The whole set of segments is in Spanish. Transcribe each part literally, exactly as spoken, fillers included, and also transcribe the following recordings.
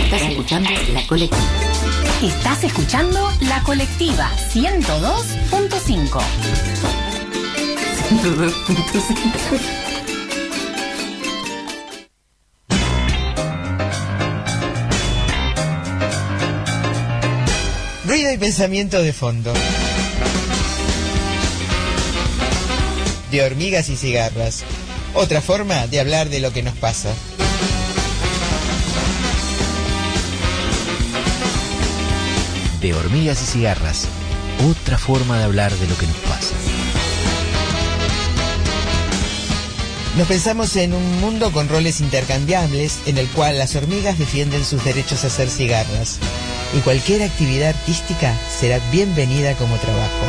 Estás escuchando La Colectiva. Estás escuchando La Colectiva ciento dos punto cinco. ciento dos punto cinco. Ruido y pensamiento de fondo. De hormigas y cigarras. Otra forma de hablar de lo que nos pasa. De hormigas y cigarras. Otra forma de hablar de lo que nos pasa. Nos pensamos en un mundo con roles intercambiables en el cual las hormigas defienden sus derechos a hacer cigarras. Y cualquier actividad artística será bienvenida como trabajo.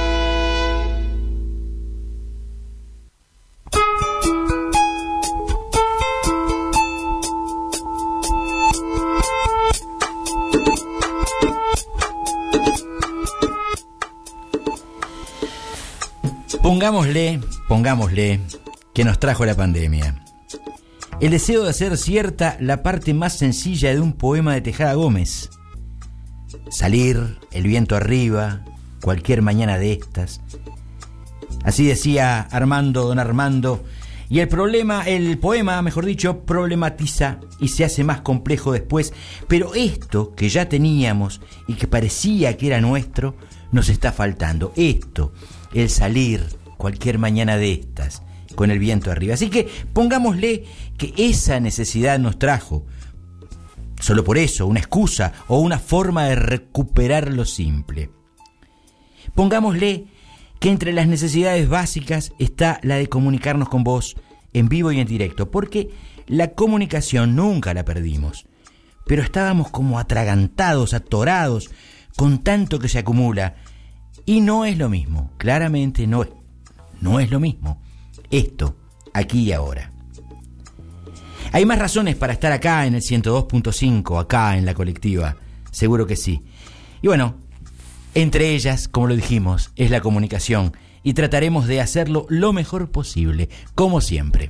Pongámosle, pongámosle, que nos trajo la pandemia. El deseo de hacer cierta la parte más sencilla de un poema de Tejada Gómez. Salir, el viento arriba, cualquier mañana de estas. Así decía Armando, don Armando. Y el problema, el poema, mejor dicho, problematiza y se hace más complejo después. Pero esto que ya teníamos y que parecía que era nuestro, nos está faltando. Esto, el salir, cualquier mañana de estas, con el viento arriba. Así que pongámosle que esa necesidad nos trajo. Solo por eso, una excusa o una forma de recuperar lo simple. Pongámosle que entre las necesidades básicas está la de comunicarnos con vos en vivo y en directo, porque la comunicación nunca la perdimos, pero estábamos como atragantados, atorados, con tanto que se acumula, y no es lo mismo, claramente no es, no es lo mismo, esto, aquí y ahora. Hay más razones para estar acá en el ciento dos punto cinco, acá en La Colectiva, seguro que sí. Y bueno, entre ellas, como lo dijimos, es la comunicación y trataremos de hacerlo lo mejor posible, como siempre.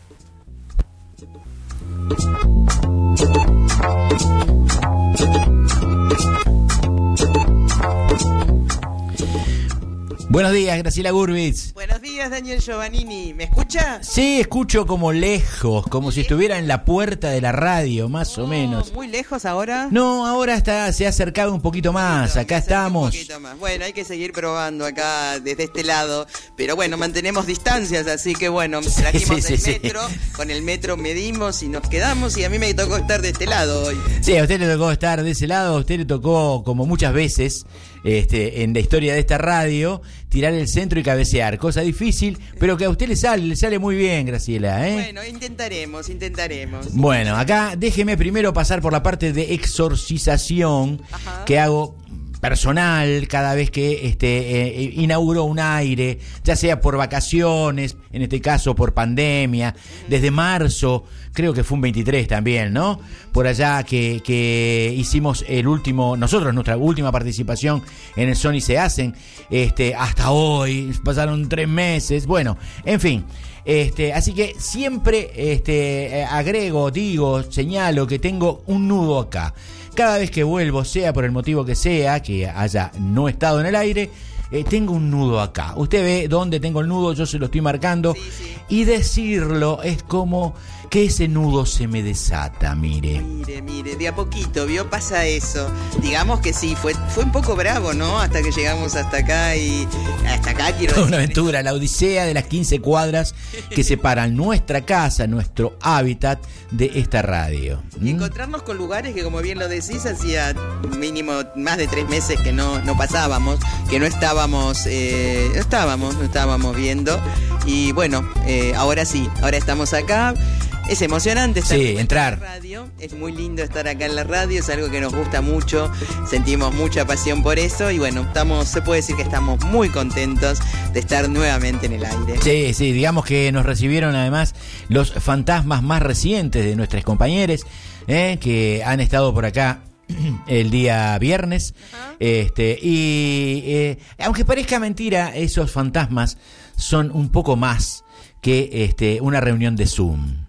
Buenos días, Graciela Gurbitz. Buenos días, Daniel Giovannini. ¿Me escucha? Sí, escucho como lejos, como si estuviera en la puerta de la radio, más oh, o menos. ¿Muy lejos ahora? No, ahora está, se ha acercado un poquito más, poquito, acá estamos. Un poquito más. Bueno, hay que seguir probando acá desde este lado, pero bueno, mantenemos distancias, así que bueno, trajimos sí, el sí, metro, sí. Con el metro medimos y nos quedamos y a mí me tocó estar de este lado hoy. Sí, a usted le tocó estar de ese lado, a usted le tocó, como muchas veces este, en la historia de esta radio, tirar el centro y cabecear, cosa difícil, pero que a usted le sale, le sale muy bien, Graciela, ¿eh? Bueno, intentaremos, intentaremos. Bueno, acá déjeme primero pasar por la parte de exorcización. Ajá. Que hago personal cada vez que este eh, inauguro un aire, ya sea por vacaciones, en este caso por pandemia, uh-huh. Desde marzo, creo que fue un veintitrés también, ¿no? Por allá que, que hicimos el último, nosotros nuestra última participación en el Sony Se Hacen, este, hasta hoy, pasaron tres meses, bueno, en fin. Este, así que siempre este, agrego, digo, señalo que tengo un nudo acá. Cada vez que vuelvo, sea por el motivo que sea, que haya no estado en el aire, eh, tengo un nudo acá. Usted ve dónde tengo el nudo, yo se lo estoy marcando. Sí, sí. Y decirlo es como que ese nudo se me desata, mire. Mire, mire, de a poquito, ¿vio? Pasa eso. Digamos que sí, fue, fue un poco bravo, ¿no? Hasta que llegamos hasta acá y... Hasta acá quiero decir... Una aventura, la odisea de las quince cuadras que separan nuestra casa, nuestro hábitat, de esta radio. Y encontrarnos con lugares que, como bien lo decís, hacía mínimo más de tres meses que no, no pasábamos, que no estábamos, eh, no estábamos, no estábamos viendo. Y bueno, eh, ahora sí, ahora estamos acá. Es emocionante estar sí, entrar. en la radio, es muy lindo estar acá en la radio, es algo que nos gusta mucho, sentimos mucha pasión por eso y bueno, estamos, se puede decir que estamos muy contentos de estar nuevamente en el aire. Sí, sí, digamos que nos recibieron además los fantasmas más recientes de nuestros compañeros, eh, que han estado por acá el día viernes. Uh-huh. este y eh, aunque parezca mentira, esos fantasmas son un poco más que este, una reunión de Zoom.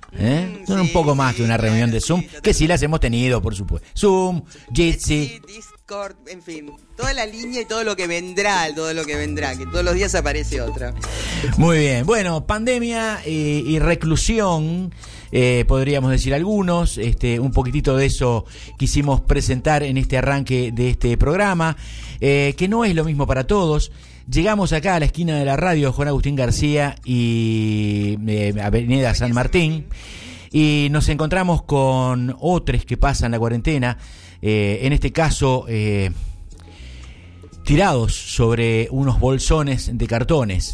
¿eh? Mm, Son sí, un poco más sí, que una claro, reunión de Zoom, sí, que sí las hemos tenido, por supuesto. Zoom, Jitsi. Discord, en fin, toda la línea y todo lo que vendrá, todo lo que vendrá, que todos los días aparece otra. Muy bien, bueno, pandemia y, y reclusión, eh, podríamos decir algunos, este, un poquitito de eso quisimos presentar en este arranque de este programa, eh, que no es lo mismo para todos. Llegamos acá a la esquina de la radio Juan Agustín García y eh, Avenida San Martín, y nos encontramos con otros que pasan la cuarentena, eh, en este caso eh, tirados sobre unos bolsones de cartones.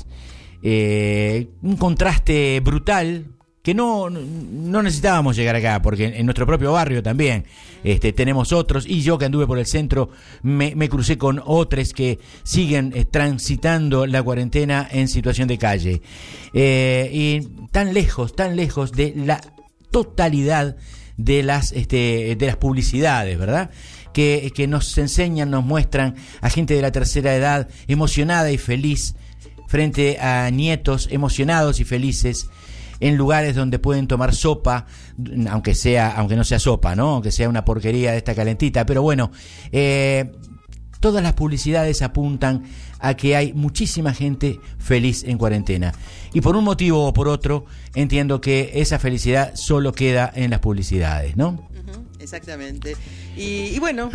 Eh, un contraste brutal que no, no necesitábamos llegar acá, porque en nuestro propio barrio también este, tenemos otros, y yo que anduve por el centro me, me crucé con otros que siguen eh, transitando la cuarentena en situación de calle, eh, y tan lejos, tan lejos de la totalidad de las, este, de las publicidades, ¿verdad? Que, que nos enseñan, nos muestran a gente de la tercera edad emocionada y feliz frente a nietos emocionados y felices en lugares donde pueden tomar sopa, aunque sea, aunque no sea sopa, ¿no? Aunque sea una porquería de esta calentita, pero bueno, eh, todas las publicidades apuntan a que hay muchísima gente feliz en cuarentena. Y por un motivo o por otro, entiendo que esa felicidad solo queda en las publicidades, ¿no? Uh-huh, exactamente. Y, y bueno,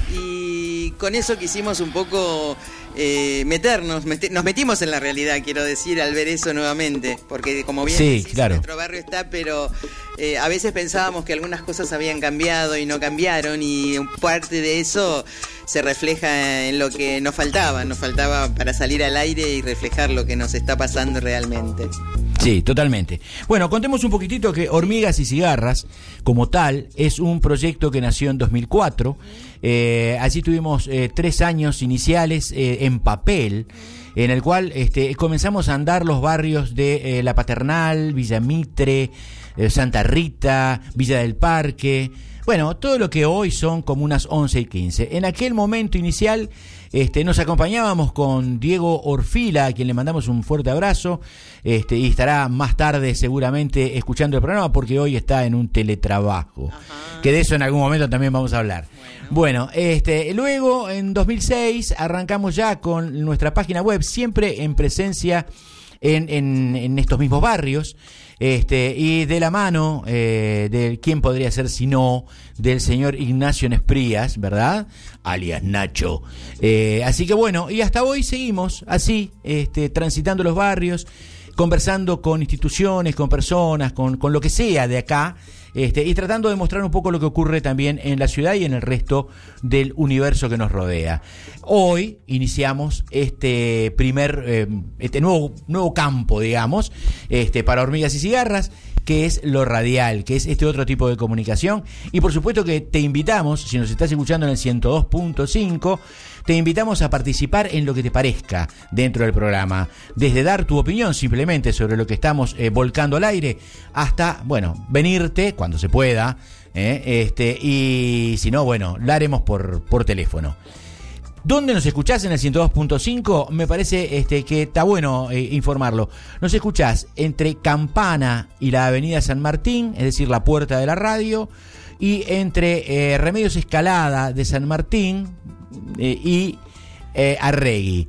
y con eso quisimos un poco eh, meternos, met- nos metimos en la realidad, quiero decir, al ver eso nuevamente, porque como bien sí, decís, claro. nuestro barrio está, pero eh, a veces pensábamos que algunas cosas habían cambiado y no cambiaron, y parte de eso se refleja en lo que nos faltaba, nos faltaba para salir al aire y reflejar lo que nos está pasando realmente. Sí, totalmente. Bueno, contemos un poquitito que Hormigas y Cigarras, como tal, es un proyecto que nació en dos mil cuatro. Eh, allí tuvimos eh, tres años iniciales eh, en papel, en el cual este, comenzamos a andar los barrios de eh, La Paternal, Villa Mitre, eh, Santa Rita, Villa del Parque. Bueno, todo lo que hoy son comunas once y quince. En aquel momento inicial este, nos acompañábamos con Diego Orfila, a quien le mandamos un fuerte abrazo, este, y estará más tarde seguramente escuchando el programa porque hoy está en un teletrabajo. Ajá. Que de eso en algún momento también vamos a hablar. Bueno, bueno este, luego en dos mil seis arrancamos ya con nuestra página web, siempre en presencia en, en, en estos mismos barrios. Este, y de la mano eh, de quién podría ser sino del señor Ignacio Nesprías, ¿verdad? Alias Nacho. Eh, así que bueno, y hasta hoy seguimos así, este, transitando los barrios, conversando con instituciones, con personas, con, con lo que sea de acá, este, y tratando de mostrar un poco lo que ocurre también en la ciudad y en el resto del universo que nos rodea. Hoy iniciamos este primer, eh, este nuevo, nuevo campo, digamos, este, para Hormigas y Cigarras, que es lo radial, que es este otro tipo de comunicación. Y por supuesto que te invitamos, si nos estás escuchando en el ciento dos punto cinco, te invitamos a participar en lo que te parezca dentro del programa, desde dar tu opinión simplemente sobre lo que estamos eh, volcando al aire, hasta, bueno, venirte cuando se pueda, eh, este, y si no, bueno, lo haremos por, por teléfono. ¿Dónde nos escuchás en el ciento dos punto cinco? Me parece este, que está bueno eh, informarlo. Nos escuchás entre Campana y la avenida San Martín, es decir, la puerta de la radio, y entre eh, Remedios Escalada de San Martín eh, y eh, Arregui.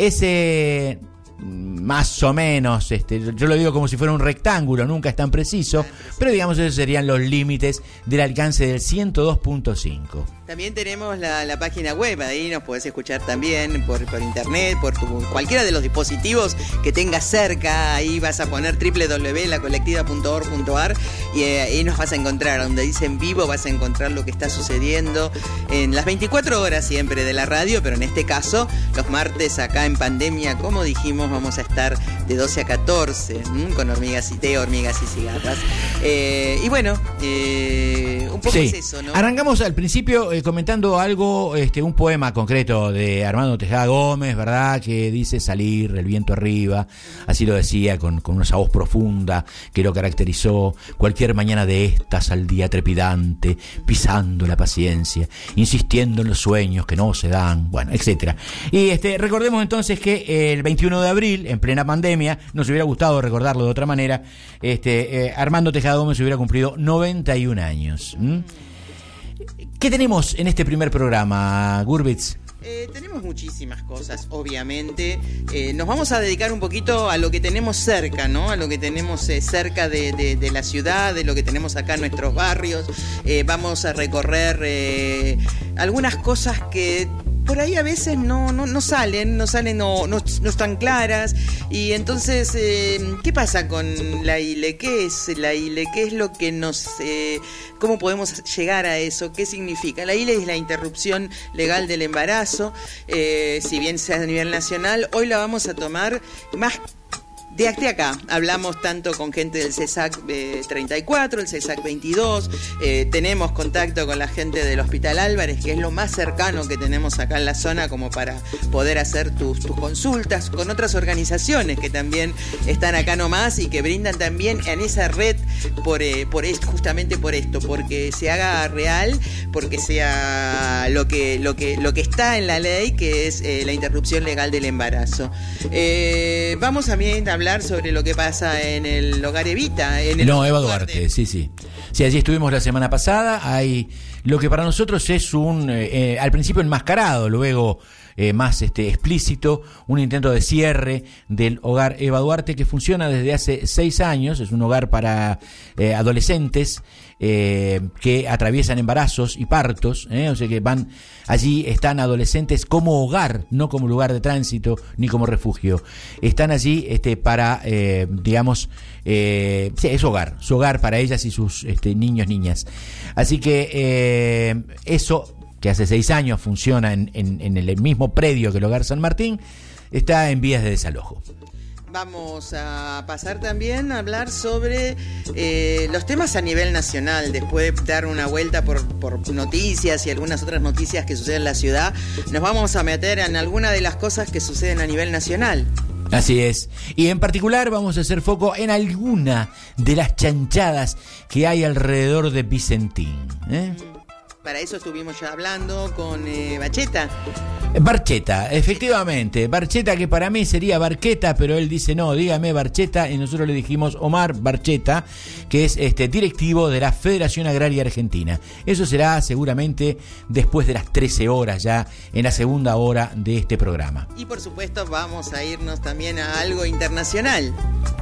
Ese, más o menos, este, yo lo digo como si fuera un rectángulo, nunca es tan preciso, pero digamos esos serían los límites del alcance del ciento dos punto cinco. También tenemos la, la página web, ahí nos podés escuchar también por, por internet, por tu, cualquiera de los dispositivos que tengas cerca. Ahí vas a poner doble u doble u doble u punto la colectiva punto org punto a r y eh, ahí nos vas a encontrar, donde dice en vivo vas a encontrar lo que está sucediendo en las veinticuatro horas siempre de la radio, pero en este caso los martes acá en pandemia, como dijimos, vamos a estar de doce a catorce ¿m? Con hormigas y té, hormigas y cigarras. Eh, y bueno, eh, un poco sí. Es eso, ¿no? Arrancamos al principio eh, comentando algo, este, un poema concreto de Armando Tejada Gómez, ¿verdad? Que dice salir, el viento arriba, así lo decía, con, con esa voz profunda que lo caracterizó. Cualquier mañana de estas al día trepidante, pisando la paciencia, insistiendo en los sueños que no se dan, bueno, etcétera. Y este, recordemos entonces que el veintiuno de abril, en plena pandemia, pandemia, nos hubiera gustado recordarlo de otra manera, este, eh, Armando Tejada Gómez hubiera cumplido noventa y un años. ¿Mm? ¿Qué tenemos en este primer programa, Gurbitz? Eh, tenemos muchísimas cosas, obviamente. Eh, nos vamos a dedicar un poquito a lo que tenemos cerca, ¿no? A lo que tenemos eh, cerca de, de, de la ciudad, de lo que tenemos acá en nuestros barrios. Eh, vamos a recorrer eh, algunas cosas que por ahí a veces no, no, no salen, no salen, no, no, no están claras. Y entonces, eh, ¿qué pasa con la I L E? ¿Qué es la I L E? ¿Qué es lo que nos... Eh, ¿Cómo podemos llegar a eso? ¿Qué significa? La I L E es la interrupción legal del embarazo. Eh, si bien sea a nivel nacional, hoy la vamos a tomar más... De aquí a acá, hablamos tanto con gente del CESAC eh, treinta y cuatro, el CESAC veintidós, eh, tenemos contacto con la gente del Hospital Álvarez, que es lo más cercano que tenemos acá en la zona como para poder hacer tus, tus consultas, con otras organizaciones que también están acá nomás y que brindan también en esa red por, eh, por esto, justamente por esto, porque se haga real, porque sea lo que, lo que, lo que está en la ley, que es eh, la interrupción legal del embarazo. Eh, vamos también a hablar sobre lo que pasa en el Hogar Evita. En el no, Eva Duarte, Duarte, sí, sí. Sí, allí estuvimos la semana pasada. Hay lo que para nosotros es un, eh, al principio enmascarado, luego eh, más este, explícito, un intento de cierre del Hogar Eva Duarte que funciona desde hace seis años. Es un hogar para eh, adolescentes eh, que atraviesan embarazos y partos, eh, o sea que van allí, están adolescentes como hogar, no como lugar de tránsito ni como refugio. Están allí este, para, eh, digamos, eh, sí, es hogar, su hogar para ellas y sus este, niños, niñas. Así que eh, eso, que hace seis años funciona en, en, en el mismo predio que el Hogar San Martín, está en vías de desalojo. Vamos a pasar también a hablar sobre eh, los temas a nivel nacional. Después de dar una vuelta por, por noticias y algunas otras noticias que suceden en la ciudad, nos vamos a meter en alguna de las cosas que suceden a nivel nacional. Así es. Y en particular vamos a hacer foco en alguna de las chanchadas que hay alrededor de Vicentín, ¿eh? Para eso estuvimos ya hablando con eh, Barcheta. Barcheta, efectivamente. Barcheta, que para mí sería Barqueta, pero él dice no, dígame Barcheta, y nosotros le dijimos Omar Barcheta, que es este directivo de la Federación Agraria Argentina. Eso será seguramente después de las trece horas, ya en la segunda hora de este programa. Y por supuesto vamos a irnos también a algo internacional.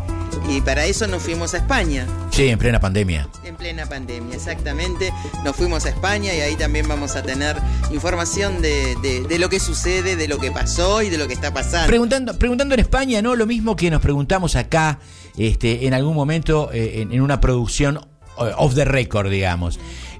Y para eso nos fuimos a España. Sí, en plena pandemia. En plena pandemia, exactamente. Nos fuimos a España y ahí también vamos a tener información de, de, de lo que sucede, de lo que pasó y de lo que está pasando. Preguntando, preguntando en España, ¿no? Lo mismo que nos preguntamos acá este, en algún momento eh, en, en una producción off the record, digamos.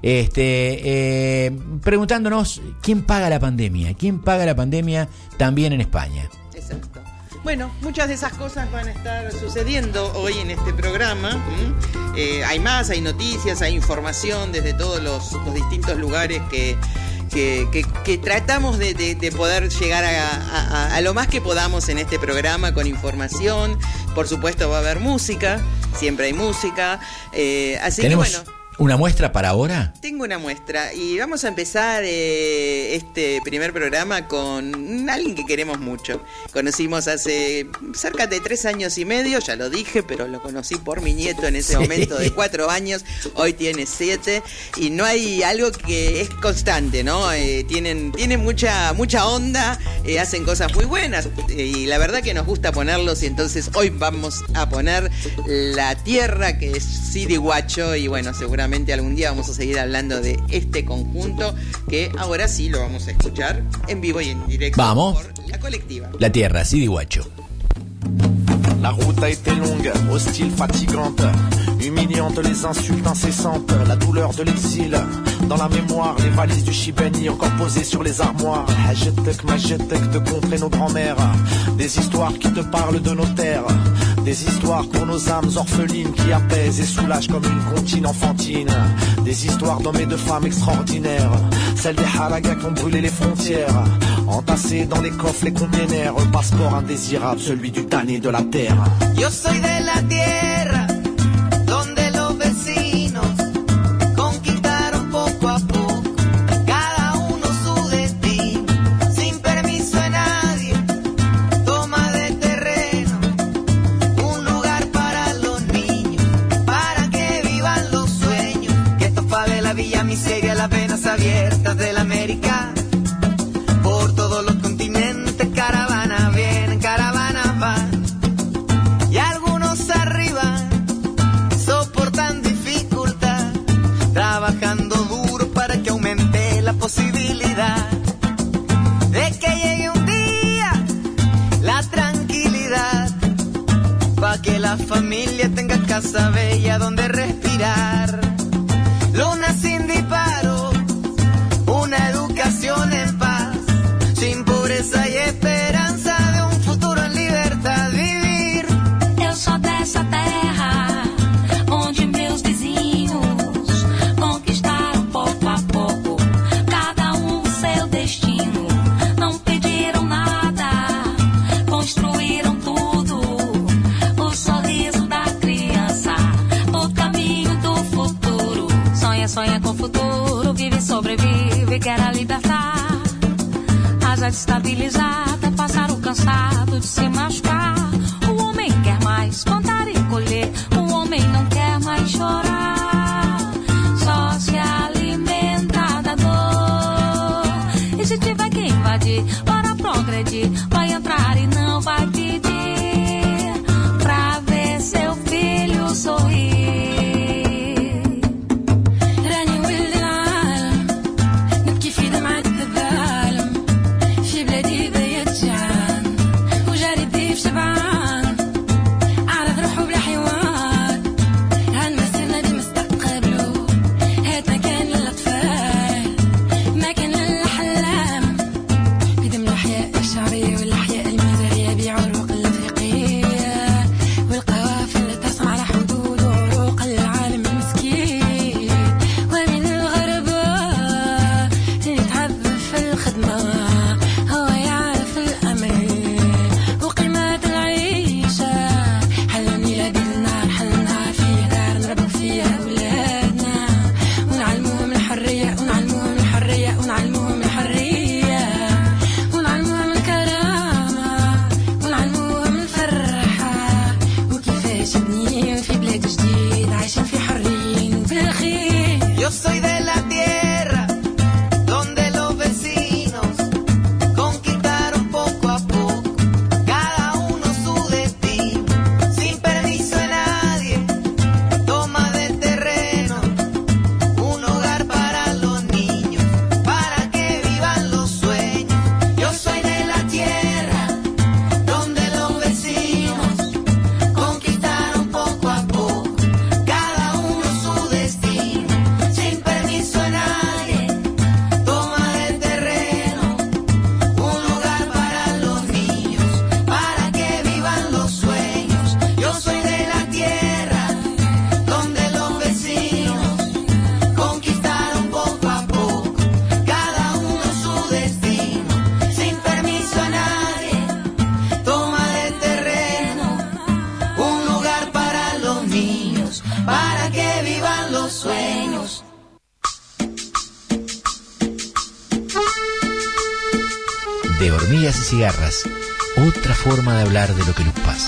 Este, eh, preguntándonos quién paga la pandemia. ¿Quién paga la pandemia también en España? Exacto. Bueno, muchas de esas cosas van a estar sucediendo hoy en este programa. ¿Mm? Eh, hay más, hay noticias, hay información desde todos los, los distintos lugares que, que, que, que tratamos de, de, de poder llegar a, a, a lo más que podamos en este programa con información. Por supuesto va a haber música, siempre hay música. Eh, así ¿Tenemos que bueno... ¿Una muestra para ahora? Tengo una muestra y vamos a empezar eh, este primer programa con alguien que queremos mucho. Conocimos hace cerca de tres años y medio, ya lo dije, pero lo conocí por mi nieto en ese sí. momento de cuatro años, hoy tiene siete y no hay algo que es constante, ¿no? Eh, tienen, tienen mucha, mucha onda, eh, hacen cosas muy buenas eh, y la verdad que nos gusta ponerlos y entonces hoy vamos a poner La Tierra, que es Sidi Guacho y bueno, seguramente algún día vamos a seguir hablando de este conjunto que ahora sí lo vamos a escuchar en vivo y en directo. Vamos. Por La Colectiva. La Tierra, Sidi Guacho. La route a été longue, hostile, fatigante, humiliante, les insultes incessantes, la douleur de l'exil. Dans la mémoire, les valises du Chibani encore posées sur les armoires. Hajetek, majetek de contrer nos grands-mères. Des histoires qui te parlent de nos terres. Des histoires pour nos âmes orphelines qui apaisent et soulagent comme une comptine enfantine. Des histoires d'hommes et de femmes extraordinaires. Celles des haragas qui ont brûlé les frontières. Entassés dans les coffres, les containers. Un passeport indésirable, celui du tanné de la terre. Yo soy de la tierra, donde los vecinos conquistaron poco a poco, cada uno su destino, sin permiso de nadie, toma de terreno, familia tenga casa bella donde respirar. Luna sin disparos, una educación en paz, sin pobreza y esperanza de un futuro en libertad vivir. Eu sou dessa terra onde meus vizinhos conquistaram pouco a pouco, cada um seu destino. Não pediram nada, construíram tudo. O sorriso da criança, o caminho do futuro. Sonha, sonha com o futuro, vive, sobrevive, quer a libertar. Haja de estabilizada, passar o cansado de se machucar. O homem quer mais plantar e colher, o homem não quer mais chorar. Só se alimenta da dor. E se tiver que invadir para progredir, vai entrar e não vai pedir pra ver seu filho sorrir. De Hormigas y Cigarras, otra forma de hablar de lo que nos pasa.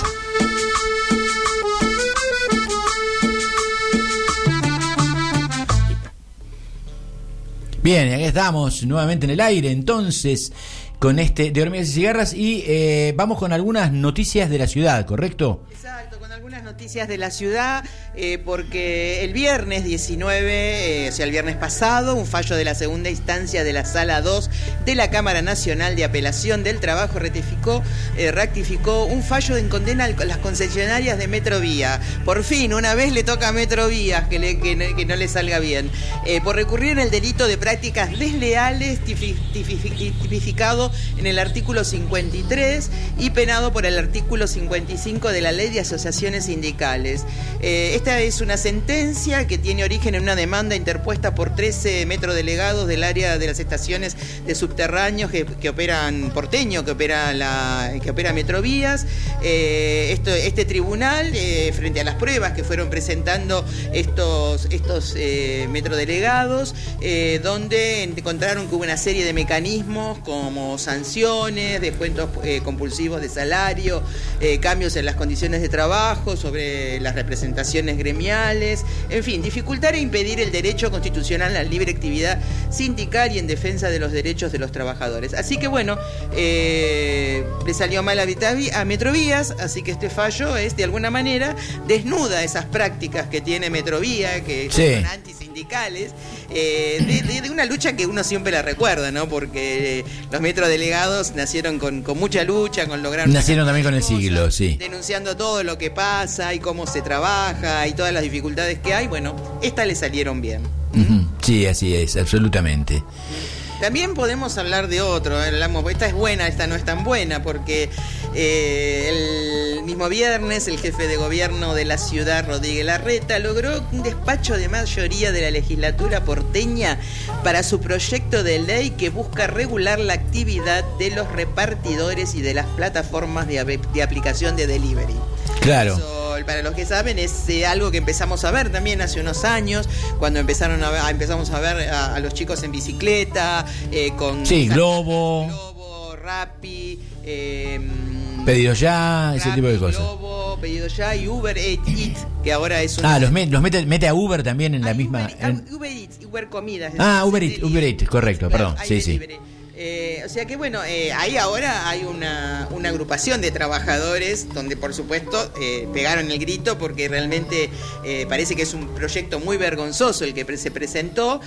Bien, aquí estamos nuevamente en el aire, entonces, con este De Hormigas y Cigarras, y eh, vamos con algunas noticias de la ciudad, ¿correcto? Exacto, con algunas noticias de la ciudad, eh, porque el viernes diecinueve, eh, o sea, el viernes pasado, un fallo de la segunda instancia de la Sala dos de la Cámara Nacional de Apelación del Trabajo ratificó, eh, rectificó un fallo en condena a las concesionarias de Metrovía. Por fin, una vez le toca a Metrovías que, le, que, que no le salga bien, eh, por recurrir en el delito de prácticas desleales tipificado en el artículo cincuenta y tres y penado por el artículo cincuenta y cinco de la Ley de Asociaciones Sindicales. Eh, esta es una sentencia que tiene origen en una demanda interpuesta por trece metrodelegados del área de las estaciones de subterráneos que, que operan porteño, que opera la que opera Metrovías. Eh, esto, este tribunal, eh, frente a las pruebas que fueron presentando estos, estos eh, metrodelegados, eh, donde encontraron que hubo una serie de mecanismos como sanciones, descuentos eh, compulsivos de salario, eh, cambios en las condiciones de trabajo, sobre las representaciones gremiales, en fin, dificultar e impedir el derecho constitucional a la libre actividad sindical y en defensa de los derechos de los trabajadores. Así que bueno, eh, le salió mal a, Vitavi, a Metrovías, así que este fallo es de alguna manera desnuda esas prácticas que tiene Metrovía, que sí. son antisindicales sindicales, eh, de, de, de una lucha que uno siempre la recuerda, ¿no? Porque eh, los metrodelegados nacieron con, con mucha lucha, con lograr... Nacieron también con el siglo, sí. Denunciando todo lo que pasa y cómo se trabaja y todas las dificultades que hay. Bueno, estas le salieron bien. Uh-huh. Sí, así es, absolutamente. También podemos hablar de otro, hablamos, esta es buena, esta no es tan buena, porque eh, el mismo viernes el jefe de gobierno de la ciudad, Rodríguez Larreta, logró un despacho de mayoría de la legislatura porteña para su proyecto de ley que busca regular la actividad de los repartidores y de las plataformas de, de aplicación de delivery. Claro. Eso, para los que saben, es eh, algo que empezamos a ver también hace unos años, cuando empezaron a, ver, a empezamos a ver a, a los chicos en bicicleta, eh, con... Sí, Globo. Globo, Rappi, eh, Pedido Ya, Rappi, ese tipo de cosas. Globo, Pedido Ya y Uber Eats, que ahora es una... Ah, los, met, los mete, mete a Uber también en la Hay misma... Uber, en... Uber Eats, Uber Comidas. Ah, Uber Eats, Uber Eats, correcto, Claro, perdón, hay sí, delivery. sí. Eh, o sea que bueno, eh, ahí ahora hay una, una agrupación de trabajadores donde por supuesto eh, pegaron el grito porque realmente eh, parece que es un proyecto muy vergonzoso el que pre- se presentó,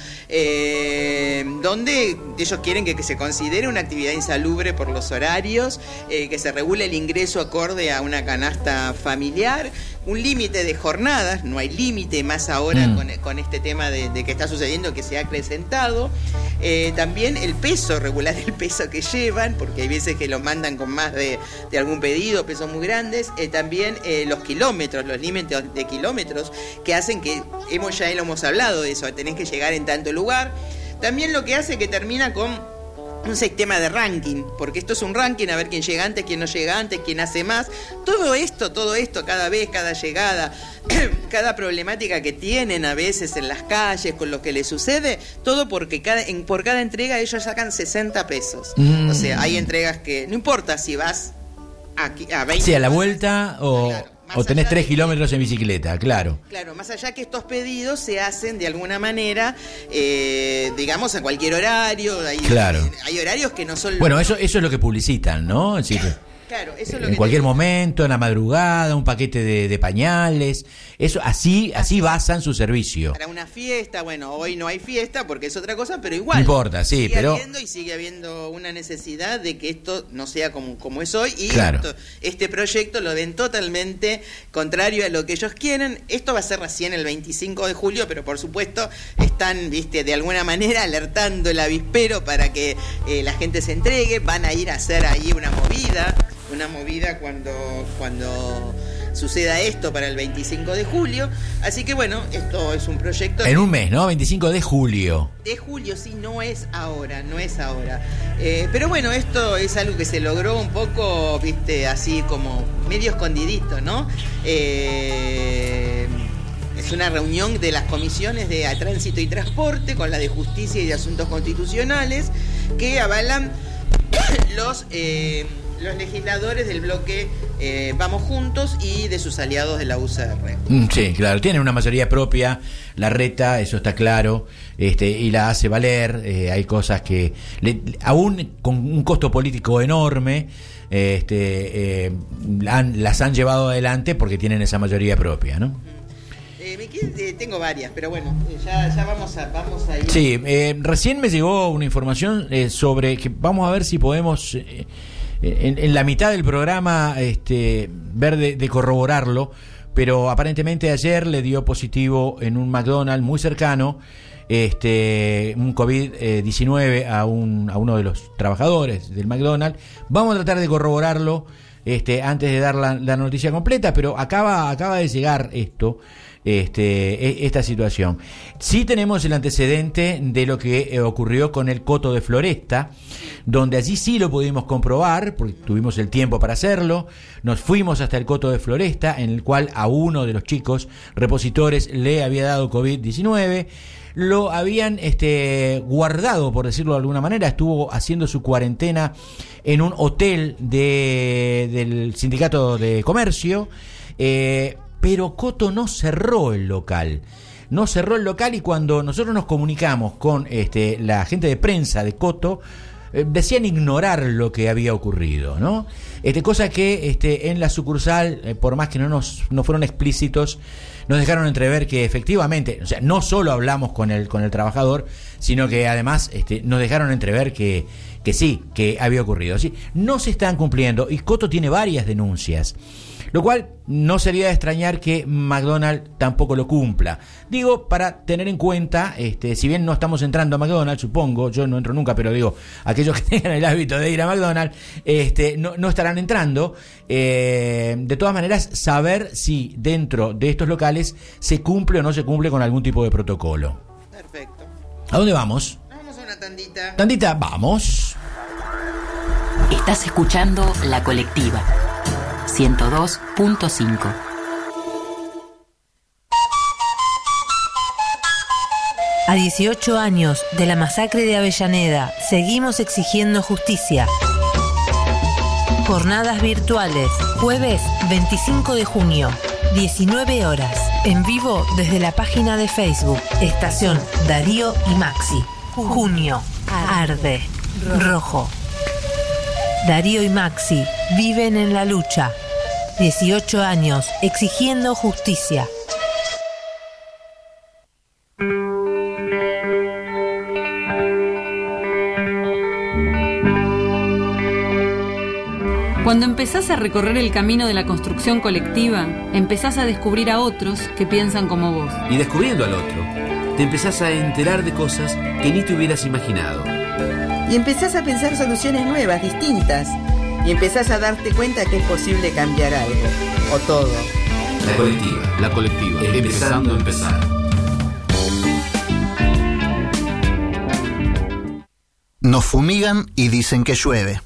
eh, donde ellos quieren que, que se considere una actividad insalubre por los horarios, eh, que se regule el ingreso acorde a una canasta familiar, un límite de jornadas, no hay límite más ahora mm. con, con este tema de, de que está sucediendo, que se ha acrecentado. Eh, también el peso, regular el peso que llevan, porque hay veces que lo mandan con más de, de algún pedido, pesos muy grandes. Eh, también eh, los kilómetros, los límites de kilómetros que hacen que, hemos ya lo hemos hablado de eso, tenés que llegar en tanto lugar. También lo que hace que termina con un sistema de ranking, porque esto es un ranking, a ver quién llega antes, quién no llega antes, quién hace más. Todo esto, todo esto, cada vez, cada llegada, cada problemática que tienen a veces en las calles con lo que les sucede, todo porque cada, en, por cada entrega ellos sacan sesenta pesos. Mm. O sea, hay entregas que, no importa si vas aquí a veinte. Sí, a la vuelta o... Claro. O tenés tres kilómetros en bicicleta, claro. Claro, más allá que estos pedidos se hacen de alguna manera, eh, digamos, a cualquier horario. Hay, claro. Hay horarios que no son... Bueno, eso eso es lo que publicitan, ¿no? Es decir, claro, eso es lo en que cualquier te... momento, en la madrugada, un paquete de, de pañales. Eso así así basan su servicio. Para una fiesta, bueno, hoy no hay fiesta porque es otra cosa, pero igual. No importa, sí, sigue pero... habiendo y sigue habiendo una necesidad de que esto no sea como, como es hoy. Y claro. esto, este proyecto lo ven totalmente contrario a lo que ellos quieren. Esto va a ser recién el veinticinco de julio, pero por supuesto están, viste, de alguna manera alertando el avispero para que eh, la gente se entregue. Van a ir a hacer ahí una movida, una movida cuando... cuando suceda esto para el veinticinco de julio, así que bueno, esto es un proyecto... En un mes, ¿no? veinticinco de julio. De julio, sí, no es ahora, no es ahora. Eh, pero bueno, esto es algo que se logró un poco, viste, así como medio escondidito, ¿no? Eh, es una reunión de las comisiones de Tránsito y Transporte con la de Justicia y de Asuntos Constitucionales que avalan los... Eh, los legisladores del bloque eh, Vamos Juntos y de sus aliados de la U C R. Sí, claro, tienen una mayoría propia, Larreta, eso está claro, este, y la hace valer. Eh, hay cosas que, le, aún con un costo político enorme, este, eh, han, las han llevado adelante porque tienen esa mayoría propia, ¿no? Eh, me quedé, eh, tengo varias, pero bueno, eh, ya, ya vamos a, vamos a ir. Sí, eh, recién me llegó una información eh, sobre que vamos a ver si podemos... Eh, En, en la mitad del programa este, ver de, de corroborarlo, pero aparentemente ayer le dio positivo en un McDonald's muy cercano este, un COVID diecinueve a, un, a uno de los trabajadores del McDonald's. Vamos a tratar de corroborarlo este, antes de dar la, la noticia completa, pero acaba, acaba de llegar esto. Este, esta situación. Sí tenemos el antecedente de lo que eh, ocurrió con el Coto de Floresta, donde allí sí lo pudimos comprobar, porque tuvimos el tiempo para hacerlo. Nos fuimos hasta el Coto de Floresta, en el cual a uno de los chicos repositores le había dado COVID diecinueve. Lo habían este, guardado, por decirlo de alguna manera, estuvo haciendo su cuarentena en un hotel de, del Sindicato de Comercio, eh, pero Coto no cerró el local. No cerró el local y cuando nosotros nos comunicamos con este, la gente de prensa de Coto, eh, decían ignorar lo que había ocurrido, ¿no? Este, cosa que este, en la sucursal, eh, por más que no nos no fueron explícitos, nos dejaron entrever que efectivamente, o sea, no solo hablamos con el con el trabajador, sino que además este, nos dejaron entrever que, que sí, que había ocurrido. ¿Sí? No se están cumpliendo y Coto tiene varias denuncias, lo cual no sería de extrañar que McDonald's tampoco lo cumpla. Digo, para tener en cuenta, este, si bien no estamos entrando a McDonald's, supongo, yo no entro nunca, pero digo, aquellos que tengan el hábito de ir a McDonald's, este, no, no estarán entrando. Eh, de todas maneras, saber si dentro de estos locales se cumple o no se cumple con algún tipo de protocolo. Perfecto. ¿A dónde vamos? Vamos a una tandita. Tandita, vamos. Estás escuchando La Colectiva ciento dos punto cinco. A dieciocho años de la masacre de Avellaneda, seguimos exigiendo justicia. Jornadas virtuales, jueves veinticinco de junio, diecinueve horas, en vivo desde la página de Facebook, Estación Darío y Maxi. Junio, arde, rojo. Darío y Maxi viven en la lucha. dieciocho años exigiendo justicia. Cuando empezás a recorrer el camino de la construcción colectiva, empezás a descubrir a otros que piensan como vos. Y descubriendo al otro, te empezás a enterar de cosas que ni te hubieras imaginado. Y empezás a pensar soluciones nuevas, distintas. Y empezás a darte cuenta que es posible cambiar algo, o todo. La colectiva, la colectiva, empezando a empezar. Nos fumigan y dicen que llueve.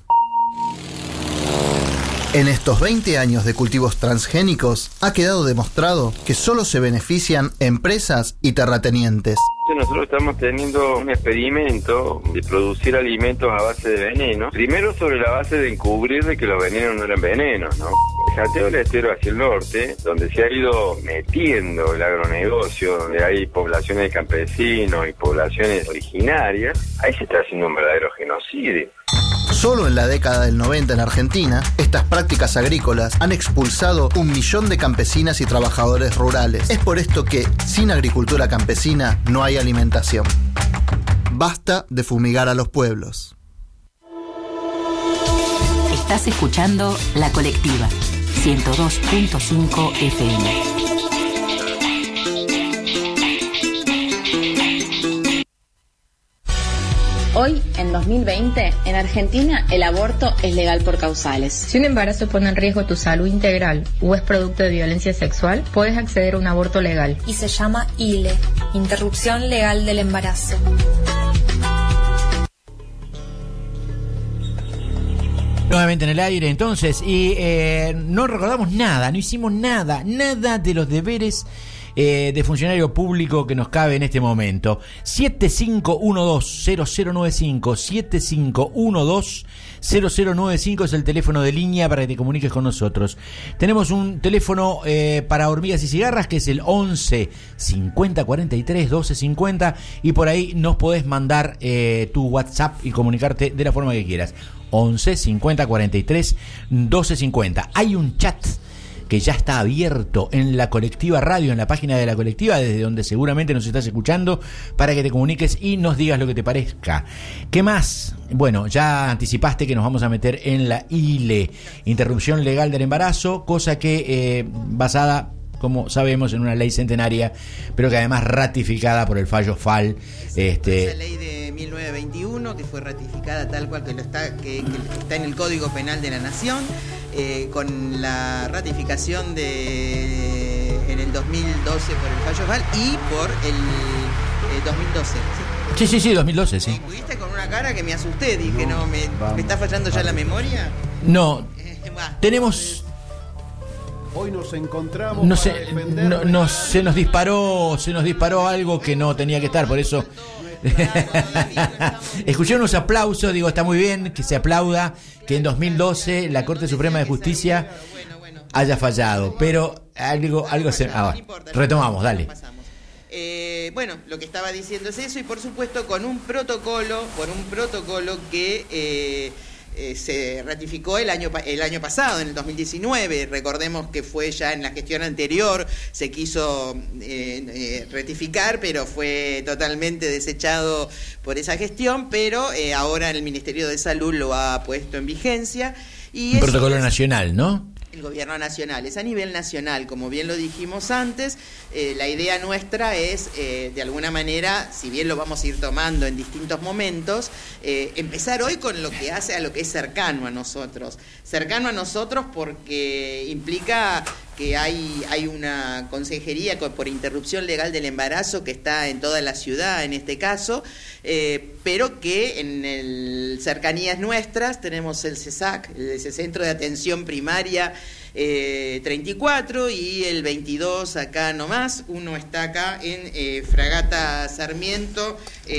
En estos veinte años de cultivos transgénicos ha quedado demostrado que solo se benefician empresas y terratenientes. Nosotros estamos teniendo un experimento de producir alimentos a base de veneno. Primero sobre la base de encubrir de que los venenos no eran venenos, ¿no? Salteo del Estero hacia el norte, donde se ha ido metiendo el agronegocio, donde hay poblaciones de campesinos y poblaciones originarias, ahí se está haciendo un verdadero genocidio. Solo en la década del noventa en Argentina, estas prácticas agrícolas han expulsado un millón de campesinas y trabajadores rurales. Es por esto que, sin agricultura campesina, no hay alimentación. Basta de fumigar a los pueblos. Estás escuchando La Colectiva ciento dos punto cinco F M. Hoy, en dos mil veinte, en Argentina el aborto es legal por causales. Si un embarazo pone en riesgo tu salud integral o es producto de violencia sexual, puedes acceder a un aborto legal. Y se llama I L E, Interrupción Legal del Embarazo. Nuevamente en el aire, entonces, y eh, no recordamos nada, no hicimos nada, nada de los deberes Eh, de funcionario público que nos cabe en este momento. Siete cinco uno dos cero cero nueve cinco, siete cinco uno dos cero cero nueve cinco es el teléfono de línea para que te comuniques con nosotros. Tenemos un teléfono eh, para hormigas y cigarras que es el once cincuenta cuarenta y tres doce cincuenta, y por ahí nos podés mandar eh, tu WhatsApp y comunicarte de la forma que quieras. once cincuenta cuarenta y tres doce cincuenta. Hay un chat que ya está abierto en La Colectiva Radio, en la página de La Colectiva, desde donde seguramente nos estás escuchando, para que te comuniques y nos digas lo que te parezca. ¿Qué más? Bueno, ya anticipaste que nos vamos a meter en la I L E, Interrupción Legal del Embarazo, cosa que eh, basada, como sabemos, en una ley centenaria, pero que además ratificada por el fallo F A L. Este, esa ley de mil novecientos veintiuno, que fue ratificada tal cual que, lo está, que, que está en el Código Penal de la Nación, eh, con la ratificación de en el dos mil doce por el fallo F A L y por el eh, dos mil doce. Sí, ¿sí? sí, sí, dos mil doce, sí. ¿Me viste con una cara que me asusté? Dije, no, me, ¿me está fallando ya la memoria? No, tenemos... Hoy nos encontramos no para sé, defender no, no, se nos disparó, se nos disparó algo que no tenía que estar, por eso escuché unos aplausos, digo, está muy bien que se aplauda que en dos mil doce la Corte Suprema de Justicia haya fallado, pero algo, algo se... Ah, retomamos, dale. Eh, bueno, lo que estaba diciendo es eso y por supuesto con un protocolo, con un protocolo que eh, eh, se ratificó el año, el año pasado, en el dos mil diecinueve. Recordemos que fue ya en la gestión anterior, se quiso eh, eh, ratificar, pero fue totalmente desechado por esa gestión, pero eh, ahora el Ministerio de Salud lo ha puesto en vigencia. Y un protocolo es nacional, ¿no? El gobierno nacional, es a nivel nacional, como bien lo dijimos antes. Eh, la idea nuestra es, eh, de alguna manera, si bien lo vamos a ir tomando en distintos momentos, eh, empezar hoy con lo que hace a lo que es cercano a nosotros. Cercano a nosotros porque implica que hay, hay una consejería por interrupción legal del embarazo que está en toda la ciudad, en este caso, eh, pero que en el cercanías nuestras tenemos el CESAC, el Centro de Atención Primaria eh, treinta y cuatro, y el veintidós acá nomás. Uno está acá en eh, Fragata Sarmiento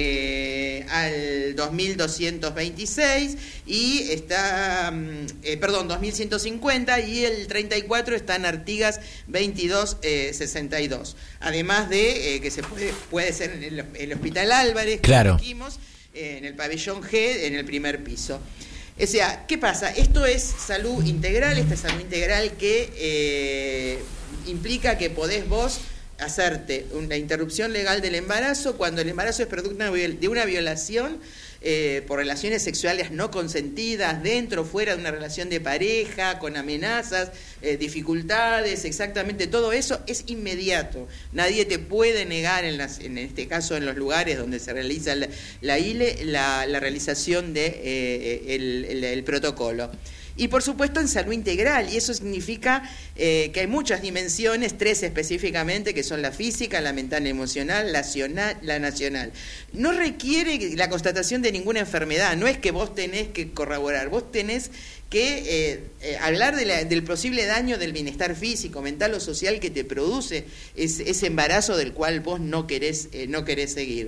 eh, al dos mil doscientos veintiséis, y está, eh, perdón, dos mil ciento cincuenta, y el treinta y cuatro está en Artigas veintidós sesenta y dos. Además de eh, que se puede, puede ser en el, el Hospital Álvarez, claro, como dijimos, eh, en el pabellón G, en el primer piso. O sea, ¿qué pasa? Esto es salud integral, esta es salud integral que eh, implica que podés vos hacerte una interrupción legal del embarazo cuando el embarazo es producto de una violación eh, por relaciones sexuales no consentidas, dentro o fuera de una relación de pareja, con amenazas, eh, dificultades, exactamente todo eso es inmediato. Nadie te puede negar, en, las, en este caso en los lugares donde se realiza la, la I L E, la, la realización de eh, el, el, el protocolo. Y por supuesto en salud integral, y eso significa eh, que hay muchas dimensiones, tres específicamente, que son la física, la mental, emocional, la, nacional, la nacional. No requiere la constatación de ninguna enfermedad, no es que vos tenés que corroborar, vos tenés que eh, eh, hablar de la, del posible daño del bienestar físico, mental o social que te produce ese, ese embarazo del cual vos no querés, eh, no querés seguir.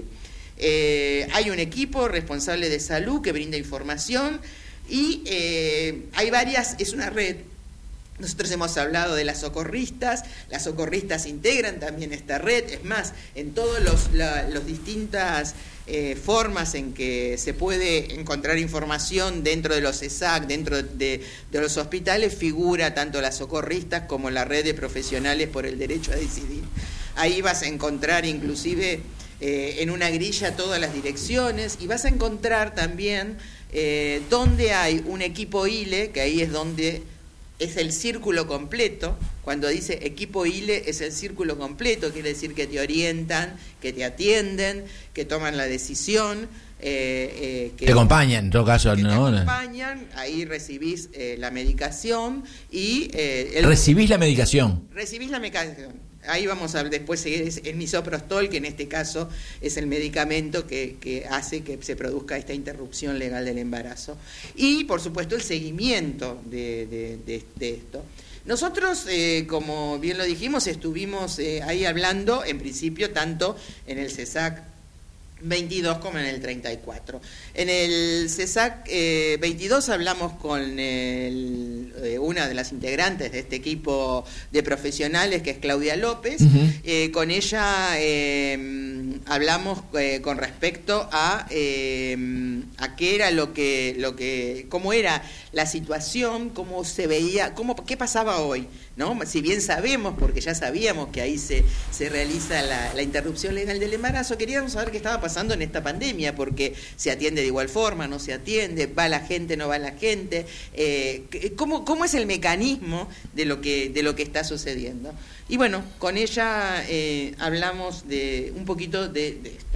Eh, hay un equipo responsable de salud que brinda información. Y eh, hay varias, es una red. Nosotros hemos hablado de las socorristas, las socorristas integran también esta red, es más, en todas los, la, los distintas eh, formas en que se puede encontrar información dentro de los CESAC, dentro de, de los hospitales, figura tanto las socorristas como la red de profesionales por el derecho a decidir. Ahí vas a encontrar inclusive eh, en una grilla todas las direcciones, y vas a encontrar también Eh, donde hay un equipo I L E, que ahí es donde es el círculo completo. Cuando dice equipo I L E es el círculo completo, quiere decir que te orientan, que te atienden, que toman la decisión, eh, eh, que te acompañan en todo caso, que ¿no? Te acompañan, ahí recibís eh, la medicación y eh, el, recibís la medicación. Recibís la medicación. Ahí vamos a después seguir, es, es misoprostol, que en este caso es el medicamento que, que hace que se produzca esta interrupción legal del embarazo. Y, por supuesto, el seguimiento de, de, de, de esto. Nosotros, eh, como bien lo dijimos, estuvimos eh, ahí hablando, en principio, tanto en el CESAC veintidós como en el treinta y cuatro. En el CESAC eh, veintidós hablamos con el, eh, una de las integrantes de este equipo de profesionales, que es Claudia López. Uh-huh. Eh, con ella eh, hablamos eh, con respecto a, eh, a qué era lo que, lo que, cómo era la situación, cómo se veía, cómo, qué pasaba hoy, ¿no? Si bien sabemos, porque ya sabíamos que ahí se, se realiza la, la interrupción legal del embarazo, queríamos saber qué estaba pasando en esta pandemia, porque se atiende de igual forma, no se atiende, va la gente, no va la gente, eh, ¿cómo, cómo es el mecanismo de lo que, de lo que está sucediendo? Y bueno, con ella eh, hablamos de un poquito de, de esto.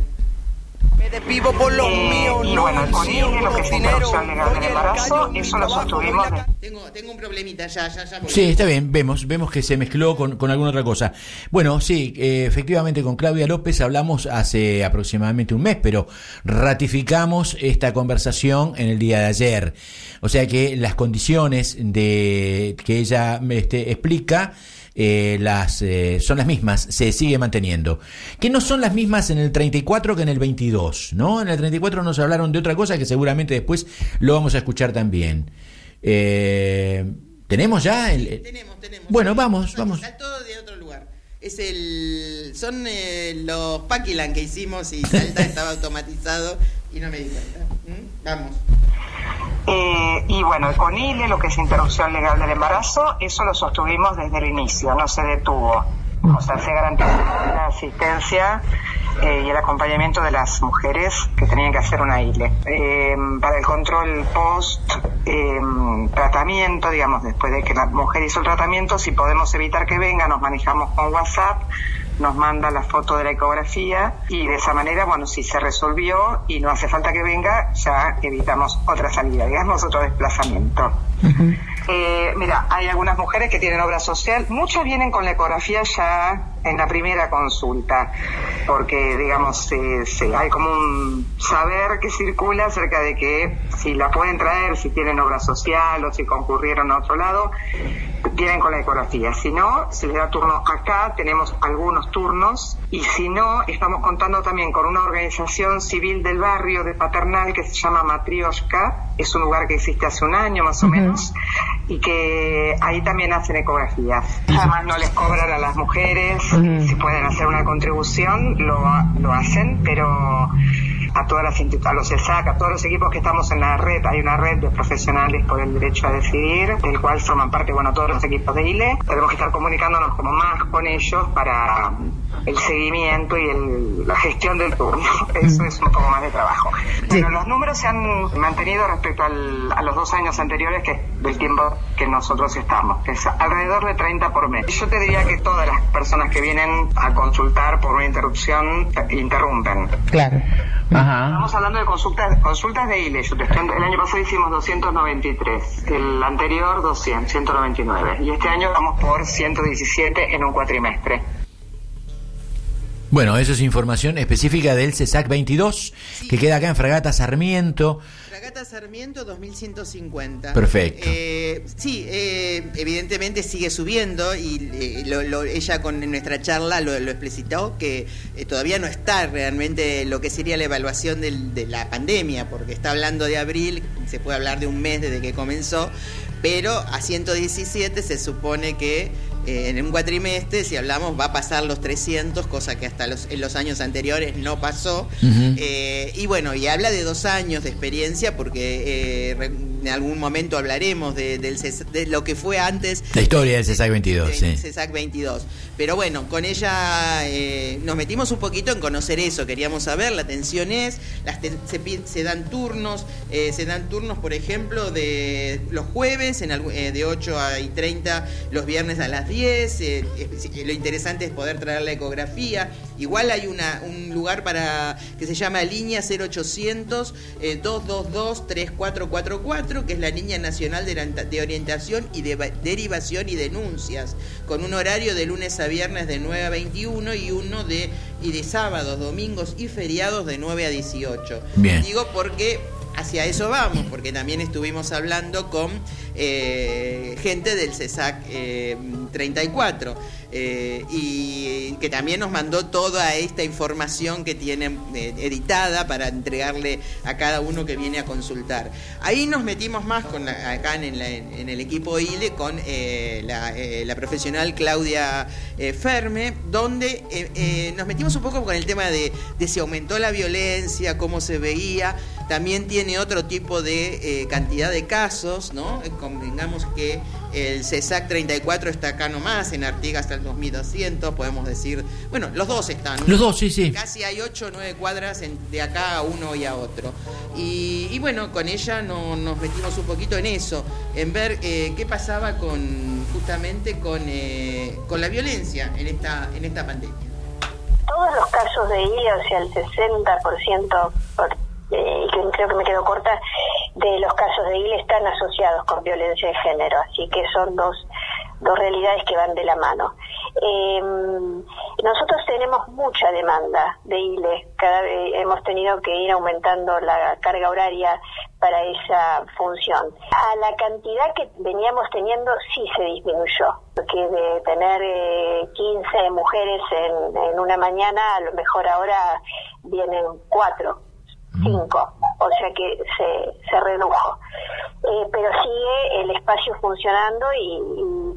Me despido por los eh, míos, y no bueno, el polígono, lo que es interrupción legal del embarazo, eso lo sostuvimos. Tengo, tengo un problemita, ya, ya, ya. Sí, está bien, vemos, vemos que se mezcló con, con alguna otra cosa. Bueno, sí, eh, efectivamente con Claudia López hablamos hace aproximadamente un mes, pero ratificamos esta conversación en el día de ayer. O sea que las condiciones de que ella este, explica Eh, las eh, son las mismas, se sigue manteniendo. Que no son las mismas en el treinta y cuatro que en el veintidós, ¿no? En el treinta y cuatro nos hablaron de otra cosa que seguramente después lo vamos a escuchar también. Eh, ¿Tenemos ya? El, sí, tenemos, tenemos. Bueno, vamos, vamos. Está todo de otro lugar. Es el, son eh, los Paquilan que hicimos y Salta estaba automatizado y no me di cuenta. ¿Mm? Vamos. Eh, y bueno, con I L E, lo que es interrupción legal del embarazo, eso lo sostuvimos desde el inicio, no se detuvo. O sea, se garantizó la asistencia eh, y el acompañamiento de las mujeres que tenían que hacer una I L E. Eh, para el control post eh, tratamiento, digamos, después de que la mujer hizo el tratamiento, si podemos evitar que venga, nos manejamos con WhatsApp, nos manda la foto de la ecografía y de esa manera, bueno, si se resolvió y no hace falta que venga, ya evitamos otra salida, digamos, otro desplazamiento. Uh-huh. Eh, mira, hay algunas mujeres que tienen obra social, muchas vienen con la ecografía ya en la primera consulta, porque digamos, eh, se, hay como un saber que circula acerca de que si la pueden traer, si tienen obra social o si concurrieron a otro lado, vienen con la ecografía. Si no, se les da turno acá, tenemos algunos turnos, y si no, estamos contando también con una organización civil del barrio de Paternal que se llama Matrioshka, es un lugar que existe hace un año más o uh-huh. menos, y que ahí también hacen ecografías. Además no les cobran a las mujeres, uh-huh. si pueden hacer una contribución, lo, lo hacen, pero a todas las a los CESAC, a todos los equipos que estamos en la red, hay una red de profesionales por el derecho a decidir, del cual forman parte, bueno, todos los equipos de I L E. Tenemos que estar comunicándonos como más con ellos para el seguimiento y el, la gestión del turno. Eso es un poco más de trabajo. Bueno, los números se han mantenido respecto al, a los dos años anteriores, que del tiempo que nosotros estamos, que es alrededor de treinta por mes. Yo te diría que todas las personas que vienen a consultar por una interrupción interrumpen. Claro. Ajá. Estamos hablando de consultas, consultas de I L E. Yo te estoy, el año pasado hicimos doscientos noventa y tres, el anterior doscientos, ciento noventa y nueve, y este año vamos por ciento diecisiete en un cuatrimestre. Bueno, eso es información específica del CESAC veintidós, sí, que queda acá en Fragata Sarmiento. Fragata Sarmiento dos mil ciento cincuenta. Perfecto. Eh, sí, eh, evidentemente sigue subiendo y eh, lo, lo, ella con en nuestra charla lo, lo explicitó, que eh, todavía no está realmente lo que sería la evaluación del, de la pandemia, porque está hablando de abril, se puede hablar de un mes desde que comenzó, pero a ciento diecisiete se supone que eh, en un cuatrimestre, si hablamos, va a pasar los trescientos, cosa que hasta los, en los años anteriores no pasó. Uh-huh. eh, y bueno, y habla de dos años de experiencia, porque eh, en algún momento hablaremos de, del CESAC, de lo que fue antes. La historia del CESAC veintidós, de, sí. Del CESAC veintidós. Pero bueno, con ella eh, nos metimos un poquito en conocer eso, queríamos saber, la atención es, las ten, se, se dan turnos, eh, se dan turnos, por ejemplo, de los jueves, en, eh, de ocho y treinta, los viernes a las diez, eh, eh, lo interesante es poder traer la ecografía. Igual hay una, un lugar para que se llama línea cero ochocientos eh, dos dos dos tres cuatro cuatro cuatro, que es la línea nacional de, de orientación y de derivación y denuncias, con un horario de lunes a viernes de nueve a veintiuno y uno de y de sábados, domingos y feriados de nueve a dieciocho. Bien. Digo porque hacia eso vamos, porque también estuvimos hablando con eh, gente del CESAC eh, treinta y cuatro eh, y que también nos mandó toda esta información que tienen eh, editada para entregarle a cada uno que viene a consultar. Ahí nos metimos más con la, acá en, la, en el equipo I L E con eh, la, eh, la profesional Claudia eh, Ferme, donde eh, eh, nos metimos un poco con el tema de, de si aumentó la violencia, cómo se veía. También tiene otro tipo de eh, cantidad de casos, ¿no? Convengamos que el CESAC treinta y cuatro está acá nomás, en Artigas hasta el dos mil doscientos, podemos decir, bueno, los dos están. Los dos, sí, sí. Casi hay ocho o nueve cuadras en, de acá a uno y a otro. Y, y bueno, con ella no, nos metimos un poquito en eso, en ver eh, qué pasaba con justamente con, eh, con la violencia en esta, en esta pandemia. Todos los casos de I L E, o sea, el sesenta por ciento... Por... Eh, y que creo que me quedo corta, de los casos de I L E están asociados con violencia de género, así que son dos dos realidades que van de la mano. Eh, nosotros tenemos mucha demanda de I L E, cada vez hemos tenido que ir aumentando la carga horaria para esa función. A la cantidad que veníamos teniendo sí se disminuyó, porque de tener eh, quince mujeres en, en una mañana, a lo mejor ahora vienen cuatro. Cinco, o sea que se, se redujo, eh, pero sigue el espacio funcionando y, y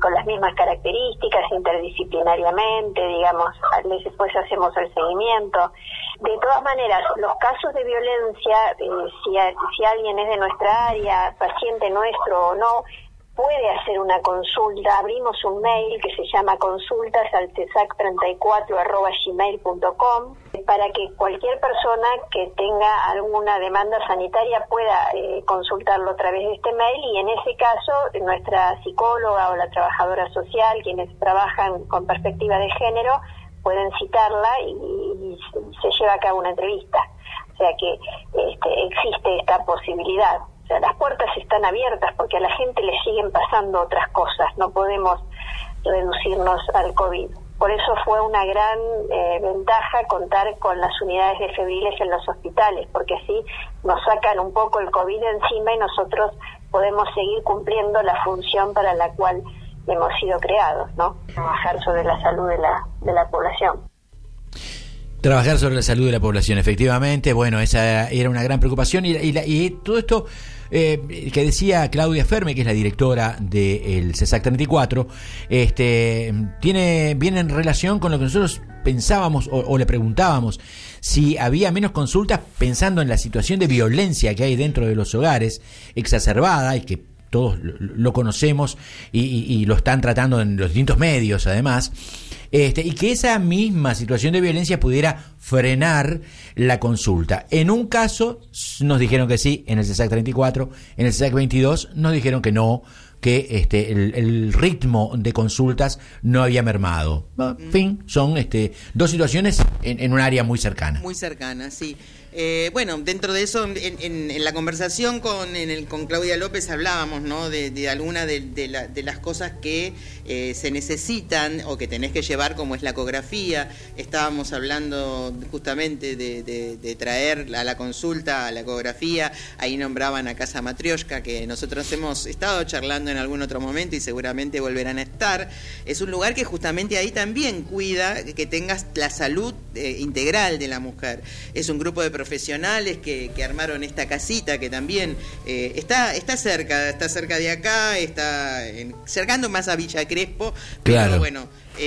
con las mismas características, interdisciplinariamente, digamos, después hacemos el seguimiento. De todas maneras, los casos de violencia, eh, si, a, si alguien es de nuestra área, paciente nuestro o no, puede hacer una consulta. Abrimos un mail que se llama consultas al cesac treinta y cuatro arroba gmail punto com para que cualquier persona que tenga alguna demanda sanitaria pueda eh, consultarlo a través de este mail, y en ese caso nuestra psicóloga o la trabajadora social, quienes trabajan con perspectiva de género, pueden citarla y, y se lleva a cabo una entrevista. O sea que este, existe esta posibilidad. O sea, las puertas están abiertas porque a la gente le siguen pasando otras cosas. No podemos reducirnos al COVID. Por eso fue una gran eh, ventaja contar con las unidades de febriles en los hospitales, porque así nos sacan un poco el COVID de encima y nosotros podemos seguir cumpliendo la función para la cual hemos sido creados, ¿no? Trabajar sobre la salud de la, de la población. Trabajar sobre la salud de la población, efectivamente. Bueno, esa era una gran preocupación. Y, y, la, y todo esto eh, que decía Claudia Ferme, que es la directora del CESAC treinta y cuatro, este, tiene, viene en relación con lo que nosotros pensábamos o, o le preguntábamos, si había menos consultas pensando en la situación de violencia que hay dentro de los hogares, exacerbada, y que todos lo conocemos y, y, y lo están tratando en los distintos medios, además. Este, y que esa misma situación de violencia pudiera frenar la consulta. En un caso nos dijeron que sí, en el CESAC treinta y cuatro, en el CESAC veintidós nos dijeron que no, que este, el, el ritmo de consultas no había mermado. En fin, son este, dos situaciones en, en un área muy cercana. Muy cercana, sí. Eh, bueno, dentro de eso, en, en, en la conversación con, en el, con Claudia López hablábamos, ¿no?, de, de alguna de, de, la, de las cosas que eh, se necesitan o que tenés que llevar, como es la ecografía. Estábamos hablando justamente de, de, de traer a la consulta a la ecografía. Ahí nombraban a Casa Matrioshka, que nosotros hemos estado charlando en algún otro momento y seguramente volverán a estar. Es un lugar que justamente ahí también cuida que tengas la salud eh, integral de la mujer. Es un grupo de profesionales que, que armaron esta casita que también eh, está está cerca, está cerca de acá, está en, cercando más a Villa Crespo, claro. Pero bueno,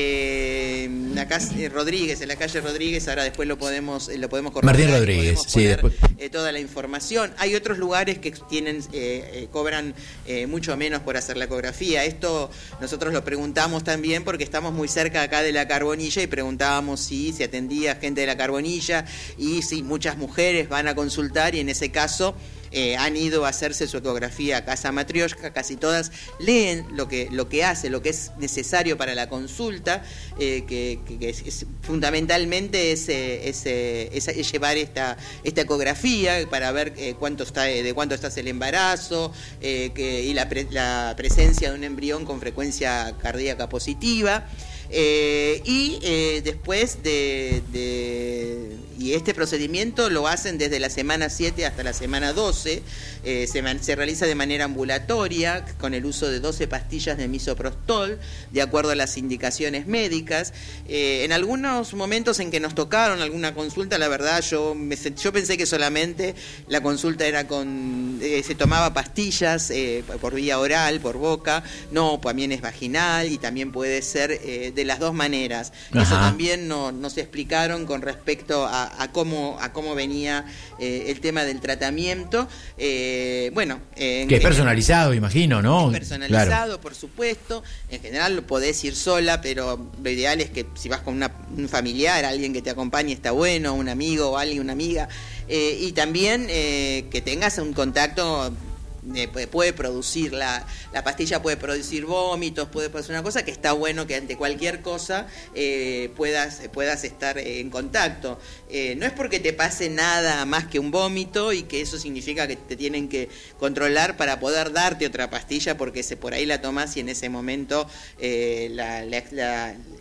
eh, acá eh, Rodríguez, en la calle Rodríguez, ahora después lo podemos eh, lo podemos corroborar, Martín Rodríguez, sí, después eh, toda la información. Hay otros lugares que tienen eh, eh, cobran eh, mucho menos por hacer la ecografía. Esto nosotros lo preguntamos también porque estamos muy cerca acá de la Carbonilla y preguntábamos si se atendía gente de la Carbonilla y si muchas mujeres van a consultar, y en ese caso Eh, han ido a hacerse su ecografía a Casa Matrioshka. Casi todas leen lo que lo que hace, lo que es necesario para la consulta, eh, que, que, que es, es, fundamentalmente es, es, es, es llevar esta esta ecografía para ver eh, cuánto está de cuánto está el embarazo, eh, que, y la, pre, la presencia de un embrión con frecuencia cardíaca positiva. Eh, y eh, después de, de y este procedimiento lo hacen desde la semana siete hasta la semana doce, eh, se, man, se realiza de manera ambulatoria con el uso de doce pastillas de misoprostol de acuerdo a las indicaciones médicas. Eh, en algunos momentos en que nos tocaron alguna consulta, la verdad yo me, yo pensé que solamente la consulta era con eh, se tomaba pastillas eh, por vía oral, por boca. No, también es vaginal y también puede ser eh, de las dos maneras. Ajá. Eso también no, nos explicaron con respecto a, a cómo a cómo venía eh, el tema del tratamiento. Eh, bueno, eh, que es personalizado, en, imagino, ¿no? Es personalizado, claro. Por supuesto. En general lo podés ir sola, pero lo ideal es que si vas con una, un familiar, alguien que te acompañe está bueno, un amigo o alguien, una amiga, eh, y también eh, que tengas un contacto. Eh, puede, puede producir la, la pastilla puede producir vómitos, puede producir una cosa que está bueno que ante cualquier cosa eh, puedas puedas estar eh, en contacto. Eh, no es porque te pase nada más que un vómito y que eso significa que te tienen que controlar para poder darte otra pastilla porque se por ahí la tomas y en ese momento eh, la, la, la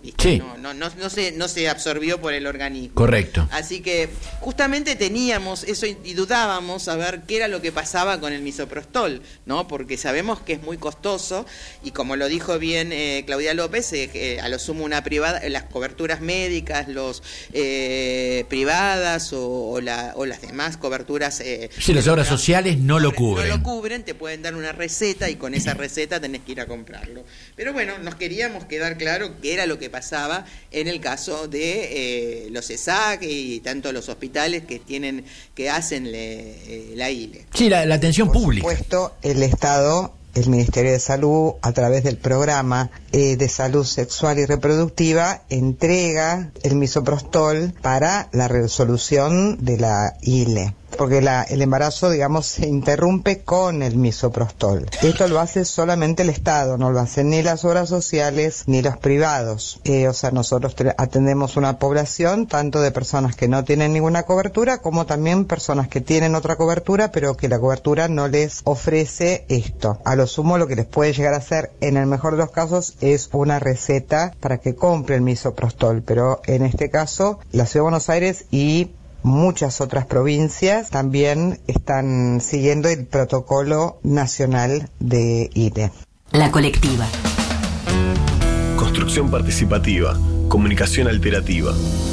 ¿viste? Sí. No, no, no, no, se, no se absorbió por el organismo. Correcto. Así que justamente teníamos eso y, y dudábamos a ver qué era lo que pasaba con el misoprostol, ¿no? Porque sabemos que es muy costoso y como lo dijo bien eh, Claudia López, eh, eh, a lo sumo una privada, las coberturas médicas, los eh, privadas o, o, la, o las demás coberturas. Eh, sí, las obras sociales no lo cubren. No lo cubren, te pueden dar una receta y con esa receta tenés que ir a comprarlo. Pero bueno, nos queríamos quedar claro qué era lo que pasaba en el caso de eh, los E S A C y tanto los hospitales que tienen que hacen le, eh, la I L E. Sí, la, la atención Por pública. Por supuesto, el Estado, el Ministerio de Salud, a través del programa eh, de salud sexual y reproductiva, entrega el misoprostol para la resolución de la I L E. Porque la, el embarazo, digamos, se interrumpe con el misoprostol. Esto lo hace solamente el Estado, no lo hacen ni las obras sociales ni los privados. Eh, o sea, nosotros atendemos una población tanto de personas que no tienen ninguna cobertura como también personas que tienen otra cobertura pero que la cobertura no les ofrece esto. A lo sumo lo que les puede llegar a hacer en el mejor de los casos es una receta para que compre el misoprostol, pero en este caso la Ciudad de Buenos Aires y muchas otras provincias también están siguiendo el protocolo nacional de I L E. La colectiva. Construcción participativa. Comunicación alterativa.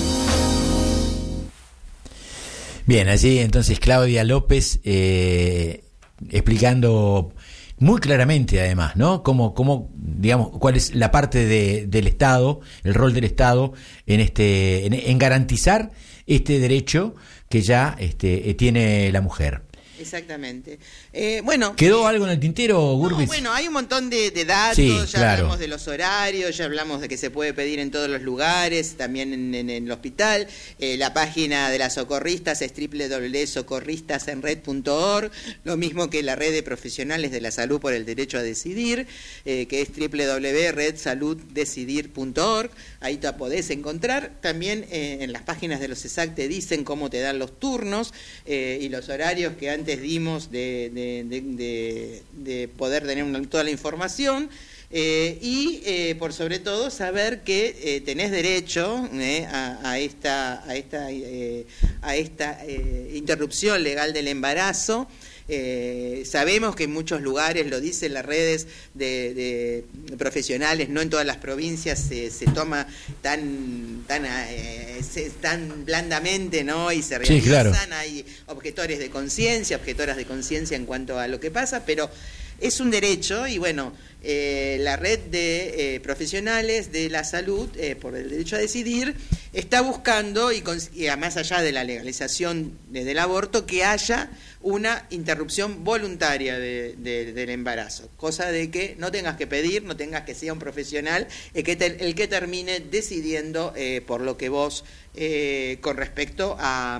Bien, allí entonces Claudia López eh, explicando muy claramente además, ¿no? Cómo, cómo, digamos, cuál es la parte de, del Estado, el rol del Estado en este, en, en garantizar este derecho que ya este, tiene la mujer. Exactamente. Eh, bueno, ¿quedó algo en el tintero, Gurbitz? No, bueno, hay un montón de, de datos, sí, ya claro. hablamos de los horarios, ya hablamos de que se puede pedir en todos los lugares, también en, en, en el hospital. Eh, la página de las socorristas es doble u doble u doble u punto socorristas en red punto org, lo mismo que la red de profesionales de la salud por el derecho a decidir, eh, que es doble u doble u doble u punto red salud decidir punto org. Ahí te podés encontrar. También eh, en las páginas de los E S A C te dicen cómo te dan los turnos eh, y los horarios que antes dimos de, de, de, de, de poder tener una, toda la información eh, y eh, por sobre todo saber que eh, tenés derecho eh, a, a esta a esta eh, a esta eh, interrupción legal del embarazo. Eh, sabemos que en muchos lugares, lo dicen las redes de, de profesionales, no en todas las provincias se, se toma tan tan eh, se, tan blandamente, ¿no? Y se realizan, sí, claro. Hay objetores de conciencia, objetoras de conciencia en cuanto a lo que pasa, pero es un derecho y bueno, eh, la red de eh, profesionales de la salud eh, por el derecho a decidir está buscando, y, con, y más allá de la legalización de, del aborto, que haya una interrupción voluntaria de, de, del embarazo, cosa de que no tengas que pedir, no tengas que sea un profesional el que, te, el que termine decidiendo eh, por lo que vos eh, con respecto a...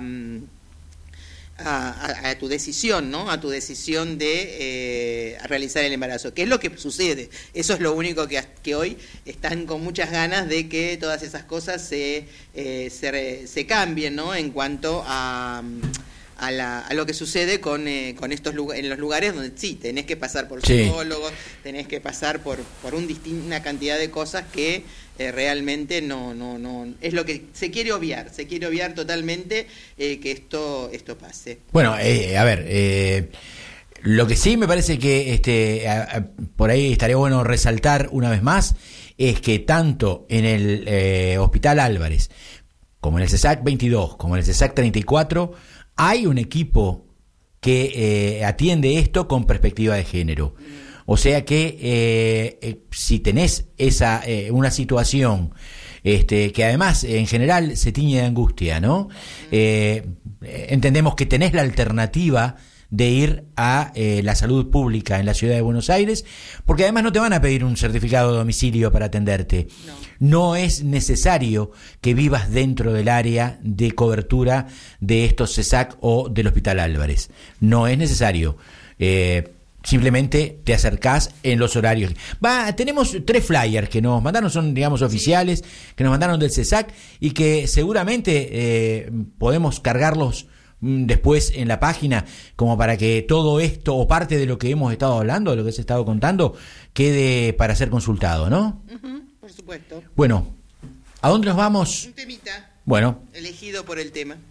A, a, a tu decisión, ¿no? A tu decisión de eh, realizar el embarazo. ¿Qué es lo que sucede? Eso es lo único que, que hoy están con muchas ganas de que todas esas cosas se, eh, se, se cambien, ¿no? En cuanto a... A, la, a lo que sucede con, eh, con estos lugares, en los lugares donde sí, tenés que pasar por psicólogos, sí. tenés que pasar por, por un distin- una cantidad de cosas que eh, realmente no, no, no, es lo que se quiere obviar, se quiere obviar totalmente eh, que esto, esto pase. Bueno, eh, a ver, eh, lo que sí me parece que este, a, a, por ahí estaría bueno resaltar una vez más, es que tanto en el eh, Hospital Álvarez, como en el CESAC veintidós, como en el CESAC treinta y cuatro, hay un equipo que eh, atiende esto con perspectiva de género. O sea que eh, eh, si tenés esa eh, una situación este, que además en general se tiñe de angustia, ¿no? Eh, entendemos que tenés la alternativa de ir a eh, la salud pública en la ciudad de Buenos Aires, porque además no te van a pedir un certificado de domicilio para atenderte. No, no es necesario que vivas dentro del área de cobertura de estos CESAC o del Hospital Álvarez. No es necesario. Eh, simplemente te acercás en los horarios. Va, tenemos tres flyers que nos mandaron, son digamos oficiales, que nos mandaron del CESAC y que seguramente eh, podemos cargarlos después en la página, como para que todo esto o parte de lo que hemos estado hablando, de lo que se ha estado contando, quede para ser consultado, ¿no? Uh-huh, por supuesto. Bueno, ¿A dónde nos vamos? Un temita. Bueno. Elegido por el tema.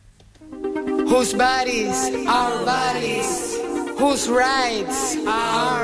Whose bodies, our bodies. Whose rights, our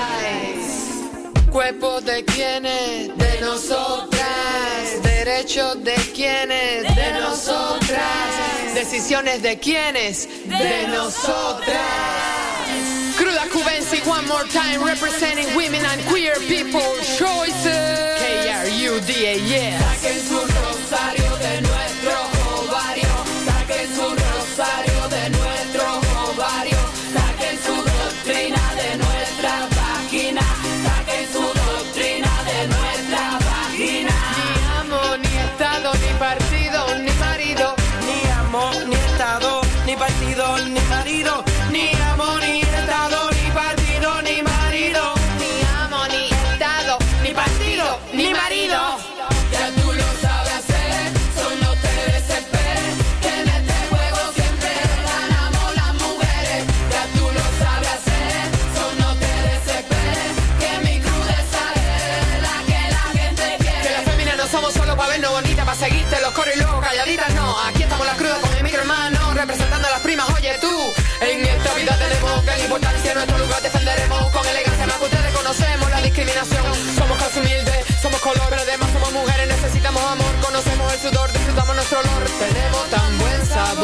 rights. Cuerpo de quienes, de nosotras. Derechos de quienes, de nosotras. Decisiones de quienes, de nosotras. Cruda Cubensi, one more time, representing women and queer people choices. K R U D A, yeah. Saquen su rosario de nuestro ovario. Saquen su rosario de nuestro ovario. Saquen su doctrina de nuestra vagina. Saquen su doctrina de nuestra vagina. Ni amo, ni estado, ni partido, ni marido. Ni amo, ni estado, ni partido, ni marido. Ni amo, ni estado, ni partido, ni marido. Ni amo, ni estado, ni partido, ni marido. Ya tú lo sabes hacer, solo te desesperes. Que en este juego siempre ganamos las mujeres. Ya tú lo sabes hacer, solo te desesperes. Que mi crudeza es la que la gente quiere. Que las féminas no somos solo para vernos bonitas, para seguirte los coros y luego calladitas, no. Aquí estamos las crudas con mi micro hermano, representando a las primas, oye tú. En esta vida tenemos gran importancia, en nuestro lugar defenderemos con elegancia, más que ustedes conocemos la discriminación. Somos clase humilde, somos color, pero además somos mujeres, necesitamos amor, conocemos el sudor, disfrutamos nuestro olor, tenemos tan buen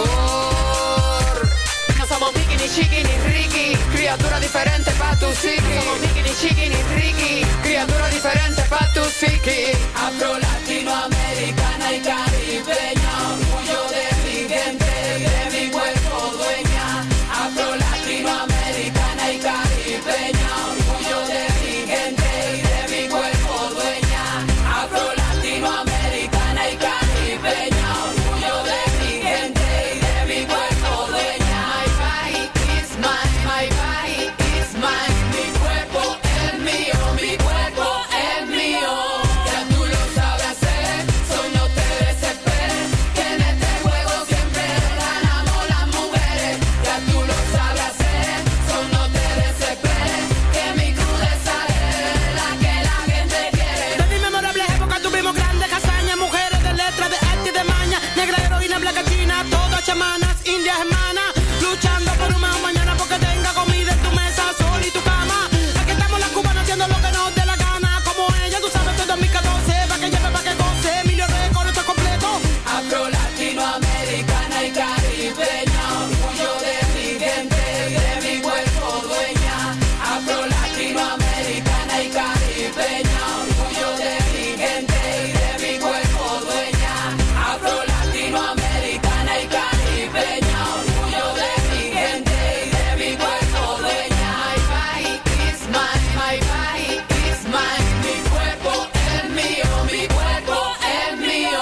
sabor. No somos Mickey, ni Chiqui, ni Ricky, criatura diferente pa' tu psiqui. No somos Mickey, ni Chiqui, ni Ricky, criatura diferente pa' tu psiqui. Afro, latinoamericana y caribeña, orgullo de mi gente y de mi cuerpo dueña. Afro, latinoamericana y caribeña, orgullo de mi gente y de mi cuerpo dueña. Afro, latinoamericana y caribeña, orgullo de mi gente y de mi cuerpo dueña. My body is mine, my body is mine. Mi cuerpo es mío, mi cuerpo es mío. Ya tú lo sabes hacer, solo te desesperes. Que en este juego siempre ganamos las mujeres. Ya tú lo sabes hacer, solo te desesperes. Que mi crudeza es la que la gente quiere. Desde inmemorables épocas tuvimos grandes hazañas, mujeres de letra, de arte y de maña, negra heroína, blanca china, todas chamanas, indias hermanas, luchando por un mejor mañana porque tenga comida en tu mesa, sol y tu cama. Aquí estamos las cubanas haciendo lo que nos dé la gana, como ella, tú sabes, todo dos mil catorce, pa' que lleve, pa' que goce, Emilio Record, esto es completo. Afro, latinoamericana y caribeña, orgullo de mi gente y de mi cuerpo dueña. Afro, latinoamericana y caribeña, orgullo de mi gente y de mi cuerpo dueña. Afro, latinoamericana y caribeña, orgullo de mi gente y de mi cuerpo dueña. My body is mine, my body is mine. Mi cuerpo es mío, mi cuerpo es mío.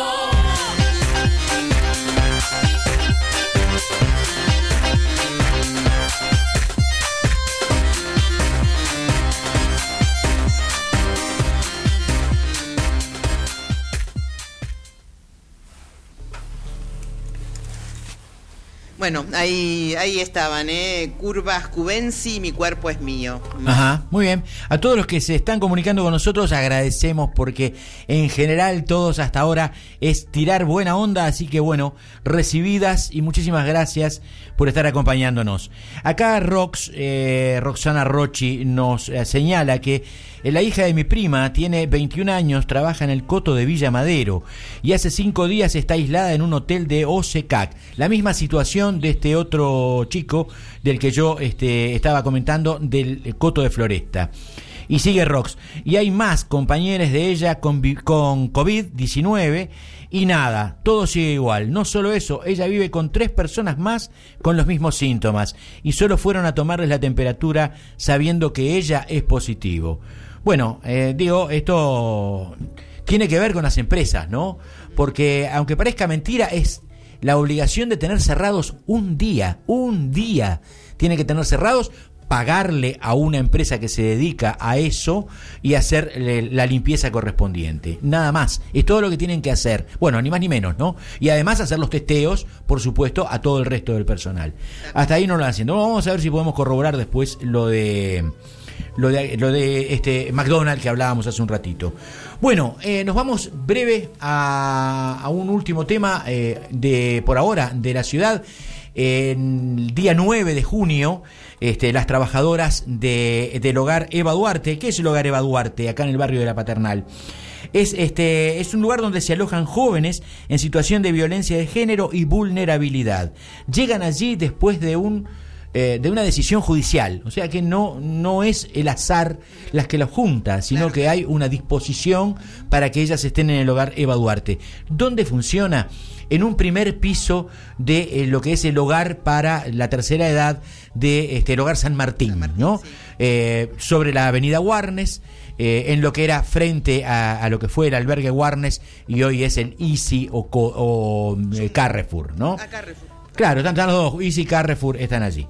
Bueno, ahí, ahí estaban, ¿eh? Curvas Cubensi, mi cuerpo es mío. Ajá, muy bien. A todos los que se están comunicando con nosotros agradecemos porque en general todos hasta ahora es tirar buena onda, así que bueno, recibidas y muchísimas gracias por estar acompañándonos. Acá Rox, eh, Roxana Rochi nos eh, señala que eh, la hija de mi prima tiene veintiún años, trabaja en el Coto de Villa Madero y hace cinco días está aislada en un hotel de OSECAC. La misma situación de este otro chico del que yo este, estaba comentando, del Coto de Floresta. Y sigue Rox. Y hay más compañeros de ella con, con COVID diecinueve y nada, todo sigue igual. No solo eso, ella vive con tres personas más con los mismos síntomas y solo fueron a tomarles la temperatura sabiendo que ella es positivo. Bueno, eh, digo, esto tiene que ver con las empresas, ¿no? Porque aunque parezca mentira, es la obligación de tener cerrados un día, un día tiene que tener cerrados, pagarle a una empresa que se dedica a eso y hacer la limpieza correspondiente. Nada más, es todo lo que tienen que hacer. Bueno, ni más ni menos, ¿no? Y además hacer los testeos, por supuesto, a todo el resto del personal. Hasta ahí no lo están haciendo. Vamos a ver si podemos corroborar después lo de lo de, lo de este McDonald's que hablábamos hace un ratito. Bueno, eh, nos vamos breve a, a un último tema eh, de por ahora de la ciudad. El día nueve de junio, este, las trabajadoras de, del hogar Eva Duarte. ¿Qué es el hogar Eva Duarte? Acá en el barrio de La Paternal. Es, este, es un lugar donde se alojan jóvenes en situación de violencia de género y vulnerabilidad. Llegan allí después de un eh, de una decisión judicial, o sea que no, no es el azar las que las junta, sino claro, que hay una disposición para que ellas estén en el hogar Eva Duarte. ¿Dónde funciona? En un primer piso de eh, lo que es el hogar para la tercera edad de este, el hogar San Martín, ¿no? Eh, sobre la avenida Warnes, eh, en lo que era frente a, a lo que fue el albergue Warnes y hoy es el Easy o, o eh, Carrefour, ¿no? A Carrefour. Claro, están, están los dos, Easy y Carrefour están allí.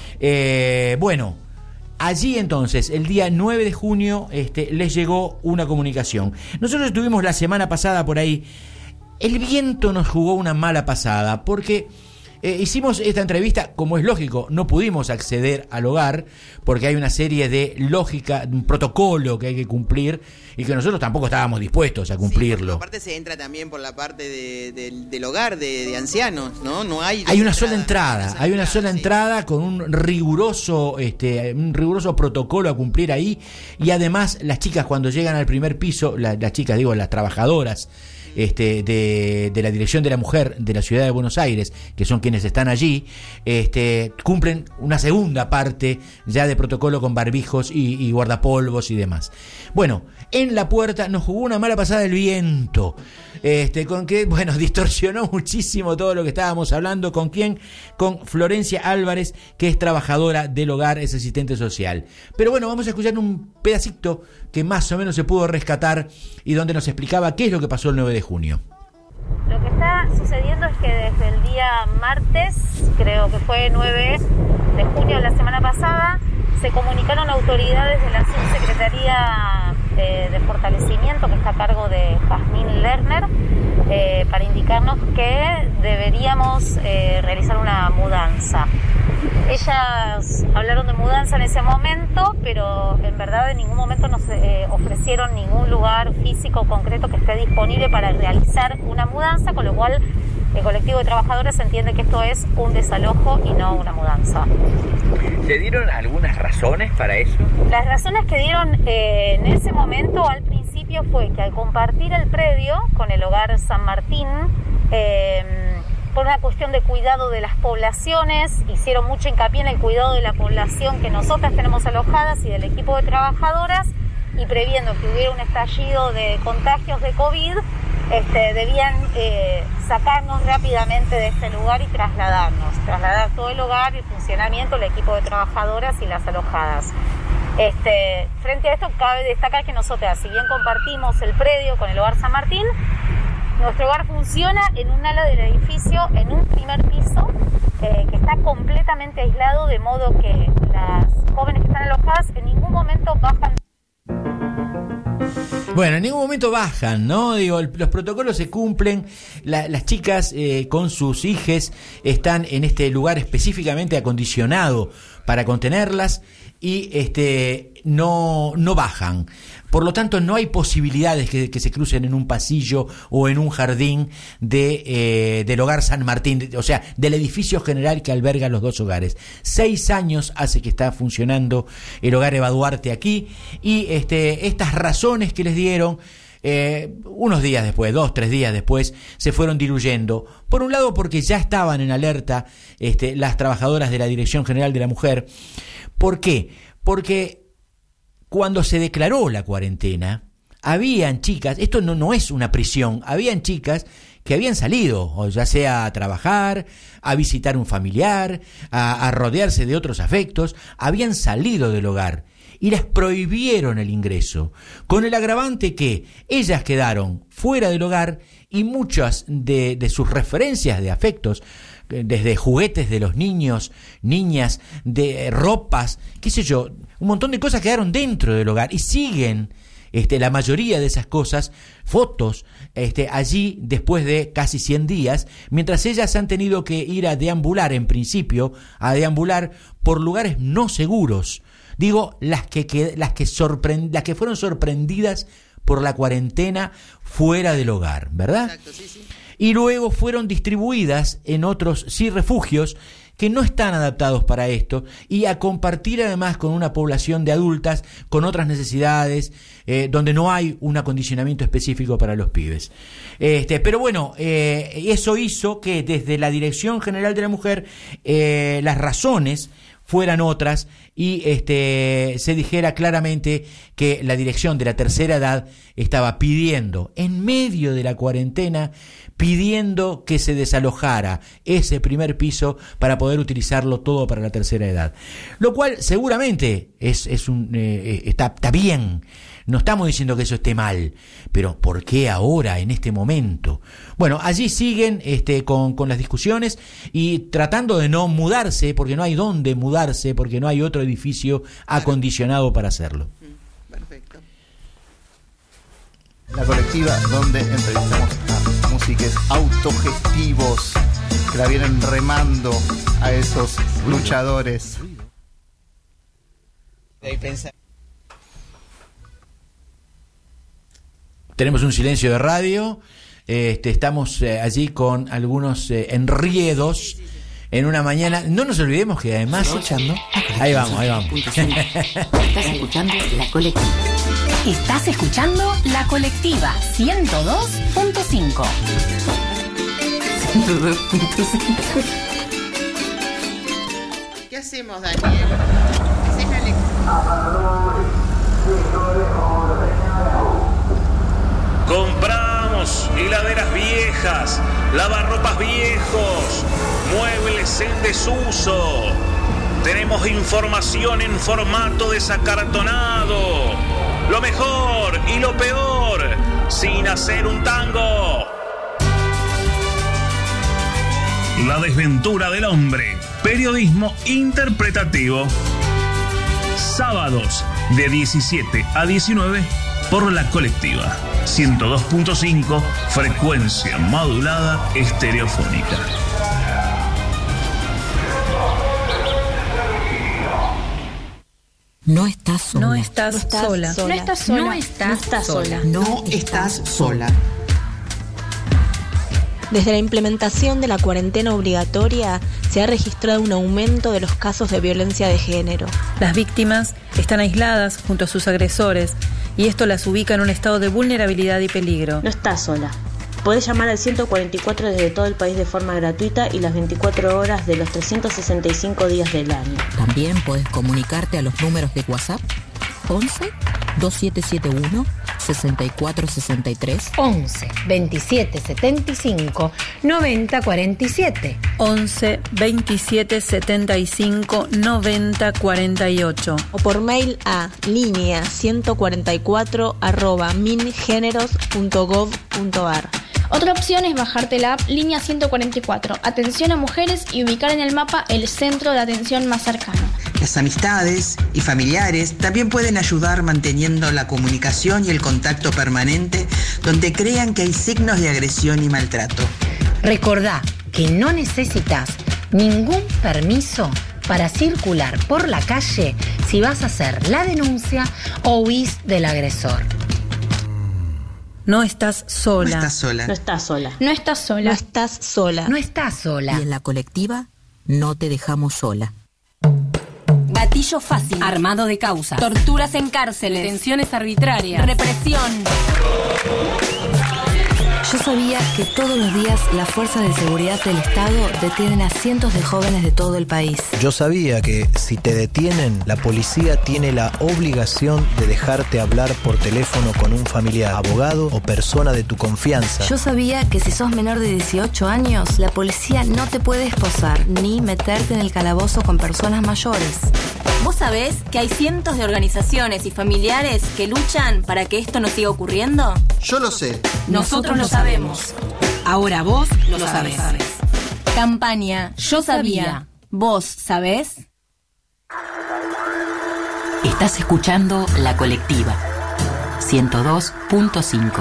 Eh, bueno, allí entonces, el día nueve de junio, este, les llegó una comunicación. Nosotros estuvimos la semana pasada por ahí. El viento nos jugó una mala pasada porque eh, hicimos esta entrevista, como es lógico, no pudimos acceder al hogar porque hay una serie de lógica, un protocolo que hay que cumplir y que nosotros tampoco estábamos dispuestos a cumplirlo. Sí, aparte se entra también por la parte de, de, del hogar de, de ancianos, ¿no? No hay. Hay una entrada, sola entrada, hay una sola sí. entrada con un riguroso, este, un riguroso protocolo a cumplir ahí y además las chicas cuando llegan al primer piso, la, las chicas digo las trabajadoras. Este, de, de la Dirección de la Mujer de la Ciudad de Buenos Aires, que son quienes están allí, este, cumplen una segunda parte ya de protocolo con barbijos y, y guardapolvos y demás. Bueno, en la puerta nos jugó una mala pasada el viento, este, con que, bueno, distorsionó muchísimo todo lo que estábamos hablando. ¿Con quién? Con Florencia Álvarez, que es trabajadora del hogar, es asistente social. Pero bueno, vamos a escuchar un pedacito que más o menos se pudo rescatar y donde nos explicaba qué es lo que pasó el nueve de junio. Lo que está sucediendo es que desde el día martes, creo que fue nueve de junio de la semana pasada, se comunicaron autoridades de la Subsecretaría eh, de Fortalecimiento, que está a cargo de Jazmín Lerner, eh, para indicarnos que deberíamos eh, realizar una mudanza. Ellas hablaron de mudanza en ese momento, pero en verdad en ningún momento nos eh, ofrecieron ningún lugar físico concreto que esté disponible para realizar una mudanza, con lo cual el colectivo de trabajadores entiende que esto es un desalojo y no una mudanza. ¿Se dieron algunas razones para eso? Las razones que dieron eh, en ese momento al principio fue que al compartir el predio con el hogar San Martín, eh, por una cuestión de cuidado de las poblaciones, hicieron mucho hincapié en el cuidado de la población que nosotras tenemos alojadas y del equipo de trabajadoras, y previendo que hubiera un estallido de contagios de COVID, este, debían eh, sacarnos rápidamente de este lugar y trasladarnos, trasladar todo el hogar, el funcionamiento, el equipo de trabajadoras y las alojadas. Este, frente a esto cabe destacar que nosotras, si bien compartimos el predio con el hogar San Martín, nuestro hogar funciona en un ala del edificio, en un primer piso, eh, que está completamente aislado, de modo que las jóvenes que están alojadas en ningún momento bajan. Bueno, en ningún momento bajan, ¿no? Digo, el, los protocolos se cumplen, la, las chicas eh, con sus hijes están en este lugar específicamente acondicionado para contenerlas y este no, no bajan. Por lo tanto, no hay posibilidades que, que se crucen en un pasillo o en un jardín de eh, del hogar San Martín, o sea, del edificio general que alberga los dos hogares. Seis años hace que está funcionando el hogar Eva Duarte aquí y este estas razones que les dieron, eh, unos días después, dos, tres días después, se fueron diluyendo. Por un lado, porque ya estaban en alerta este, las trabajadoras de la Dirección General de la Mujer. ¿Por qué? Porque cuando se declaró la cuarentena, habían chicas, esto no, no es una prisión, habían chicas que habían salido, o ya sea a trabajar, a visitar un familiar, a, a rodearse de otros afectos, habían salido del hogar y les prohibieron el ingreso, con el agravante que ellas quedaron fuera del hogar y muchas de, de sus referencias de afectos, desde juguetes de los niños, niñas, de ropas, qué sé yo, un montón de cosas quedaron dentro del hogar y siguen este, la mayoría de esas cosas, fotos, este, allí después de casi cien días, mientras ellas han tenido que ir a deambular, en principio, a deambular por lugares no seguros. Digo, las que, que, las que, sorprend, las que fueron sorprendidas por la cuarentena fuera del hogar, ¿verdad? Exacto, sí, sí. Y luego fueron distribuidas en otros sí refugios que no están adaptados para esto, y a compartir además con una población de adultas con otras necesidades, eh, donde no hay un acondicionamiento específico para los pibes. Este, pero bueno, eh, eso hizo que desde la Dirección General de la Mujer eh, las razones fueran otras, y este se dijera claramente que la dirección de la tercera edad estaba pidiendo, en medio de la cuarentena, pidiendo que se desalojara ese primer piso para poder utilizarlo todo para la tercera edad. Lo cual seguramente es, es un, eh, está, está bien. No estamos diciendo que eso esté mal, pero ¿por qué ahora, en este momento? Bueno, allí siguen este, con, con las discusiones y tratando de no mudarse, porque no hay dónde mudarse, porque no hay otro edificio acondicionado para hacerlo. Perfecto. La colectiva donde entrevistamos a músicos autogestivos que la vienen remando a esos luchadores. Tenemos un silencio de radio, este, estamos eh, allí con algunos eh, enriedos en una mañana. No nos olvidemos que además... Escuchando. Ahí vamos, ahí vamos. Estás escuchando La Colectiva. Estás escuchando La Colectiva ciento dos punto cinco. ciento dos punto cinco. ¿Qué hacemos, Daniel? ¿Haces la lectura? Compramos heladeras viejas, lavarropas viejos, muebles en desuso. Tenemos información en formato desacartonado. Lo mejor y lo peor, sin hacer un tango. La desventura del hombre. Periodismo interpretativo. Sábados de diecisiete a diecinueve por La Colectiva. ciento dos punto cinco, frecuencia modulada estereofónica. No estás sola. No estás sola. No estás sola. No estás sola. No estás sola. Desde la implementación de la cuarentena obligatoria se ha registrado un aumento de los casos de violencia de género. Las víctimas están aisladas junto a sus agresores y esto las ubica en un estado de vulnerabilidad y peligro. No estás sola. Podés llamar al ciento cuarenta y cuatro desde todo el país de forma gratuita y las veinticuatro horas de los trescientos sesenta y cinco días del año. También podés comunicarte a los números de WhatsApp once, veintisiete setenta y uno, sesenta y cuatro sesenta y tres, once, veintisiete setenta y cinco, noventa cuarenta y siete, once, veintisiete setenta y cinco, noventa cuarenta y ocho, o por mail a línea ciento cuarenta y cuatro arroba mingeneros punto gov punto ar. Otra opción es bajarte la app Línea ciento cuarenta y cuatro, atención a mujeres, y ubicar en el mapa el centro de atención más cercano. Las amistades y familiares también pueden ayudar manteniendo la comunicación y el contacto permanente donde crean que hay signos de agresión y maltrato. Recordá que no necesitas ningún permiso para circular por la calle si vas a hacer la denuncia o huís del agresor. No estás sola. No estás sola. No estás sola. No estás sola. No estás sola. No estás sola. Y en La Colectiva no te dejamos sola. Gatillo fácil. Armado de causa. Torturas en cárceles. Detenciones arbitrarias. Represión. Yo sabía que todos los días las fuerzas de seguridad del Estado detienen a cientos de jóvenes de todo el país. Yo sabía que si te detienen, la policía tiene la obligación de dejarte hablar por teléfono con un familiar, abogado o persona de tu confianza. Yo sabía que si sos menor de dieciocho años, la policía no te puede esposar ni meterte en el calabozo con personas mayores. ¿Vos sabés que hay cientos de organizaciones y familiares que luchan para que esto no siga ocurriendo? Yo lo sé. Nosotros lo sabemos. Ahora vos lo, lo sabés. sabés. Campaña Yo sabía. ¿Vos sabés? Estás escuchando La Colectiva ciento dos punto cinco.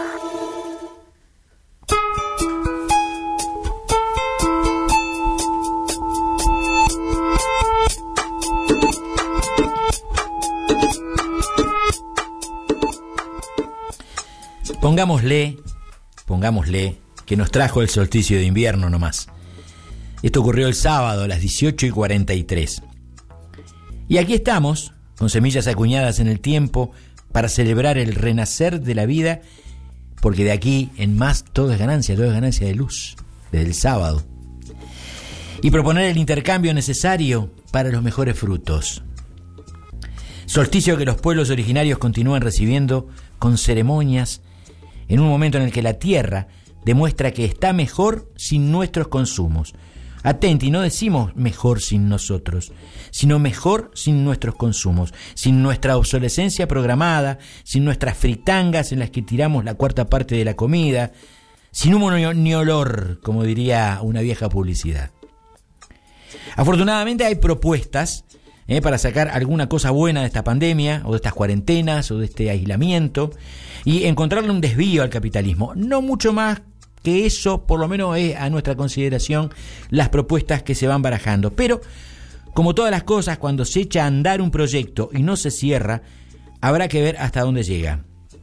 Pongámosle, pongámosle que nos trajo el solsticio de invierno nomás. Esto ocurrió el sábado a las dieciocho y cuarenta y tres. Y aquí estamos, con semillas acuñadas en el tiempo, para celebrar el renacer de la vida, porque de aquí en más todo es ganancia, todo es ganancia de luz, desde el sábado. Y proponer el intercambio necesario para los mejores frutos. Solsticio que los pueblos originarios continúan recibiendo con ceremonias, en un momento en el que la tierra demuestra que está mejor sin nuestros consumos. Atenti, no decimos mejor sin nosotros, sino mejor sin nuestros consumos, sin nuestra obsolescencia programada, sin nuestras fritangas en las que tiramos la cuarta parte de la comida, sin humo ni olor, como diría una vieja publicidad. Afortunadamente hay propuestas eh, para sacar alguna cosa buena de esta pandemia, o de estas cuarentenas, o de este aislamiento, y encontrarle un desvío al capitalismo. No mucho más que eso, por lo menos es a nuestra consideración las propuestas que se van barajando. Pero, como todas las cosas, cuando se echa a andar un proyecto y no se cierra, habrá que ver hasta dónde llega.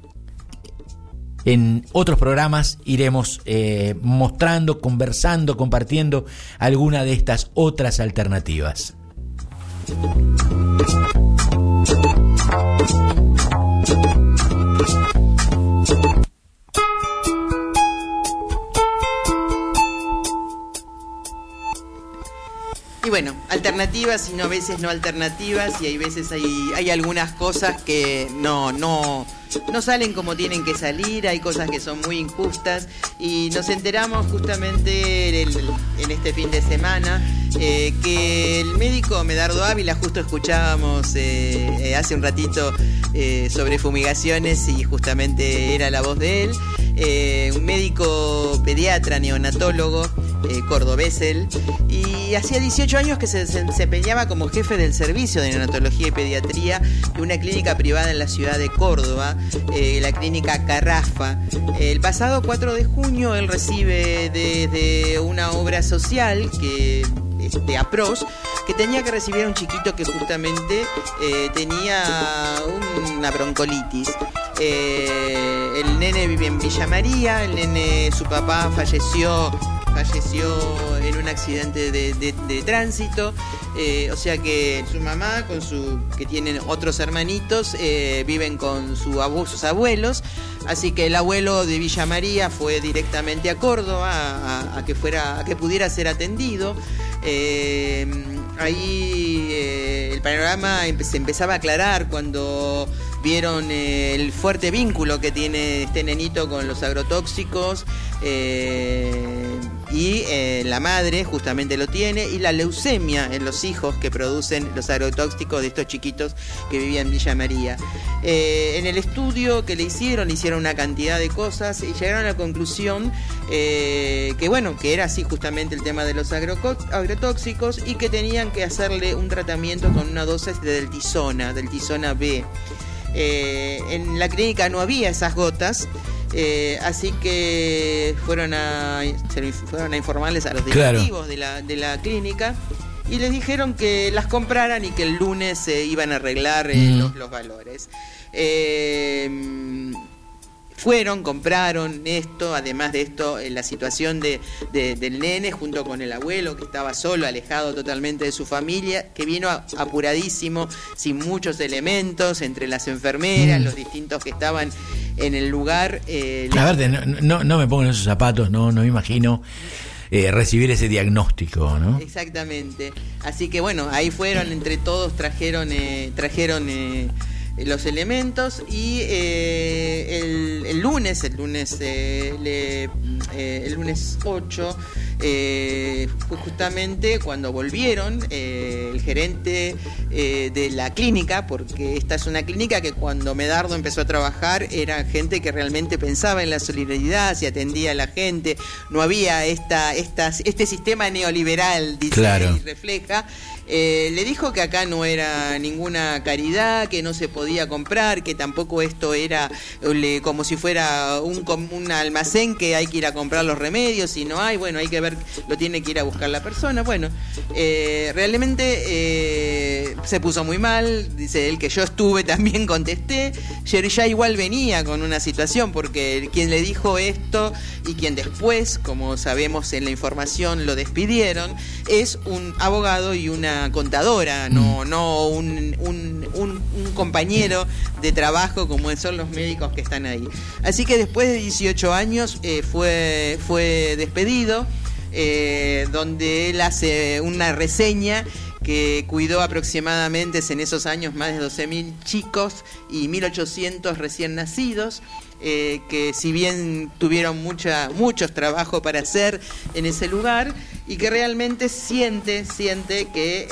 En otros programas iremos eh, mostrando, conversando, compartiendo alguna de estas otras alternativas. Y bueno, alternativas y no a veces no alternativas, y hay veces hay, hay algunas cosas que no, no, no salen como tienen que salir, hay cosas que son muy injustas, y nos enteramos justamente en, el, en este fin de semana eh, que el médico Medardo Ávila, justo escuchábamos eh, eh, hace un ratito eh, sobre fumigaciones y justamente era la voz de él, eh, un médico pediatra, neonatólogo, eh, cordobés él, y hacía dieciocho años que se desempeñaba como jefe del servicio de neonatología y pediatría de una clínica privada en la ciudad de Córdoba, eh, la clínica Carrafa. El pasado cuatro de junio él recibe desde de una obra social que de APROS, que tenía que recibir a un chiquito que justamente eh, tenía una broncolitis. Eh, el nene vive en Villa María, el nene, su papá falleció falleció en un accidente de, de, de tránsito, eh, o sea que su mamá, con su que tienen otros hermanitos, eh, viven con su abu, sus abuelos, así que el abuelo de Villa María fue directamente a Córdoba a, a, a que fuera, a que pudiera ser atendido. Eh, ahí eh, el panorama se empezaba a aclarar cuando vieron eh, el fuerte vínculo que tiene este nenito con los agrotóxicos, eh, y eh, la madre justamente lo tiene, y la leucemia en los hijos que producen los agrotóxicos de estos chiquitos que vivían en Villa María. Eh, en el estudio que le hicieron, hicieron una cantidad de cosas y llegaron a la conclusión eh, que bueno, que era así justamente el tema de los agrotóxicos, y que tenían que hacerle un tratamiento con una dosis de deltisona, deltisona B. Eh, en la clínica no había esas gotas, eh, así que fueron a fueron a informarles a los directivos claro. de la de la clínica, y les dijeron que las compraran y que el lunes se eh, iban a arreglar eh, mm. los, los valores. Eh, Fueron, compraron esto, además de esto, en la situación de, de, del nene junto con el abuelo, que estaba solo, alejado totalmente de su familia, que vino apuradísimo, sin muchos elementos, entre las enfermeras, mm. los distintos que estaban en el lugar. Eh, A ver, no, no, no me pongo en esos zapatos, no, no me imagino eh, recibir ese diagnóstico, ¿no? Exactamente. Así que bueno, ahí fueron, entre todos trajeron, eh, trajeron eh, los elementos, y eh, el, el lunes, el lunes, eh, le, eh, el lunes ocho, eh, fue justamente cuando volvieron eh, el gerente eh, de la clínica, porque esta es una clínica que cuando Medardo empezó a trabajar era gente que realmente pensaba en la solidaridad, se atendía a la gente, no había esta, esta, este sistema neoliberal, dice claro. y refleja. Eh, le dijo que acá no era ninguna caridad, que no se podía comprar, que tampoco esto era le, como si fuera un, un almacén que hay que ir a comprar los remedios, si no hay, bueno, hay que ver, lo tiene que ir a buscar la persona. Bueno, eh, realmente eh, se puso muy mal, dice él que yo estuve, también contesté, ya igual venía con una situación, porque quien le dijo esto y quien después, como sabemos en la información, lo despidieron, es un abogado y una contadora, no, no un, un, un, un compañero de trabajo como son los médicos que están ahí. Así que después de dieciocho años eh, fue, fue despedido, eh, donde él hace una reseña que cuidó aproximadamente en esos años más de doce mil chicos y mil ochocientos recién nacidos. Eh, que si bien tuvieron mucha, muchos trabajos para hacer en ese lugar, y que realmente siente, siente que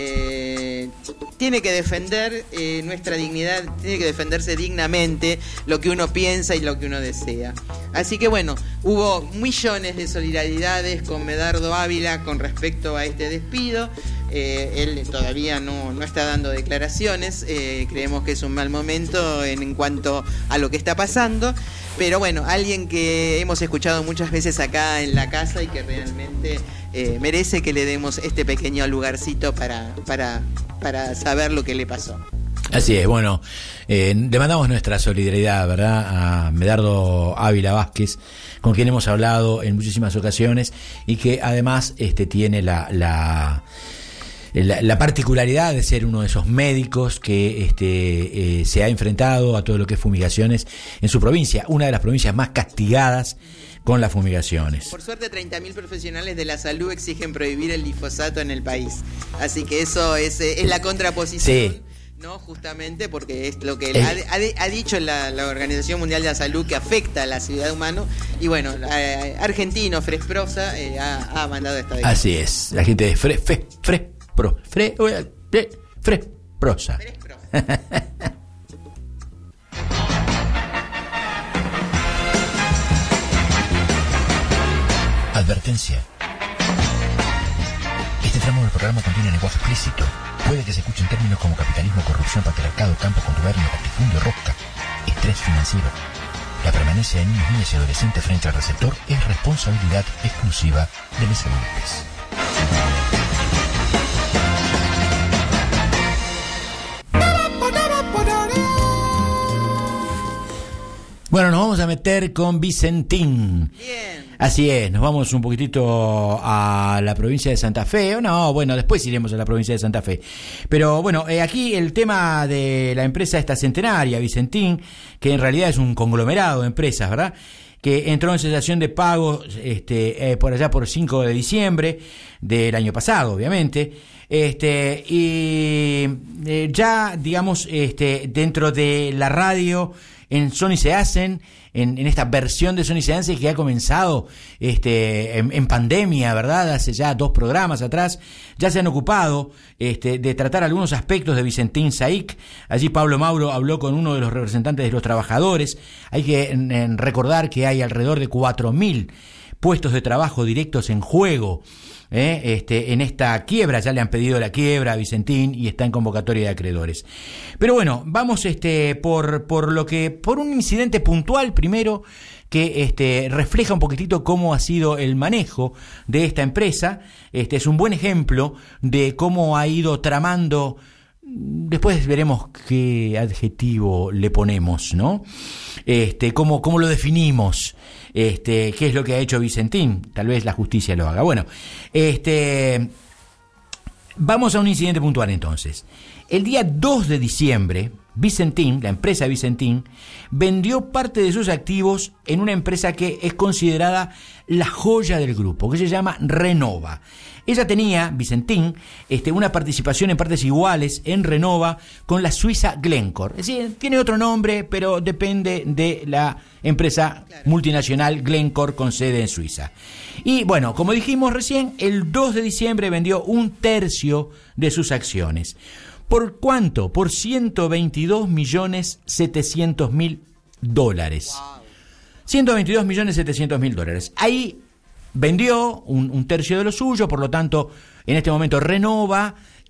eh, tiene que defender eh, nuestra dignidad, tiene que defenderse dignamente lo que uno piensa y lo que uno desea. Así que bueno, hubo millones de solidaridades con Medardo Ávila con respecto a este despido. Eh, él todavía no, no está dando declaraciones, eh, creemos que es un mal momento en, en cuanto a lo que está pasando, pero bueno, alguien que hemos escuchado muchas veces acá en la casa y que realmente eh, merece que le demos este pequeño lugarcito para, para, para saber lo que le pasó. Así es, bueno, eh, le mandamos nuestra solidaridad, ¿verdad?, a Medardo Ávila Vázquez, con quien hemos hablado en muchísimas ocasiones y que además este, tiene la... la La, la particularidad de ser uno de esos médicos que este, eh, se ha enfrentado a todo lo que es fumigaciones en su provincia, una de las provincias más castigadas con las fumigaciones. Por suerte, treinta mil profesionales de la salud exigen prohibir el glifosato en el país, así que eso es, es la contraposición. Sí. No, justamente porque es lo que eh. ha, ha, ha dicho la, la Organización Mundial de la Salud, que afecta a la ciudad humana. Y bueno, eh, Argentino Fresprosa eh, ha, ha mandado esta declaración. Así es, la gente de Fre, Fre, Fre. Pro, fre, fre, fre, prosa. Advertencia. Este tramo del programa contiene lenguaje explícito. Puede que se escuchen términos como capitalismo, corrupción, patriarcado, campo, contubernio, latifundio, rosca, estrés financiero. La permanencia de niños, niñas y adolescentes frente al receptor es responsabilidad exclusiva de los adultos. Bueno, nos vamos a meter con Vicentín. Bien. Así es, nos vamos un poquitito a la provincia de Santa Fe. No, bueno, después iremos a la provincia de Santa Fe. Pero bueno, eh, aquí el tema de la empresa esta centenaria, Vicentín, que en realidad es un conglomerado de empresas, ¿verdad?, que entró en cesación de pagos este, eh, por allá por cinco de diciembre del año pasado, obviamente. Este, y eh, ya, digamos, este, dentro de la radio, en Sony se hacen, en, en esta versión de Sony se hacen que ha comenzado este, en, en pandemia, ¿verdad? Hace ya dos programas atrás, ya se han ocupado este, de tratar algunos aspectos de Vicentín S A I C. Allí Pablo Mauro habló con uno de los representantes de los trabajadores. Hay que en, en recordar que hay alrededor de cuatro mil puestos de trabajo directos en juego. Eh, este, en esta quiebra, ya le han pedido la quiebra a Vicentín y está en convocatoria de acreedores. Pero bueno, vamos este, por, por lo que, por un incidente puntual primero que este, refleja un poquitito cómo ha sido el manejo de esta empresa. Este es un buen ejemplo de cómo ha ido tramando. Después veremos qué adjetivo le ponemos, ¿no? Este, cómo, cómo lo definimos. Este, qué es lo que ha hecho Vicentín, tal vez la justicia lo haga. Bueno, este, vamos a un incidente puntual entonces. El día dos de diciembre, Vicentín, la empresa Vicentín, vendió parte de sus activos en una empresa que es considerada la joya del grupo, que se llama Renova. Ella tenía, Vicentín, este, una participación en partes iguales en Renova con la suiza Glencore. Es decir, tiene otro nombre, pero depende de la empresa multinacional Glencore con sede en Suiza. Y bueno, como dijimos recién, el dos de diciembre vendió un tercio de sus acciones. ¿Por cuánto? Por ciento veintidós millones setecientos mil dólares. ciento veintidós millones setecientos mil dólares. Ahí vendió un, un tercio de lo suyo, por lo tanto, en este momento Renova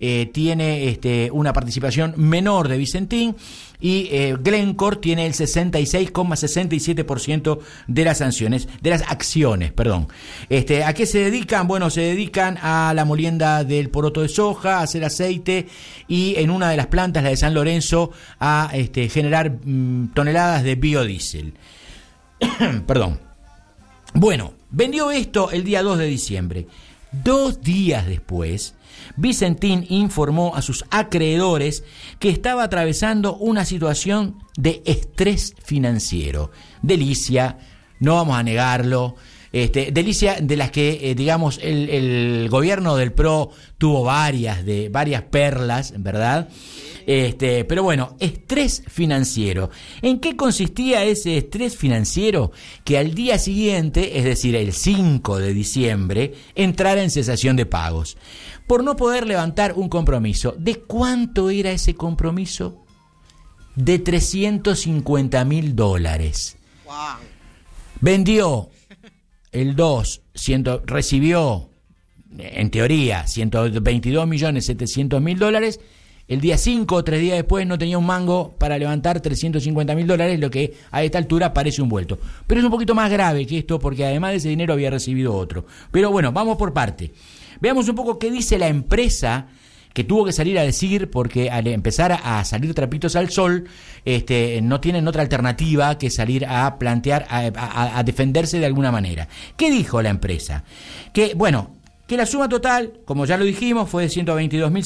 eh, tiene este, una participación menor de Vicentín y eh, Glencore tiene el sesenta y seis coma sesenta y siete por ciento de las sanciones, de las acciones, perdón. Este, ¿a qué se dedican? Bueno, se dedican a la molienda del poroto de soja, a hacer aceite y en una de las plantas, la de San Lorenzo, a este, generar mm, toneladas de biodiesel. Perdón. Bueno, vendió esto el día dos de diciembre. Dos días después, Vicentín informó a sus acreedores que estaba atravesando una situación de estrés financiero. Delicia, no vamos a negarlo. Este, delicia de las que, eh, digamos, el, el gobierno del P R O tuvo varias, de varias perlas, ¿verdad? Este, pero bueno, estrés financiero. ¿En qué consistía ese estrés financiero? Que al día siguiente, es decir, el cinco de diciembre, entrara en cesación de pagos. Por no poder levantar un compromiso. ¿De cuánto era ese compromiso? De trescientos cincuenta mil dólares. Wow. Vendió el dos, ciento, recibió, en teoría, ciento veintidós millones setecientos mil dólares. El día cinco o tres días después no tenía un mango para levantar trescientos cincuenta mil dólares, lo que a esta altura parece un vuelto. Pero es un poquito más grave que esto porque además de ese dinero había recibido otro. Pero bueno, vamos por parte. Veamos un poco qué dice la empresa que tuvo que salir a decir, porque al empezar a salir trapitos al sol, este, no tienen otra alternativa que salir a plantear, a, a, a defenderse de alguna manera. ¿Qué dijo la empresa? Que, bueno, que la suma total, como ya lo dijimos, fue de ciento veintidós millones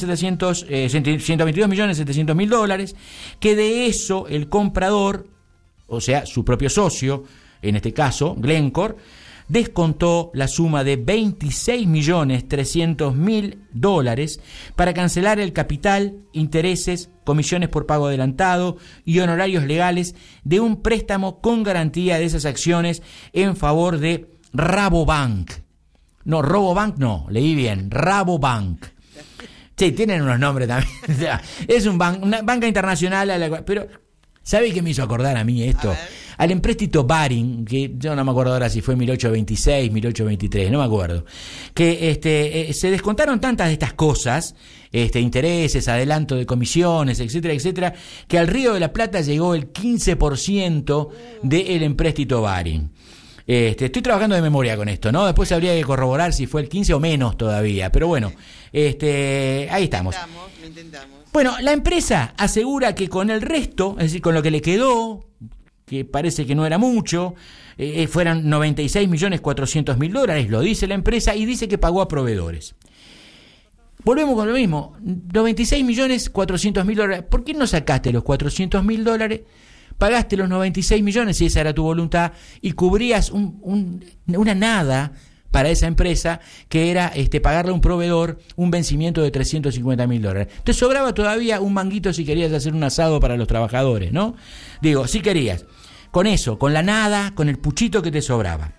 setecientos mil dólares, que de eso el comprador, o sea, su propio socio, en este caso, Glencore, descontó la suma de veintiséis millones trescientos mil dólares para cancelar el capital, intereses, comisiones por pago adelantado y honorarios legales de un préstamo con garantía de esas acciones en favor de Rabobank. No, Robobank no, leí bien, Rabobank. Sí, tienen unos nombres también. Es un ban- una banca internacional, a la, pero ¿sabe qué me hizo acordar a mí esto? Al empréstito Baring, que yo no me acuerdo ahora si fue mil ochocientos veintiséis, mil ochocientos veintitrés, no me acuerdo, que este, eh, se descontaron tantas de estas cosas, este, intereses, adelanto de comisiones, etcétera, etcétera, que al Río de la Plata llegó el quince por ciento del empréstito Baring. Este, estoy trabajando de memoria con esto, ¿no? Después habría que corroborar si fue el quince o menos todavía, pero bueno, este, ahí estamos. Lo intentamos, lo intentamos. Bueno, la empresa asegura que con el resto, es decir, con lo que le quedó, que parece que no era mucho, eh, fueran noventa y seis millones cuatrocientos mil dólares, lo dice la empresa, y dice que pagó a proveedores. Volvemos con lo mismo, noventa y seis millones cuatrocientos mil dólares. ¿Por qué no sacaste los cuatrocientos mil dólares? Pagaste los noventa y seis millones, si esa era tu voluntad, y cubrías un, un, una nada para esa empresa, que era este, pagarle a un proveedor un vencimiento de trescientos cincuenta mil dólares. Te sobraba todavía un manguito si querías hacer un asado para los trabajadores, ¿no? Digo, si querías. Con eso, con la nada, con el puchito que te sobraba.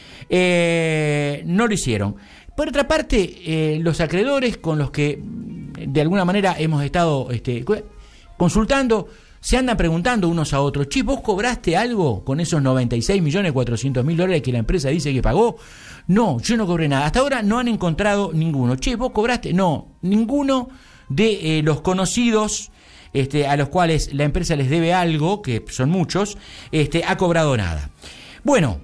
Eh, no lo hicieron. Por otra parte, eh, los acreedores con los que de alguna manera hemos estado este, consultando, se andan preguntando unos a otros, che, ¿vos cobraste algo con esos noventa y seis millones cuatrocientos mil dólares que la empresa dice que pagó? No, yo no cobré nada. Hasta ahora no han encontrado ninguno. Che, ¿vos cobraste? No, ninguno de eh, los conocidos este, a los cuales la empresa les debe algo, que son muchos, este, ha cobrado nada. Bueno,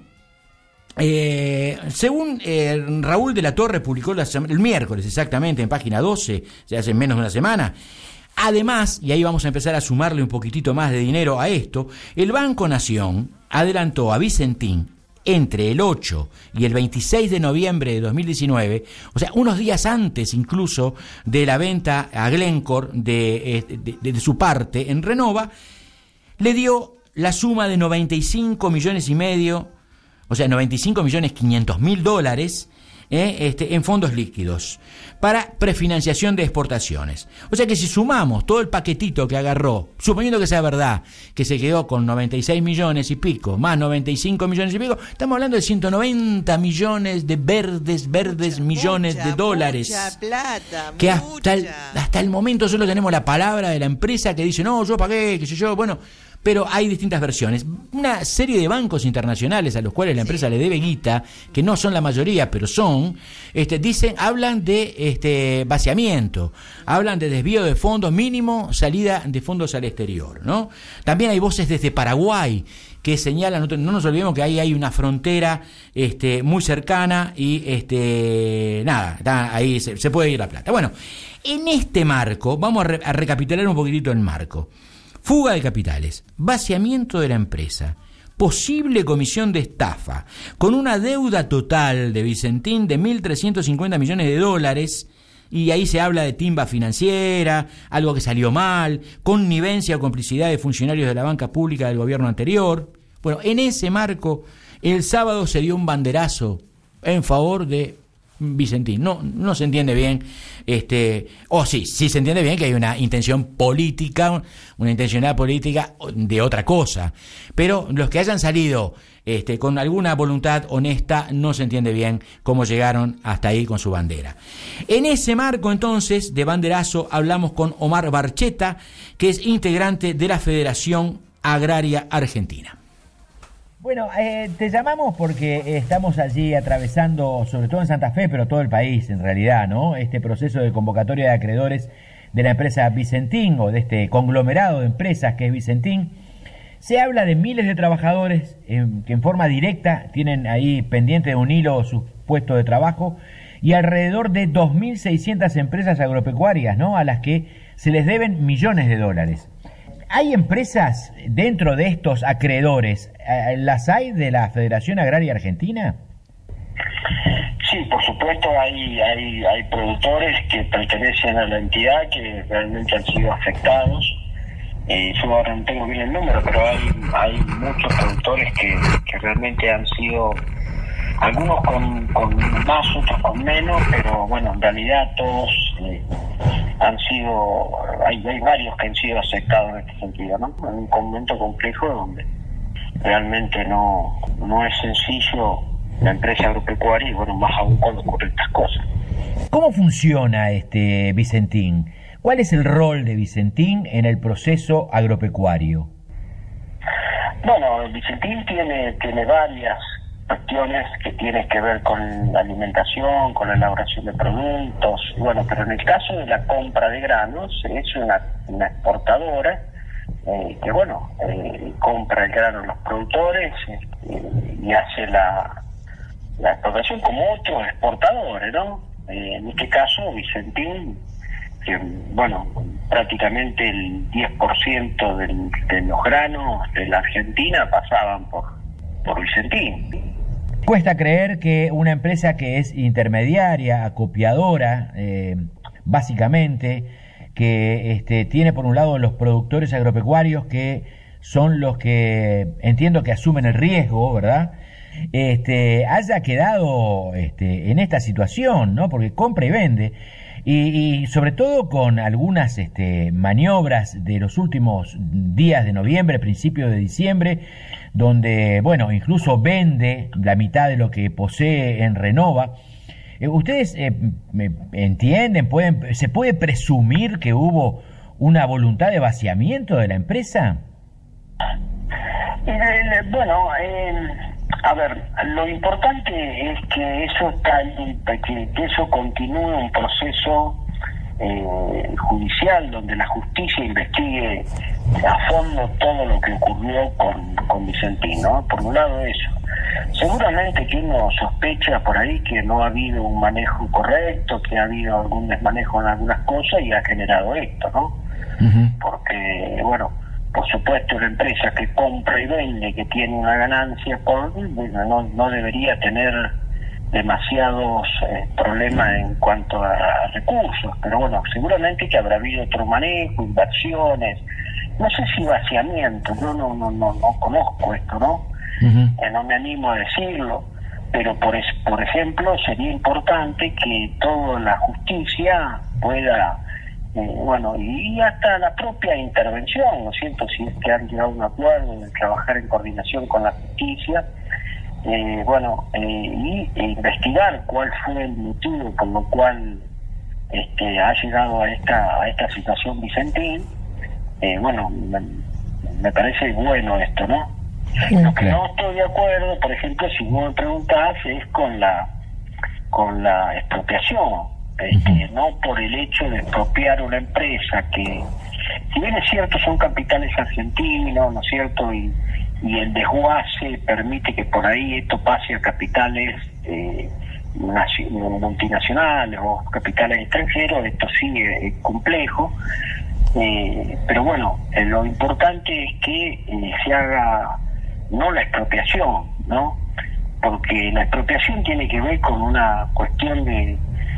eh, según eh, Raúl de la Torre publicó la, el miércoles exactamente en página doce, ya hace menos de una semana. Además, y ahí vamos a empezar a sumarle un poquitito más de dinero a esto, el Banco Nación adelantó a Vicentín entre el ocho y el veintiséis de noviembre de dos mil diecinueve, o sea, unos días antes incluso de la venta a Glencore de, de, de, de su parte en Renova, le dio la suma de noventa y cinco millones y medio, o sea, noventa y cinco millones quinientos mil dólares, Eh, este, en fondos líquidos para prefinanciación de exportaciones. O sea que si sumamos todo el paquetito que agarró, suponiendo que sea verdad, que se quedó con noventa y seis millones y pico, más noventa y cinco millones y pico, estamos hablando de ciento noventa millones de verdes, verdes mucha, millones mucha, de dólares. Mucha plata, que mucha. Hasta, el, hasta el momento solo tenemos la palabra de la empresa que dice, no, yo pagué, qué sé yo, bueno, pero hay distintas versiones. Una serie de bancos internacionales a los cuales la empresa le debe guita, que no son la mayoría, pero son, este, dicen, hablan de este vaciamiento, hablan de desvío de fondos, mínimo salida de fondos al exterior, ¿no? También hay voces desde Paraguay que señalan, no nos olvidemos que ahí hay una frontera este, muy cercana y este nada, está, ahí se, se puede ir la plata. Bueno, en este marco, vamos a, re, a recapitular un poquitito el marco. Fuga de capitales, vaciamiento de la empresa, posible comisión de estafa, con una deuda total de Vicentín de mil trescientos cincuenta millones de dólares, y ahí se habla de timba financiera, algo que salió mal, connivencia o complicidad de funcionarios de la banca pública del gobierno anterior. Bueno, en ese marco, el sábado se dio un banderazo en favor de Vicentín. No, no se entiende bien, este, o oh, sí, sí se entiende bien que hay una intención política, una intencionalidad política de otra cosa, pero los que hayan salido este, con alguna voluntad honesta, no se entiende bien cómo llegaron hasta ahí con su bandera. En ese marco, entonces, de banderazo, hablamos con Omar Barcheta, que es integrante de la Federación Agraria Argentina. Bueno, eh, te llamamos porque estamos allí atravesando, sobre todo en Santa Fe, pero todo el país en realidad, ¿no? Este proceso de convocatoria de acreedores de la empresa Vicentín, o de este conglomerado de empresas que es Vicentín. Se habla de miles de trabajadores eh, que en forma directa tienen ahí pendiente de un hilo sus puestos de trabajo, y alrededor de dos mil seiscientas empresas agropecuarias, ¿no?, a las que se les deben millones de dólares. ¿Hay empresas dentro de estos acreedores? ¿Las hay de la Federación Agraria Argentina? Sí, por supuesto, hay, hay, hay productores que pertenecen a la entidad que realmente han sido afectados. Eh, yo ahora no tengo bien el número, pero hay, hay muchos productores que, que realmente han sido, algunos con, con más, otros con menos, pero bueno, en realidad todos eh, han sido, hay, hay varios que han sido afectados en este sentido, ¿no? En un momento complejo donde realmente no, no es sencillo la empresa agropecuaria, y bueno, más aún cuando ocurren estas cosas. ¿Cómo funciona este Vicentín? ¿Cuál es el rol de Vicentín en el proceso agropecuario? Bueno, Vicentín tiene, tiene varias cuestiones que tienen que ver con la alimentación, con la elaboración de productos, y bueno, pero en el caso de la compra de granos, es una, una exportadora eh, que bueno, eh, compra el grano a los productores eh, y hace la, la exportación como otros exportadores, ¿no? Eh, en este caso, Vicentín, que bueno, prácticamente el diez por ciento del, de los granos de la Argentina pasaban por, por Vicentín. Cuesta creer que una empresa que es intermediaria, acopiadora, eh, básicamente, que este, tiene por un lado los productores agropecuarios, que son los que entiendo que asumen el riesgo, ¿verdad?, este, haya quedado este, en esta situación, ¿no? Porque compra y vende. Y, y sobre todo con algunas este, maniobras de los últimos días de noviembre, principios de diciembre, donde, bueno, incluso vende la mitad de lo que posee en Renova. Eh, ¿Ustedes eh, entienden, pueden, se puede presumir que hubo una voluntad de vaciamiento de la empresa? Eh, bueno, eh, a ver, lo importante es que eso está, que, que eso continúe un proceso eh, judicial donde la justicia investigue a fondo todo lo que ocurrió con, con Vicentín, ¿no? Por un lado eso. Seguramente que uno sospecha por ahí que no ha habido un manejo correcto, que ha habido algún desmanejo en algunas cosas y ha generado esto, ¿no? Uh-huh. Porque, bueno, por supuesto, una empresa que compra y vende, que tiene una ganancia, por, bueno, no, no debería tener demasiados eh, problemas en cuanto a recursos, pero bueno, seguramente que habrá habido otro manejo, inversiones, no sé si vaciamiento, yo no, no, no, no conozco esto, ¿no? Uh-huh. Eh, no me animo a decirlo, pero por, es, por ejemplo, sería importante que toda la justicia pueda... Eh, bueno, y hasta la propia intervención, ¿no es cierto? Si es que han llegado a un acuerdo de trabajar en coordinación con la justicia, eh, bueno, eh, y e investigar cuál fue el motivo por lo cual este, ha llegado a esta a esta situación Vicentín. Eh, bueno, me parece bueno esto, ¿no? Lo que no estoy de acuerdo, por ejemplo, si vos me preguntás, es con la con la expropiación, este, no por el hecho de expropiar una empresa que, si bien es cierto, son capitales argentinos, ¿no es cierto? Y, y el desguace permite que por ahí esto pase a capitales eh, multinacionales o capitales extranjeros. Esto sí es complejo, eh, pero bueno, eh, lo importante es que eh, se haga no la expropiación, ¿no? Porque la expropiación tiene que ver con una cuestión de,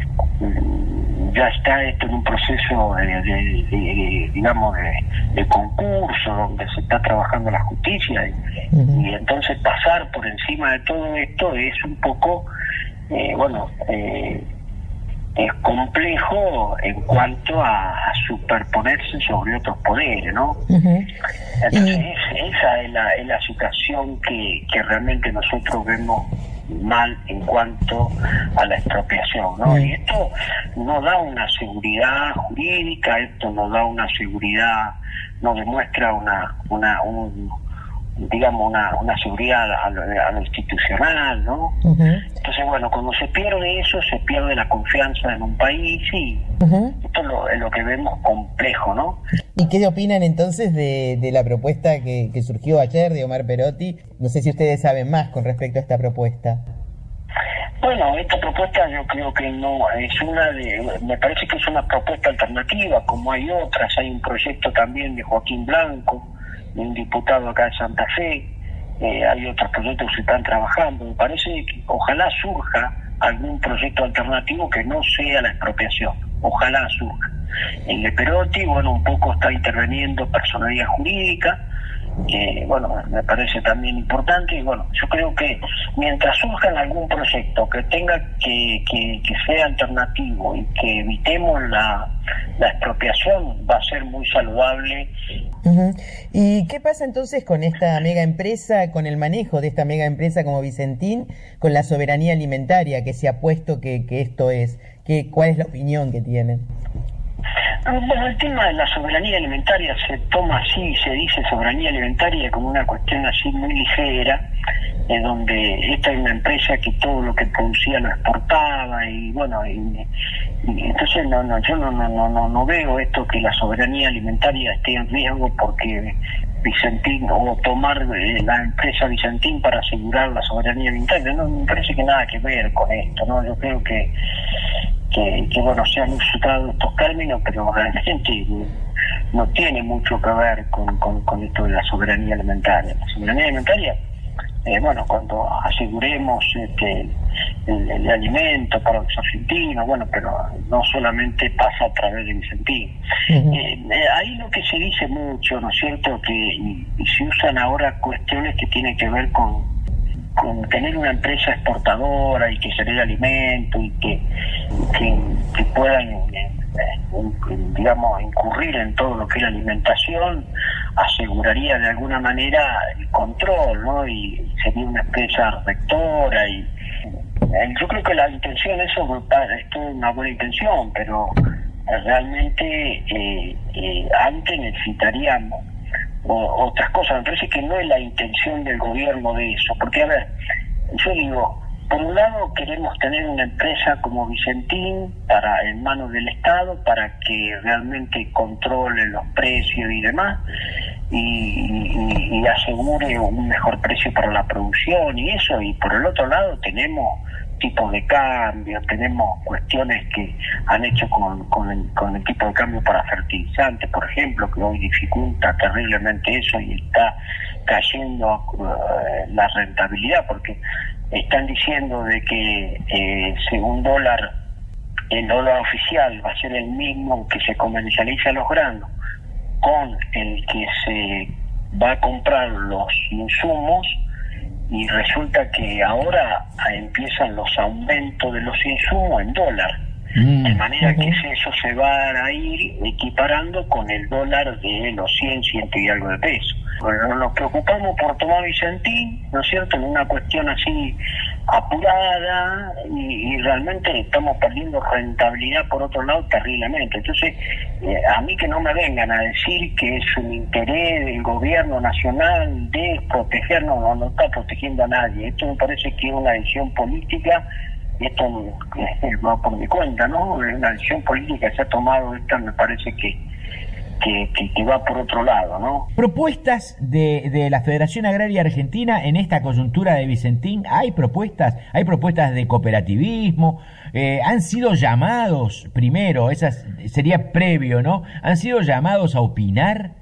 ya está esto en un proceso de, de, de, de digamos, de, de concurso, donde se está trabajando la justicia, y, uh-huh. y entonces pasar por encima de todo esto es un poco, eh, bueno, eh, es complejo en cuanto a, a superponerse sobre otros poderes, ¿no? Uh-huh. Entonces es, esa es la, es la situación que, que realmente nosotros vemos mal en cuanto a la expropiación, ¿no? Uh-huh. Y esto no da una seguridad jurídica, esto no da una seguridad, no demuestra una, una, un, digamos, una, una seguridad a lo, a lo institucional, ¿no? Uh-huh. Entonces, bueno, cuando se pierde eso, se pierde la confianza en un país y uh-huh. esto es lo, es lo que vemos complejo, ¿no? ¿Y qué opinan entonces de, de la propuesta que, que surgió ayer de Omar Perotti? No sé si ustedes saben más con respecto a esta propuesta. Bueno, esta propuesta yo creo que no es una de, me parece que es una propuesta alternativa, como hay otras. Hay un proyecto también de Joaquín Blanco, de un diputado acá de Santa Fe, eh, hay otros proyectos que se están trabajando. Me parece que ojalá surja algún proyecto alternativo que no sea la expropiación, ojalá surja. El de Perotti, bueno, un poco está interviniendo personalidad jurídica, que, bueno, me parece también importante, y bueno, yo creo que mientras surja algún proyecto que tenga que, que, que sea alternativo y que evitemos la, la expropiación, va a ser muy saludable. Uh-huh. ¿Y qué pasa entonces con esta mega empresa, con el manejo de esta mega empresa como Vicentín, con la soberanía alimentaria que se ha puesto que, que esto es? ¿Qué, ¿Cuál es la opinión que tienen? Bueno, el tema de la soberanía alimentaria se toma así, se dice soberanía alimentaria como una cuestión así muy ligera, en donde esta es una empresa que todo lo que producía lo exportaba y bueno, y, y entonces no, no, yo no, no, no, no veo esto que la soberanía alimentaria esté en riesgo porque Vicentín o tomar eh, la empresa Vicentín para asegurar la soberanía alimentaria. No me parece que nada que ver con esto, ¿no? Yo creo que Que, que bueno, se han usado estos términos, pero realmente no tiene mucho que ver con, con, con esto de la soberanía alimentaria. La soberanía alimentaria, eh, bueno, cuando aseguremos este, el, el alimento para los argentinos, bueno, pero no solamente pasa a través de Vicentín. Uh-huh. Eh, eh, ahí lo que se dice mucho, ¿no es cierto?, que y, y se usan ahora cuestiones que tienen que ver con con tener una empresa exportadora y que se dé alimento y que, que, que puedan, eh, digamos, incurrir en todo lo que es la alimentación, aseguraría de alguna manera el control, ¿no? Y sería una empresa rectora y eh, yo creo que la intención, eso es toda una buena intención, pero eh, realmente eh, eh, antes necesitaríamos o otras cosas. Me parece que no es la intención del gobierno de eso, porque a ver, yo digo, por un lado queremos tener una empresa como Vicentín para en manos del Estado para que realmente controle los precios y demás y, y, y asegure un mejor precio para la producción y eso, y por el otro lado tenemos tipos de cambio, tenemos cuestiones que han hecho con, con, el, con el tipo de cambio para fertilizantes, por ejemplo, que hoy dificulta terriblemente eso y está cayendo uh, la rentabilidad, porque están diciendo de que eh, según dólar, el dólar oficial va a ser el mismo que se comercializa los granos con el que se va a comprar los insumos, y resulta que ahora empiezan los aumentos de los insumos en dólar. Mm. De manera que eso se va a ir equiparando con el dólar de los cien, ciento y algo de pesos. Bueno, nos preocupamos por Tomás Vicentín, ¿no es cierto?, en una cuestión así apurada, y, y realmente estamos perdiendo rentabilidad por otro lado terriblemente. Entonces, eh, a mí que no me vengan a decir que es un interés del gobierno nacional de protegernos, no, no está protegiendo a nadie. Esto me parece que es una decisión política, y esto eh, va por mi cuenta, ¿no? Es una decisión política que se ha tomado, esta me parece que Que, que, que va por otro lado, ¿no? ¿Propuestas de, de la Federación Agraria Argentina en esta coyuntura de Vicentín? ¿Hay propuestas? ¿Hay propuestas de cooperativismo? Eh, ¿Han sido llamados, primero, esas sería previo, ¿no? ¿Han sido llamados a opinar?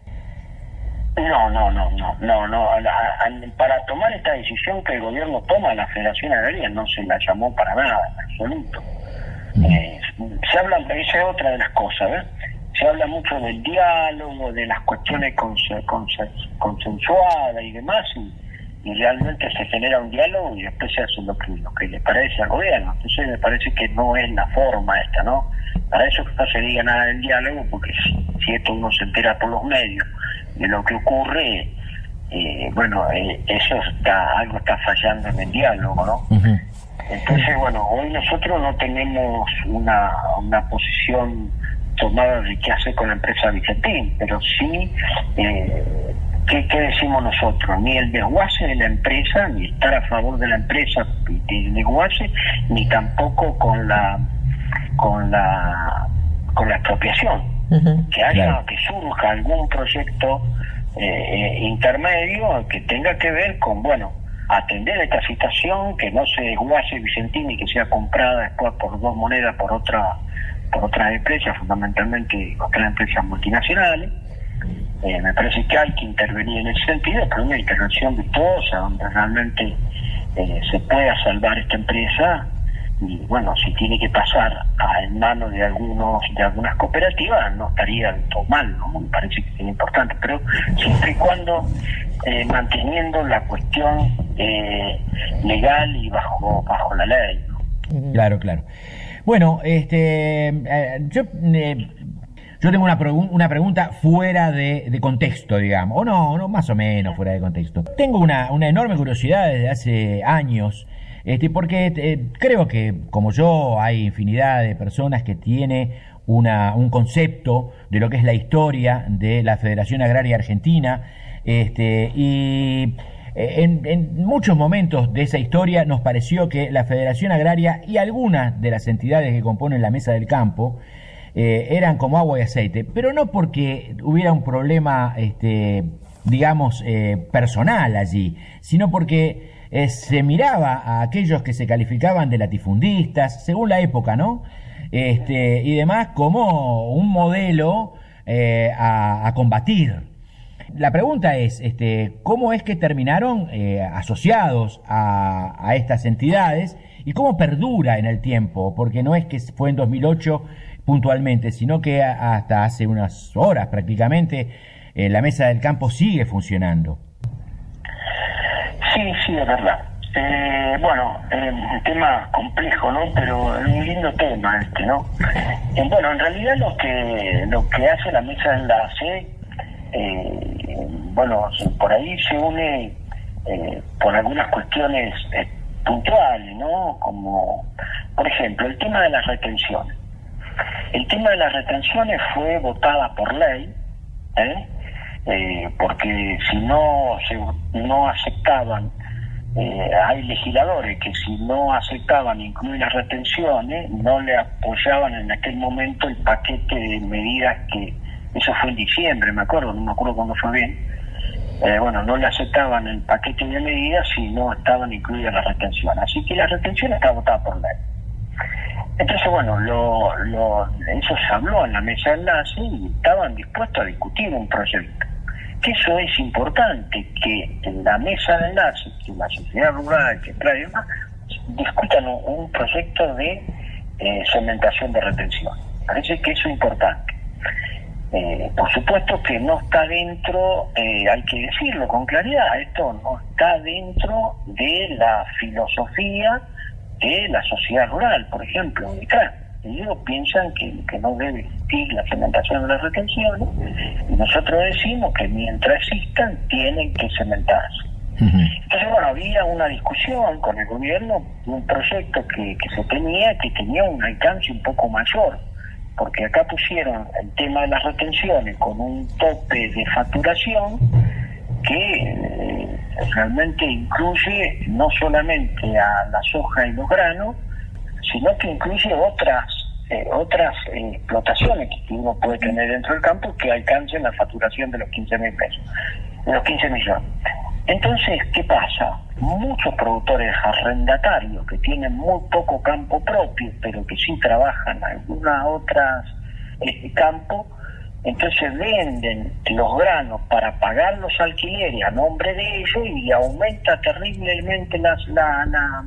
No, no, no, no, no, no. A la, a, para tomar esta decisión que el gobierno toma, la Federación Agraria no se la llamó para nada, en absoluto. Mm. Eh, se habla, esa es otra de las cosas, ¿ves? Se habla mucho del diálogo, de las cuestiones conse, conse, consensuadas y demás, y, y realmente se genera un diálogo y después se hace lo que, lo que le parece al gobierno. Entonces me parece que no es la forma esta, ¿no? Para eso no se diga nada del diálogo, porque si, si esto uno se entera por los medios de lo que ocurre, eh, bueno, eh, eso está, algo está fallando en el diálogo, ¿no? Uh-huh. Entonces, bueno, hoy nosotros no tenemos una, una posición tomada de qué hacer con la empresa Vicentín, pero sí, eh, ¿qué, ¿qué decimos nosotros? Ni el desguace de la empresa, ni estar a favor de la empresa y del desguace, ni tampoco con la con la con la expropiación. Uh-huh. Que haya, claro, que surja algún proyecto eh, intermedio que tenga que ver con, bueno, atender esta situación, que no se desguace Vicentín y que sea comprada después por dos monedas por otra por otras empresas, fundamentalmente otras empresas multinacionales. Eh, me parece que hay que intervenir en ese sentido, pero una intervención virtuosa, donde realmente eh, se pueda salvar esta empresa, y bueno, si tiene que pasar a, en manos de algunos de algunas cooperativas, no estaría del todo mal, ¿no? Me parece que es importante, pero siempre y cuando eh, manteniendo la cuestión eh, legal y bajo bajo la ley, ¿no? Claro, claro. Bueno, este, eh, yo, eh, yo tengo una, pregu- una pregunta fuera de, de contexto, digamos, o no, no, más o menos fuera de contexto. Tengo una, una enorme curiosidad desde hace años, este, porque eh, creo que, como yo, hay infinidad de personas que tiene una, un concepto de lo que es la historia de la Federación Agraria Argentina, este, y En, en muchos momentos de esa historia nos pareció que la Federación Agraria y algunas de las entidades que componen la Mesa del Campo eh, eran como agua y aceite, pero no porque hubiera un problema, este, digamos, eh, personal allí, sino porque eh, se miraba a aquellos que se calificaban de latifundistas, según la época, ¿no? Este, y demás, como un modelo eh, a, a combatir. La pregunta es, este, ¿cómo es que terminaron eh, asociados a, a estas entidades y cómo perdura en el tiempo? Porque no es que fue en dos mil ocho puntualmente, sino que a, hasta hace unas horas prácticamente eh, la Mesa del Campo sigue funcionando. Sí, sí, es verdad. Eh, bueno, eh, un tema complejo, ¿no? Pero es un lindo tema este, ¿no? Eh, bueno, en realidad lo que lo que hace la Mesa de Enlace, Eh, bueno, por ahí se une eh, por algunas cuestiones eh, puntuales, ¿no? Como, por ejemplo, el tema de las retenciones. El tema de las retenciones fue votada por ley, ¿eh? Eh, porque si no se, no aceptaban, eh, hay legisladores que si no aceptaban incluir las retenciones, no le apoyaban en aquel momento el paquete de medidas que, eso fue en diciembre, me acuerdo, no me acuerdo cuándo fue bien, eh, bueno, no le aceptaban el paquete de medidas si no estaban incluidas las retenciones, así que la retención está votada por ley. Entonces, bueno, lo, lo, eso se habló en la mesa de enlace y estaban dispuestos a discutir un proyecto. Que eso es importante, que en la mesa de enlace, que la sociedad rural, que trae demás, discutan un, un proyecto de eh, cementación de retención. Parece que eso es importante. Eh, por supuesto que no está dentro, eh, hay que decirlo con claridad, esto no está dentro de la filosofía de la sociedad rural, por ejemplo, ellos piensan que, que no debe existir la cementación de las retenciones, y nosotros decimos que mientras existan tienen que cementarse. Entonces, bueno, había una discusión con el gobierno de un proyecto que, que se tenía, que tenía un alcance un poco mayor, porque acá pusieron el tema de las retenciones con un tope de facturación que eh, realmente incluye no solamente a la soja y los granos, sino que incluye otras eh, otras eh, explotaciones que uno puede tener dentro del campo que alcancen la facturación de los quince mil pesos, de los quince millones. Entonces, ¿qué pasa? Muchos productores arrendatarios que tienen muy poco campo propio, pero que sí trabajan en algunas otras eh, campos, entonces venden los granos para pagar los alquileres a nombre de ellos y aumenta terriblemente las, la, la,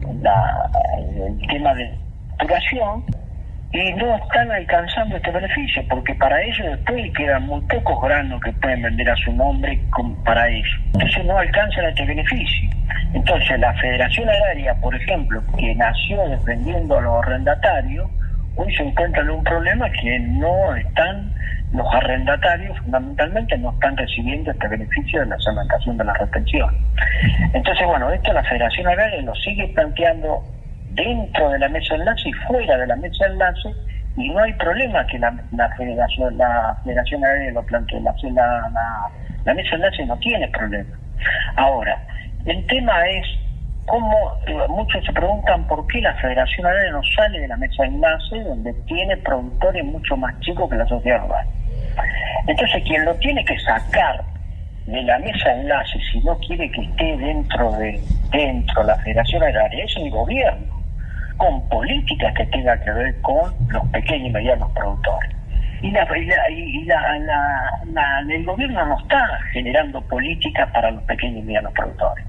la, el tema de facturación, y no están alcanzando este beneficio, porque para ellos después quedan muy pocos granos que pueden vender a su nombre para ellos. Entonces no alcanzan este beneficio. Entonces la Federación Agraria, por ejemplo, que nació defendiendo a los arrendatarios, hoy se encuentra en un problema que no están, los arrendatarios fundamentalmente no están recibiendo este beneficio de la cementación de la retención. Entonces, bueno, esto la Federación Agraria lo sigue planteando dentro de la mesa de enlace y fuera de la mesa de enlace, y no hay problema que la, la Federación la Federación Agraria lo plantee. La, la, la, la mesa de enlace no tiene problema. Ahora, el tema es cómo, eh, muchos se preguntan por qué la Federación Agraria no sale de la mesa de enlace, donde tiene productores mucho más chicos que la sociedad rural. Entonces, quien lo tiene que sacar de la mesa de enlace, si no quiere que esté dentro de dentro de la Federación Agraria, es el gobierno, con políticas que tengan que ver con los pequeños y medianos productores. Y, la, y, la, y la, la, la, el gobierno no está generando políticas para los pequeños y medianos productores.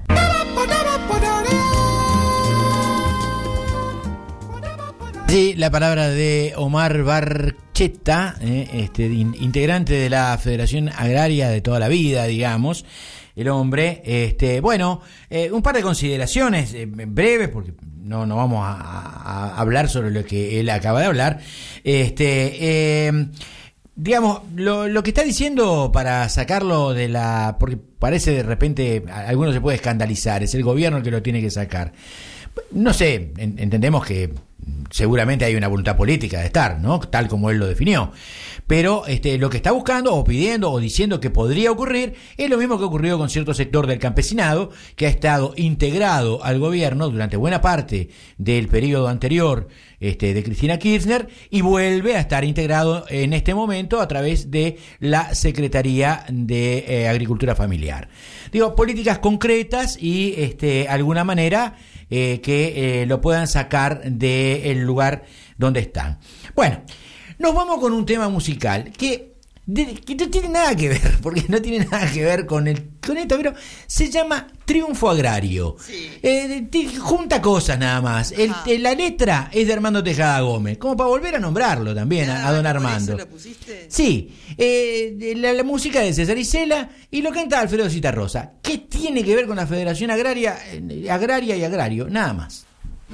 Sí, la palabra de Omar Barchetta, eh, este, in, integrante de la Federación Agraria de toda la vida, digamos, el hombre. Este, bueno, eh, un par de consideraciones eh, breves, porque no, no vamos a, a hablar sobre lo que él acaba de hablar. Este, eh, digamos, lo, lo que está diciendo para sacarlo de la... porque parece de repente, a algunos se puede escandalizar, es el gobierno el que lo tiene que sacar. No sé, en, entendemos que seguramente hay una voluntad política de estar, ¿no? Tal como él lo definió. Pero este, lo que está buscando o pidiendo o diciendo que podría ocurrir es lo mismo que ocurrió con cierto sector del campesinado, que ha estado integrado al gobierno durante buena parte del periodo anterior este, de Cristina Kirchner, y vuelve a estar integrado en este momento a través de la Secretaría de eh, Agricultura Familiar. Digo, políticas concretas y este, alguna manera eh, que eh, lo puedan sacar del lugar donde están. Bueno, nos vamos con un tema musical que, de, que no tiene nada que ver, porque no tiene nada que ver con, el, con esto, pero se llama Triunfo Agrario. Sí. Eh, junta cosas nada más. El, el, la letra es de Armando Tejada Gómez, como para volver a nombrarlo también, ah, a, a don Armando. ¿Eso lo pusiste? Sí, eh, la, la música de César Isela y lo canta Alfredo Citarrosa. ¿Qué tiene que ver con la Federación Agraria, eh, Agraria y Agrario? Nada más.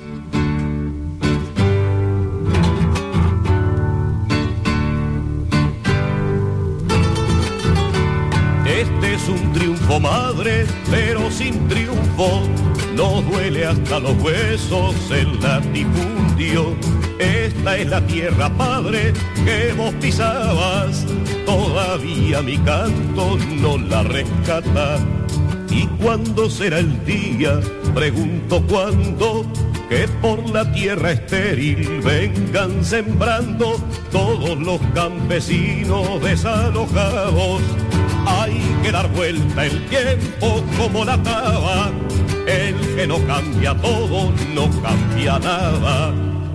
Este es un triunfo, madre, pero sin triunfo. Nos duele hasta los huesos el latifundio. Esta es la tierra, padre, que vos pisabas. Todavía mi canto no la rescata. ¿Y cuándo será el día? Pregunto cuándo, que por la tierra estéril vengan sembrando todos los campesinos desalojados. Hay que dar vuelta el tiempo como la taba. El que no cambia todo, no cambia nada.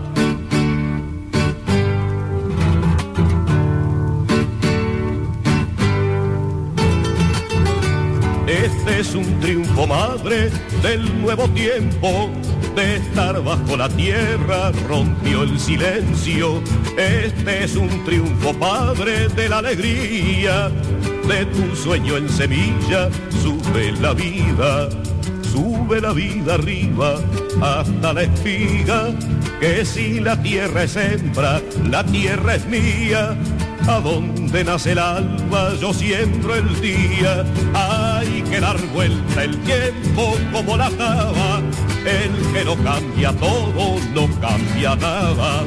Este es un triunfo, madre, del nuevo tiempo. De estar bajo la tierra rompió el silencio. Este es un triunfo, padre, de la alegría. De tu sueño en semilla sube la vida. sube la vida arriba hasta la espiga, que si la tierra es hembra, la tierra es mía. A donde nace el alba yo siembro el día. Hay que dar vuelta el tiempo como la taba. El que no cambia todo, no cambia nada.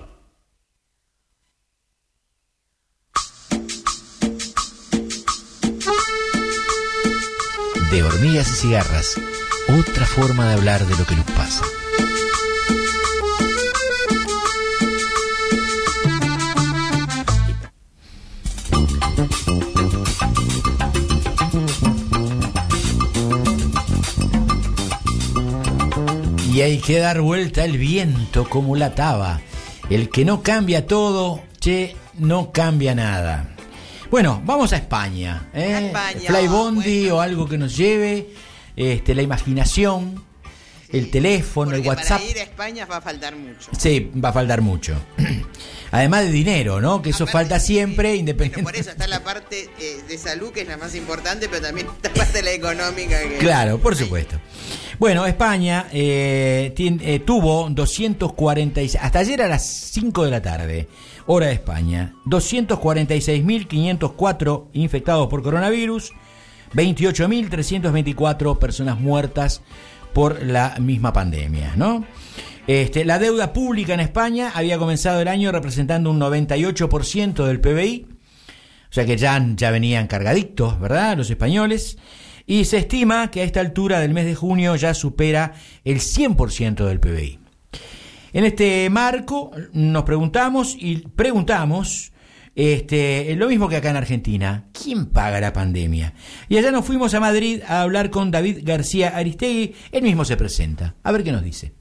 De hormigas y cigarras, otra forma de hablar de lo que nos pasa. Y hay que dar vuelta el viento como la taba. El que no cambia todo, che, no cambia nada. Bueno, vamos a España, ¿eh? A España, Flybondi bueno. o algo que nos lleve, este, la imaginación, sí. El teléfono, Porque el WhatsApp. para ir a España va a faltar mucho. Sí, va a faltar mucho. Además de dinero, ¿no? Que eso Aparte, falta siempre, sí. independiente. Bueno, por eso está la parte eh, de salud, que es la más importante, pero también está la parte de la económica. Que... Claro, por supuesto. Bueno, España eh, tiene, eh, tuvo doscientos cuarenta y seis, hasta ayer a las cinco de la tarde, hora de España, doscientos cuarenta y seis mil quinientos cuatro infectados por coronavirus, veintiocho mil trescientos veinticuatro personas muertas por la misma pandemia, ¿no? Este, la deuda pública en España había comenzado el año representando un noventa y ocho por ciento del P B I, o sea que ya, ya venían cargadictos, ¿verdad?, los españoles. Y se estima que a esta altura del mes de junio ya supera el cien por ciento del P B I. En este marco nos preguntamos y preguntamos este, lo mismo que acá en Argentina: ¿quién paga la pandemia? Y allá nos fuimos a Madrid a hablar con David García Aristegui. Él mismo se presenta. A ver qué nos dice.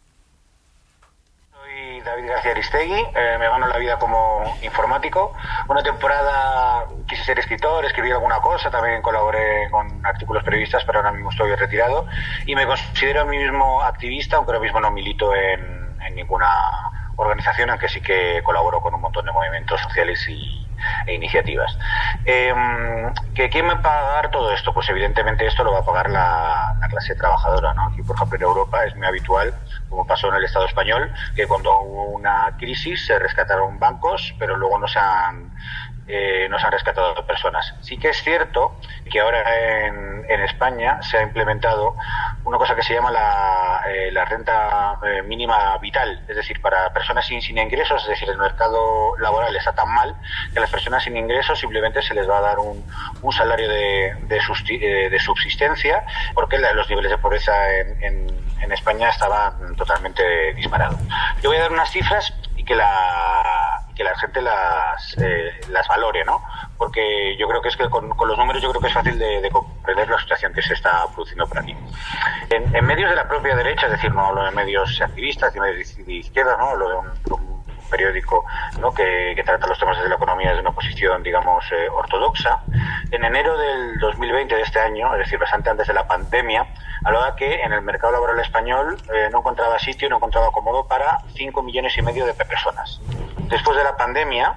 David García Aristegui, eh, me gano la vida como informático. Una temporada quise ser escritor, escribí alguna cosa, también colaboré con artículos periodistas, pero ahora mismo estoy retirado y me considero a mí mismo activista, aunque ahora mismo no milito en, en ninguna organización, aunque sí que colaboro con un montón de movimientos sociales y, e iniciativas. Eh, ¿que ¿Quién me va a pagar todo esto? Pues evidentemente esto lo va a pagar la, la clase trabajadora, ¿no? Aquí, por ejemplo, en Europa es muy habitual, como pasó en el Estado español, que cuando hubo una crisis se rescataron bancos, pero luego no se han eh, no se han rescatado personas. Sí que es cierto que ahora en, en España se ha implementado una cosa que se llama la, eh, la renta eh, mínima vital, es decir, para personas sin, sin ingresos, es decir, el mercado laboral está tan mal que a las personas sin ingresos simplemente se les va a dar un, un salario de, de, susti, de subsistencia, porque la, los niveles de pobreza en, en, en España estaban totalmente disparados. Yo voy a dar unas cifras y que la que la gente las eh, las valore, ¿no? Porque yo creo que es que con, con los números yo creo que es fácil de, de comprender la situación que se está produciendo por aquí. En, en medios de la propia derecha, es decir, no hablo de medios activistas, de medios de izquierda, ¿no? Hablo de un, de un periódico, ¿no? que, que trata los temas de la economía desde una posición, digamos, eh, ortodoxa. En enero del dos mil veinte, de este año, es decir, bastante antes de la pandemia, hablaba que en el mercado laboral español eh, no encontraba sitio, no encontraba cómodo para cinco millones y medio de personas. Después de la pandemia,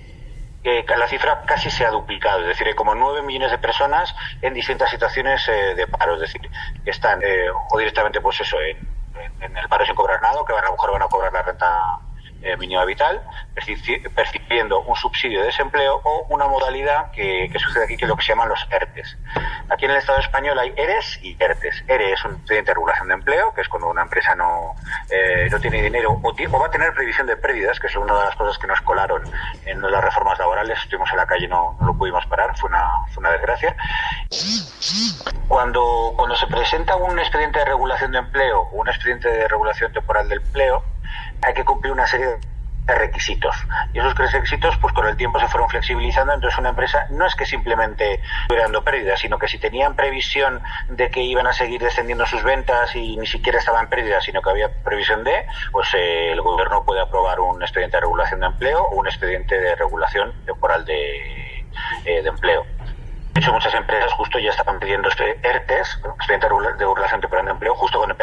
eh, la cifra casi se ha duplicado, es decir, hay como nueve millones de personas en distintas situaciones eh, de paro, es decir, que están eh, o directamente, pues eso, en, en el paro sin cobrar nada, que van, a lo mejor van a cobrar la renta eh, mínima vital, percibiendo un subsidio de desempleo o una modalidad que, que sucede aquí, que es lo que se llaman los ERTES. Aquí en el Estado español hay ERES y ERTES. E R E es un expediente de regulación de empleo, que es cuando una empresa no, eh, no tiene dinero o, o va a tener previsión de pérdidas, que es una de las cosas que nos colaron en las reformas laborales. Estuvimos en la calle y no, no lo pudimos parar, fue una, fue una desgracia. Cuando, cuando se presenta un expediente de regulación de empleo o un expediente de regulación temporal del empleo, hay que cumplir una serie de requisitos, y esos requisitos pues con el tiempo se fueron flexibilizando. Entonces una empresa no es que simplemente estuviera dando pérdidas, sino que si tenían previsión de que iban a seguir descendiendo sus ventas y ni siquiera estaban pérdidas, sino que había previsión de, pues eh, el gobierno puede aprobar un expediente de regulación de empleo o un expediente de regulación temporal de, eh, de empleo. De hecho, muchas empresas justo ya estaban pidiendo este ERTES, expediente de regulación temporal de empleo, justo cuando empezó la pandemia.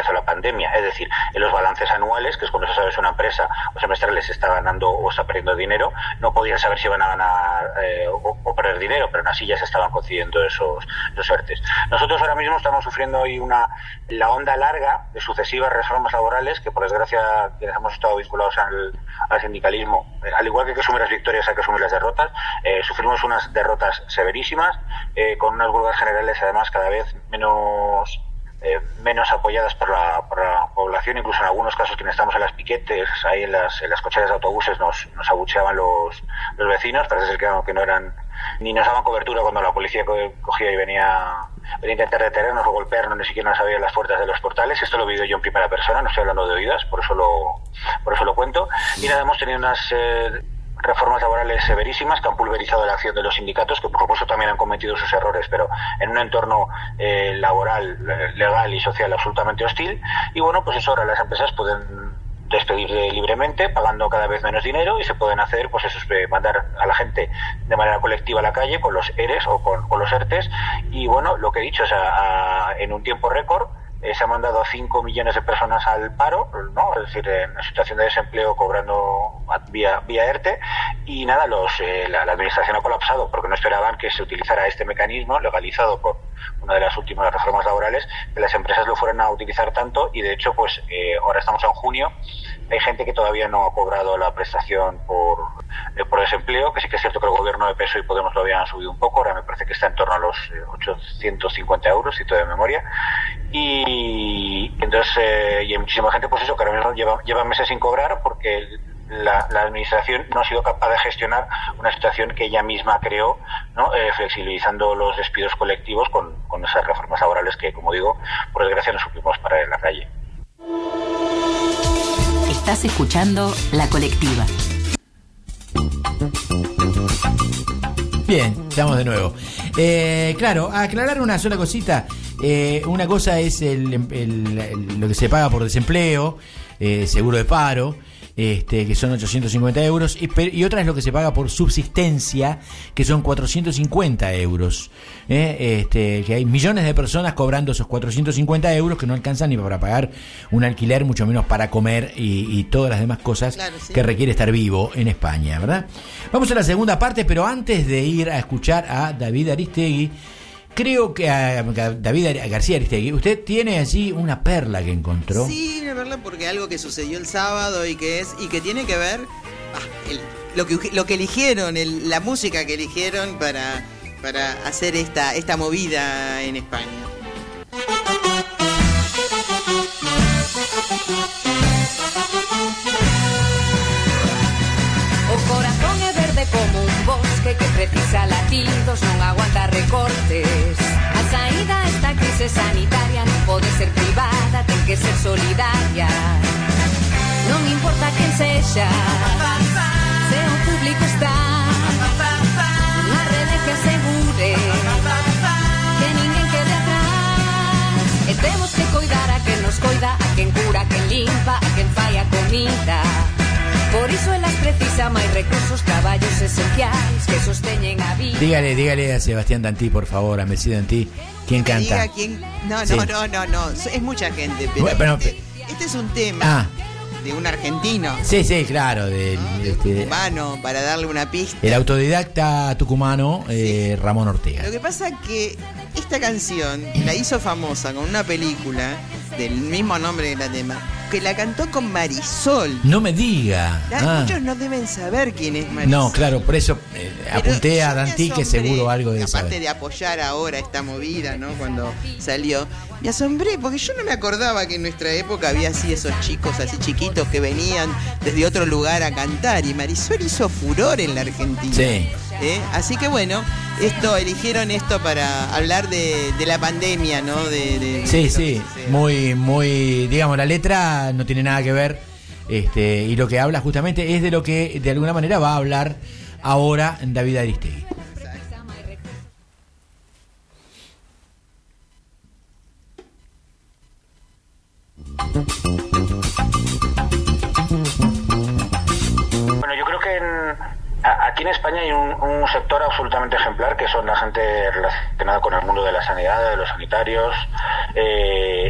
pandemia. Es decir, en los balances anuales, que es cuando se sabe si una empresa o semestrales está ganando o está perdiendo dinero, no podían saber si iban a ganar eh, o, o perder dinero, pero aún así ya se estaban concediendo esos, esos ERTES. Nosotros ahora mismo estamos sufriendo hoy una la onda larga de sucesivas reformas laborales que, por desgracia, quienes hemos estado vinculados al, al sindicalismo, eh, al igual que hay que asumir las victorias, hay que asumir las derrotas. Eh, sufrimos unas derrotas severísimas, eh, con unas huelgas generales además cada vez menos eh, menos apoyadas por la, por la población. Incluso en algunos casos, quienes estamos en las piquetes, ahí en las, en las cocheras de autobuses, nos, nos abucheaban los, los vecinos. Parece ser que no, que no eran ni nos daban cobertura cuando la policía cogía y venía, venía a intentar detenernos o golpearnos, ni siquiera nos abrían las puertas de los portales. Esto lo he vivido yo en primera persona, no estoy hablando de oídas, por eso lo, por eso lo cuento. Y nada, hemos tenido unas eh, reformas laborales severísimas que han pulverizado la acción de los sindicatos, que por supuesto también han cometido sus errores, pero en un entorno eh, laboral, legal y social absolutamente hostil. Y bueno, pues eso, ahora las empresas pueden despedir libremente, pagando cada vez menos dinero, y se pueden hacer, pues eso, es mandar a la gente de manera colectiva a la calle con los ERES o con, con los ERTES. Y bueno, lo que he dicho, o sea, a, en un tiempo récord eh, se han mandado a cinco millones de personas al paro, ¿no? Es decir, en una situación de desempleo cobrando vía, vía ERTE, y nada, los eh, la, la administración ha colapsado porque no esperaban que se utilizara este mecanismo legalizado por una de las últimas reformas laborales, que las empresas lo fueran a utilizar tanto. Y de hecho, pues eh, ahora estamos en junio, hay gente que todavía no ha cobrado la prestación por, eh, por desempleo, que sí que es cierto que el gobierno de P S O E y Podemos lo habían subido un poco, ahora me parece que está en torno a los eh, ochocientos cincuenta euros, cito de memoria. Y entonces eh, y hay muchísima gente, pues eso, que ahora mismo lleva, lleva meses sin cobrar porque La, la administración no ha sido capaz de gestionar una situación que ella misma creó, ¿no? eh, flexibilizando los despidos colectivos con, con esas reformas laborales que, como digo, por desgracia no supimos parar en la calle. Estás escuchando La Colectiva. Bien, estamos de nuevo. Eh, claro, aclarar una sola cosita. Eh, una cosa es el, el, el, lo que se paga por desempleo, eh, seguro de paro, Este, que son ochocientos cincuenta euros, y, y otra es lo que se paga por subsistencia, que son cuatrocientos cincuenta euros. ¿eh? Este, que hay millones de personas cobrando esos cuatrocientos cincuenta euros que no alcanzan ni para pagar un alquiler, mucho menos para comer y, y todas las demás cosas, claro, sí, que requiere estar vivo en España, ¿verdad? Vamos a la segunda parte, pero antes de ir a escuchar a David Aristegui, creo que a, a David García Aristegui, usted tiene allí una perla que encontró. Sí, una perla, porque algo que sucedió el sábado y que es y que tiene que ver ah, el, lo que lo que eligieron, el, la música que eligieron para para hacer esta esta movida en España. O corazón é verde como un bosque que precisa latidos, non aguanta recortes. A saída a esta crise sanitaria non pode ser privada, ten que ser solidaria. Non importa quen sexa, se o público está na rede que asegure que ninguén quede atrás. E temos que coidar a quen nos coida, a quen cura, a quen limpa, a quen fai a comida. Por iso elas precisa máis recursos, traballos esenciais que sosteñen a vida. Dígale, dígale a Sebastián Dantí, por favor, a Messi Dantí, ¿quién canta? Diga quién... No, no, sí. no, no, no, es mucha gente, pero, bueno, pero este, este es un tema ah. de un argentino. Sí, sí, claro, de, ¿no? de este, un tucumano, para darle una pista. El autodidacta tucumano eh, sí. Ramón Ortega. Lo que pasa es que esta canción la hizo famosa con una película del mismo nombre de la tema, que la cantó con Marisol. No me diga. Ah. Muchos no deben saber quién es Marisol. No, claro, por eso eh, apunté a Dantí, que seguro algo de saber. Aparte de apoyar ahora esta movida, ¿no? Cuando salió, me asombré, porque yo no me acordaba que en nuestra época había así esos chicos así chiquitos que venían desde otro lugar a cantar, y Marisol hizo furor en la Argentina. Sí. ¿Eh? Así que bueno, esto eligieron esto para hablar de, de la pandemia, ¿no? De, de, sí, de sí, muy, muy, digamos, la letra no tiene nada que ver, este, y lo que habla justamente es de lo que de alguna manera va a hablar ahora David Aristegui. Bueno, yo creo que en aquí en España hay un, un sector absolutamente ejemplar, que son la gente relacionada con el mundo de la sanidad, de los sanitarios, eh,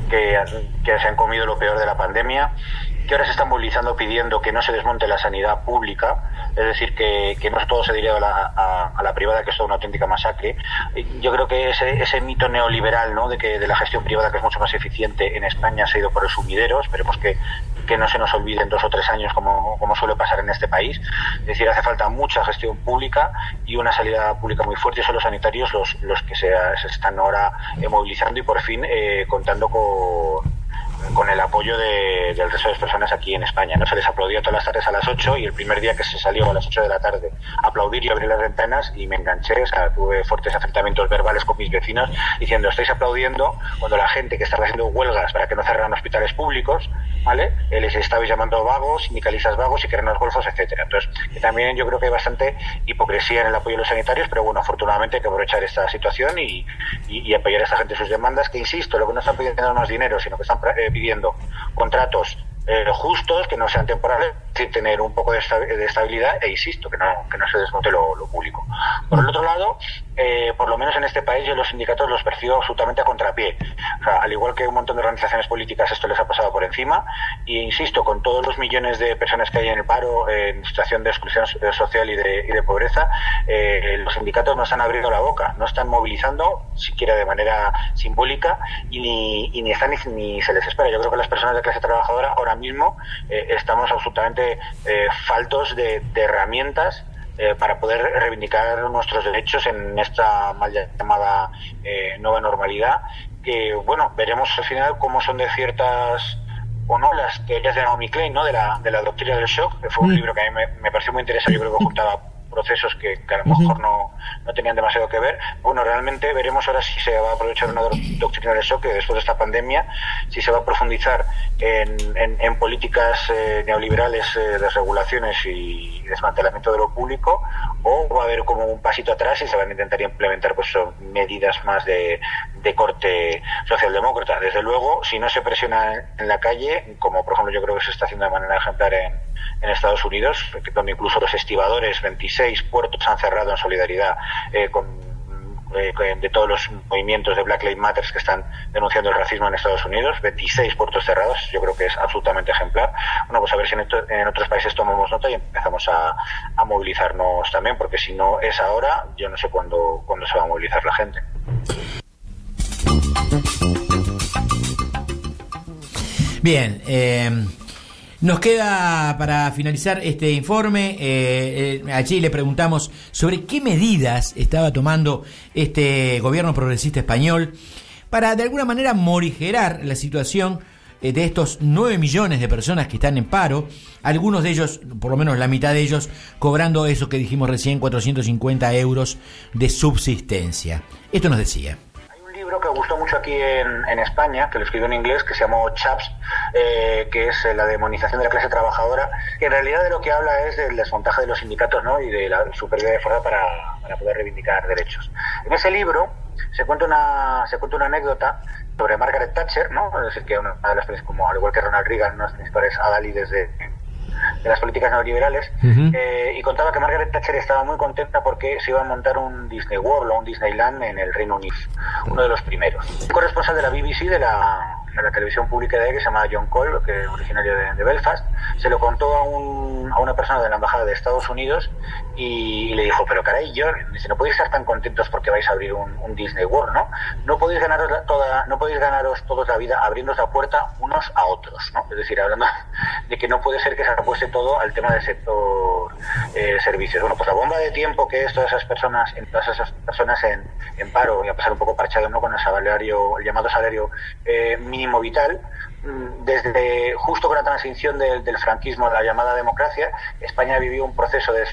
que, que se han comido lo peor de la pandemia, que ahora se están movilizando pidiendo que no se desmonte la sanidad pública, es decir, que, que no todo se dirija a la, a, a la privada, que es toda una auténtica masacre. Yo creo que ese, ese mito neoliberal, ¿no?, de que de la gestión privada, que es mucho más eficiente en España, se ha ido por el sumidero. Esperemos que, que no se nos olvide en dos o tres años, como, como suele pasar en este país. Es decir, hace falta mucha gestión pública y una salida pública muy fuerte, y son los sanitarios los, los que se, se están ahora eh, movilizando y por fin eh, contando con con el apoyo de, del resto de las personas aquí en España, ¿no? Se les aplaudió todas las tardes a las ocho, y el primer día que se salió a las ocho de la tarde a aplaudir y abrir las ventanas, y me enganché, o sea, tuve fuertes enfrentamientos verbales con mis vecinos diciendo: estáis aplaudiendo cuando la gente que estaba haciendo huelgas para que no cerraran hospitales públicos, ¿vale?, les estabais llamando vagos, sindicalistas vagos y querernos golfos, etcétera. Entonces, que también yo creo que hay bastante hipocresía en el apoyo de los sanitarios, pero bueno, afortunadamente hay que aprovechar esta situación y, y, y apoyar a esta gente en sus demandas, que insisto, lo que no están pidiendo no es más dinero, sino que están eh, pidiendo contratos eh, justos, que no sean temporales, y tener un poco de, esta, de estabilidad, e insisto, que no, que no se desmonte lo, lo público. Por el otro lado, eh, por lo menos en este país, yo los sindicatos los percibo absolutamente a contrapié. O sea, al igual que un montón de organizaciones políticas, esto les ha pasado por encima, y insisto, con todos los millones de personas que hay en el paro, eh, en situación de exclusión social y de, y de pobreza, eh, los sindicatos no están abriendo la boca, no están movilizando, siquiera de manera simbólica, y ni, y ni están ni, ni se les espera. Yo creo que las personas de clase trabajadora ahora mismo eh, estamos absolutamente eh, faltos de, de herramientas eh, para poder reivindicar nuestros derechos en esta mal llamada eh, nueva normalidad, que bueno, veremos al final cómo son de ciertas o no las teorías de Naomi Klein, ¿no?, de la, de la doctrina del shock, que fue un libro que a mí me, me pareció muy interesante. Yo creo que juntaba procesos que, que a lo mejor no, no tenían demasiado que ver. Bueno, realmente veremos ahora si se va a aprovechar una doctrina del shock, que después de esta pandemia, si se va a profundizar en, en, en políticas eh, neoliberales eh, de regulaciones y desmantelamiento de lo público, o va a haber como un pasito atrás y se van a intentar implementar pues medidas más de, de corte socialdemócrata. Desde luego, si no se presiona en la calle, como por ejemplo yo creo que se está haciendo de manera ejemplar en, en Estados Unidos, donde incluso los estibadores, veintiséis puertos han cerrado en solidaridad eh, con, eh, de todos los movimientos de Black Lives Matter que están denunciando el racismo en Estados Unidos, veintiséis puertos cerrados, yo creo que es absolutamente ejemplar. Bueno, pues a ver si en, esto, en otros países tomamos nota y empezamos a, a movilizarnos también, porque si no es ahora, yo no sé cuándo, cuándo se va a movilizar la gente. Bien, eh, nos queda para finalizar este informe. Eh, eh, allí le preguntamos sobre qué medidas estaba tomando este gobierno progresista español para de alguna manera morigerar la situación eh, de estos nueve millones de personas que están en paro, algunos de ellos, por lo menos la mitad de ellos, cobrando eso que dijimos recién, cuatrocientos cincuenta euros de subsistencia. Esto nos decía. Que gustó mucho aquí en, en España, que lo escribió en inglés, que se llamó Chaps, eh, que es la demonización de la clase trabajadora, que en realidad de lo que habla es del desmontaje de los sindicatos, ¿no?, y de la superioridad de fuerza para, para poder reivindicar derechos. En ese libro se cuenta una se cuenta una anécdota sobre Margaret Thatcher, ¿no?, es decir, que una de las, como al igual que Ronald Reagan, una de las principales adalides de de las políticas neoliberales, uh-huh. eh, y contaba que Margaret Thatcher estaba muy contenta porque se iba a montar un Disney World o un Disneyland en el Reino Unido, uno de los primeros. Un corresponsal de la B B C, de la, de la televisión pública de ahí, que se llama John Cole, que es originario de, de Belfast, se lo contó a, un, a una persona de la embajada de Estados Unidos y, y le dijo: pero caray, yo, dice, no podéis estar tan contentos porque vais a abrir un, un Disney World, ¿no? No podéis ganaros la, toda, no podéis ganaros todos la vida abriéndoos la puerta unos a otros, ¿no? Es decir, hablando de que no puede ser que se apueste todo al tema del sector eh, servicios. Bueno, pues la bomba de tiempo que es todas esas personas, en todas esas personas en, en paro, y a pasar un poco parchado, ¿no?, con el salario, el llamado salario eh, mínimo vital. Desde justo con la transición del, del franquismo a la llamada democracia, España vivió un proceso de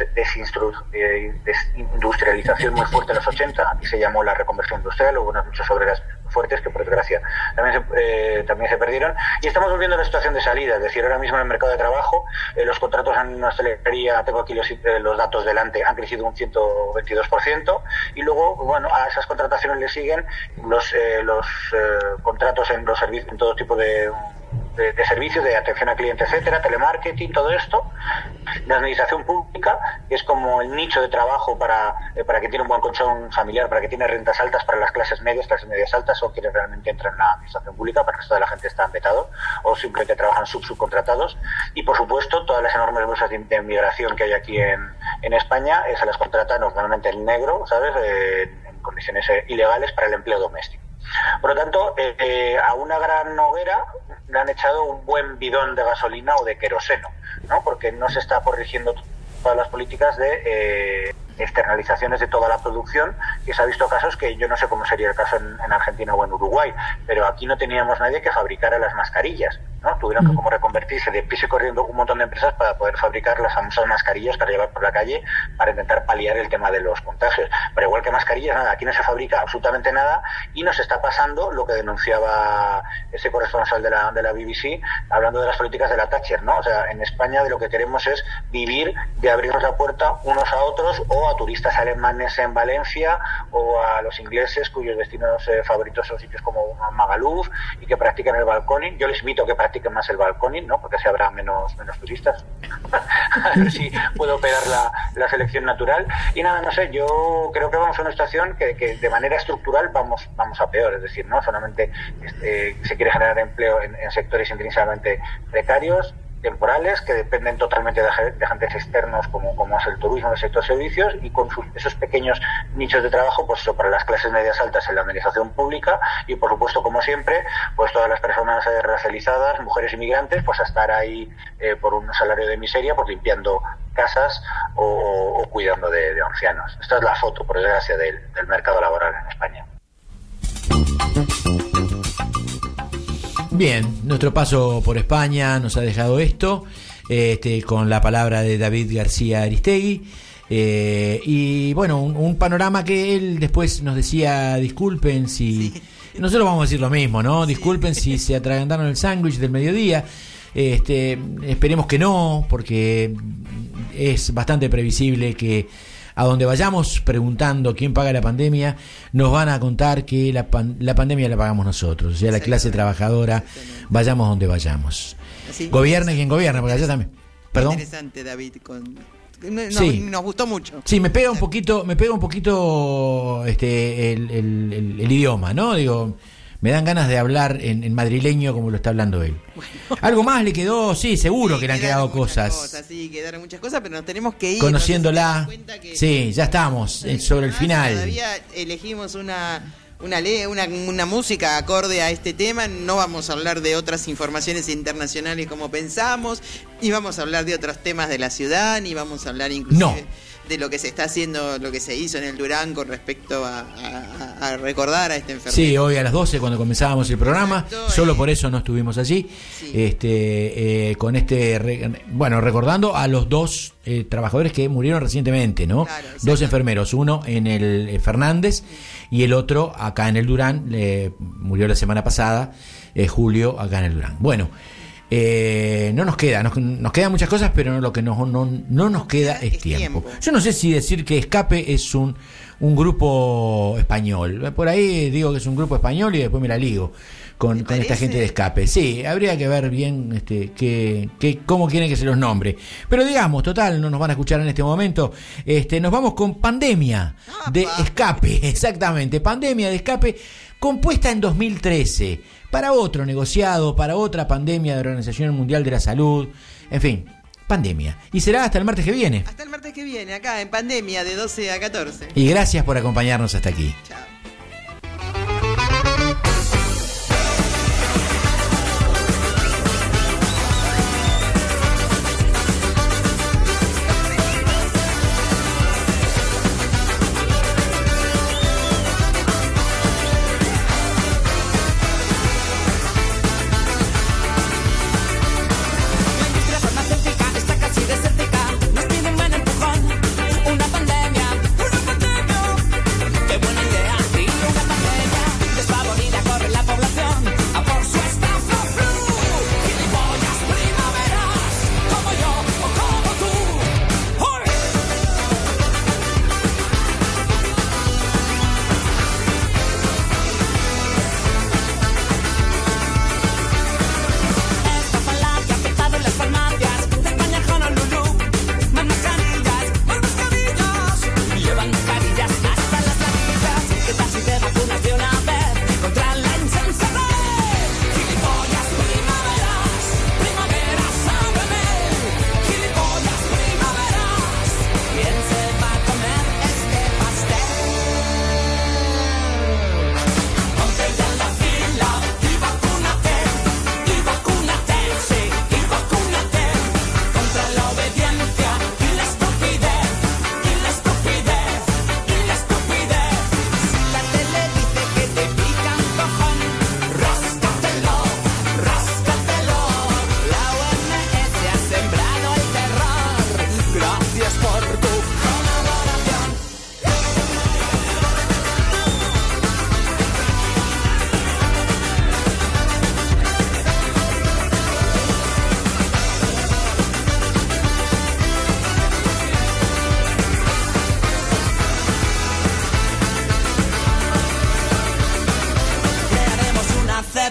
desindustrialización muy fuerte en los ochenta. Aquí se llamó la reconversión industrial, hubo unas luchas obreras fuertes que por desgracia también se, eh, también se perdieron, y estamos volviendo a la situación de salida. Es decir, ahora mismo en el mercado de trabajo eh, los contratos en hostelería, tengo aquí los, eh, los datos delante, han crecido un ciento veintidós por ciento, y luego, bueno, a esas contrataciones le siguen los eh, los eh, contratos en los servicios, en todo tipo de De, de servicios, de atención al cliente, etcétera, telemarketing, todo esto, La administración pública, que es como el nicho de trabajo para, eh, para que tiene un buen colchón familiar, para que tiene rentas altas para las clases medias, clases medias altas, o quienes realmente entran en la administración pública, para que toda la gente está vetado, o simplemente trabajan sub subcontratados. Y por supuesto, todas las enormes bolsas de, de inmigración que hay aquí en, en España, eh, se las contrata normalmente el negro, ¿sabes? Eh, en condiciones eh, ilegales para el empleo doméstico. Por lo tanto, eh, eh, a una gran hoguera le han echado un buen bidón de gasolina o de queroseno, ¿no? Porque no se está corrigiendo todas las políticas de eh, externalizaciones de toda la producción, que se ha visto casos que yo no sé cómo sería el caso en, en Argentina o en Uruguay, pero aquí no teníamos nadie que fabricara las mascarillas, ¿no? Tuvieron que como reconvertirse de piso y corriendo un montón de empresas para poder fabricar las famosas mascarillas para llevar por la calle para intentar paliar el tema de los contagios. Pero igual que mascarillas, nada, aquí no se fabrica absolutamente nada y nos está pasando lo que denunciaba ese corresponsal de la, de la B B C hablando de las políticas de la Thatcher, ¿no? O sea, en España de lo que queremos es vivir de abrirnos la puerta unos a otros o a turistas alemanes en Valencia o a los ingleses cuyos destinos eh, favoritos son sitios como Magaluf y que practican el balconing. Yo les invito a que practiquen más el balconing, ¿no? Porque así habrá menos menos turistas. A ver si puedo operar la, la selección natural. Y nada, no sé, yo creo que vamos a una situación que, que de manera estructural vamos vamos a peor. Es decir, no solamente este, se quiere generar empleo en, en sectores intrínsecamente precarios, temporales, que dependen totalmente de, de agentes externos como, como es el turismo, el sector servicios, y con sus, esos pequeños nichos de trabajo, pues eso para las clases medias altas en la administración pública y por supuesto, como siempre, pues todas las personas eh, racializadas, mujeres inmigrantes, pues a estar ahí eh, por un salario de miseria, pues limpiando casas o, o, o cuidando de, de ancianos. Esta es la foto, por desgracia, del, del mercado laboral en España. Bien, nuestro paso por España nos ha dejado esto, este, con la palabra de David García Aristegui, eh, y bueno, un, un panorama que él después nos decía, disculpen si... Sí. Nosotros vamos a decir lo mismo, ¿no? Disculpen si se atragantaron el sándwich del mediodía, este, esperemos que no, porque es bastante previsible que a donde vayamos preguntando quién paga la pandemia, nos van a contar que la, pan, la pandemia la pagamos nosotros, o sea, la clase trabajadora, vayamos donde vayamos. Así, Gobierne quien gobierna, porque allá también. Perdón. Interesante, David, con... Nos, sí. nos gustó mucho. Sí, me pega un poquito, me pega un poquito este el, el, el, el idioma, ¿no? Digo, me dan ganas de hablar en, en madrileño como lo está hablando él. Bueno. ¿Algo más le quedó? Sí, seguro sí, que le han quedado cosas. cosas. Sí, quedaron muchas cosas, pero nos tenemos que ir. Conociéndola. Que... Sí, ya estamos eh, sobre el final. Todavía elegimos una... Una, ley, una, una música acorde a este tema. No vamos a hablar de otras informaciones internacionales como pensamos, ni vamos a hablar de otros temas de la ciudad, ni vamos a hablar inclusive no. de lo que se está haciendo, lo que se hizo en el Durán con respecto a, a, a recordar a este enfermero. Sí, hoy a las doce cuando comenzábamos el programa. Exacto, solo eh. por eso no estuvimos allí. Sí. Este, eh, con este, re, bueno, recordando a los dos eh, trabajadores que murieron recientemente, ¿no? Claro, dos enfermeros, uno en el eh, Fernández. Sí. Y el otro acá en el Durán, eh, murió la semana pasada, eh, Julio, acá en el Durán. Bueno, eh, no nos queda, nos, nos quedan muchas cosas, pero no, lo que no, no, no nos queda es tiempo. Yo no sé si decir que Escape es un, un grupo español. Por ahí digo que es un grupo español y después me la ligo con, con esta gente de Escape. Sí, habría que ver bien este, que, que, cómo quieren que se los nombre. Pero digamos, total, no nos van a escuchar en este momento. Este, nos vamos con Pandemia de Escape, exactamente. Pandemia de Escape, compuesta en dos mil trece, para otro negociado, para otra pandemia de la Organización Mundial de la Salud, en fin, Pandemia. Y será hasta el martes que viene. Hasta el martes que viene, acá en Pandemia, de doce a catorce. Y gracias por acompañarnos hasta aquí. Chao. Una pandemia, una pandemia, qué buena idea.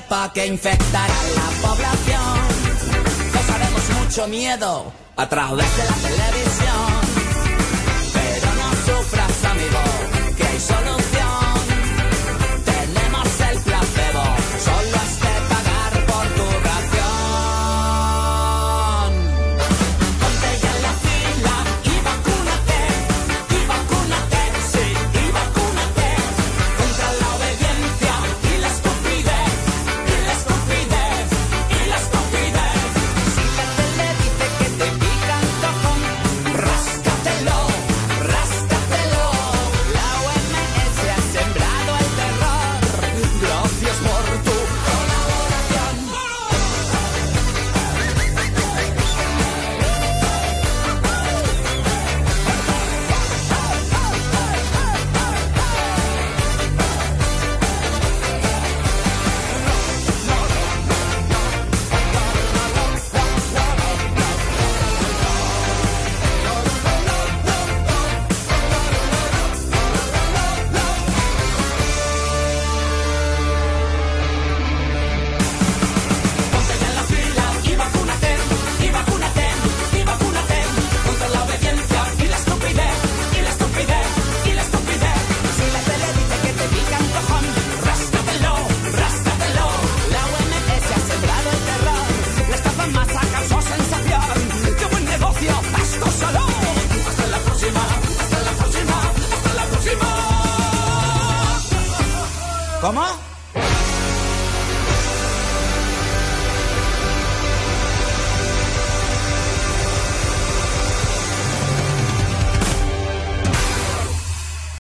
cepa que infectará la población. Causaremos mucho miedo a través de la televisión. Pero no sufras, amigo, que hay solución. Tenemos el placebo, solo has de pagar por tu ración. Ponte ya en la fila y vacúnate, y vacúnate, sí, y vacúnate. Contra la obediencia y la estupidez, y la estupidez, y la estupidez. Si la tele dice que te pica el cojón, ráscatelo, ráscatelo. La O M S ha sembrado el terror. Gracias por tu colaboración. Ponte ya en la fila y vacúnate, y vacúnate, y vacúnate. Contra la obediencia y la estupidez, y la estupidez, y la estupidez. Si la tele dice que te pica un cojón, ráscatelo, ráscatelo. La O M S ha sembrado el terror. La estafa en masa causó sensación. ¡Qué buen negocio! ¡Esto solo! Hasta la próxima, hasta la próxima, hasta la próxima. ¿Cómo?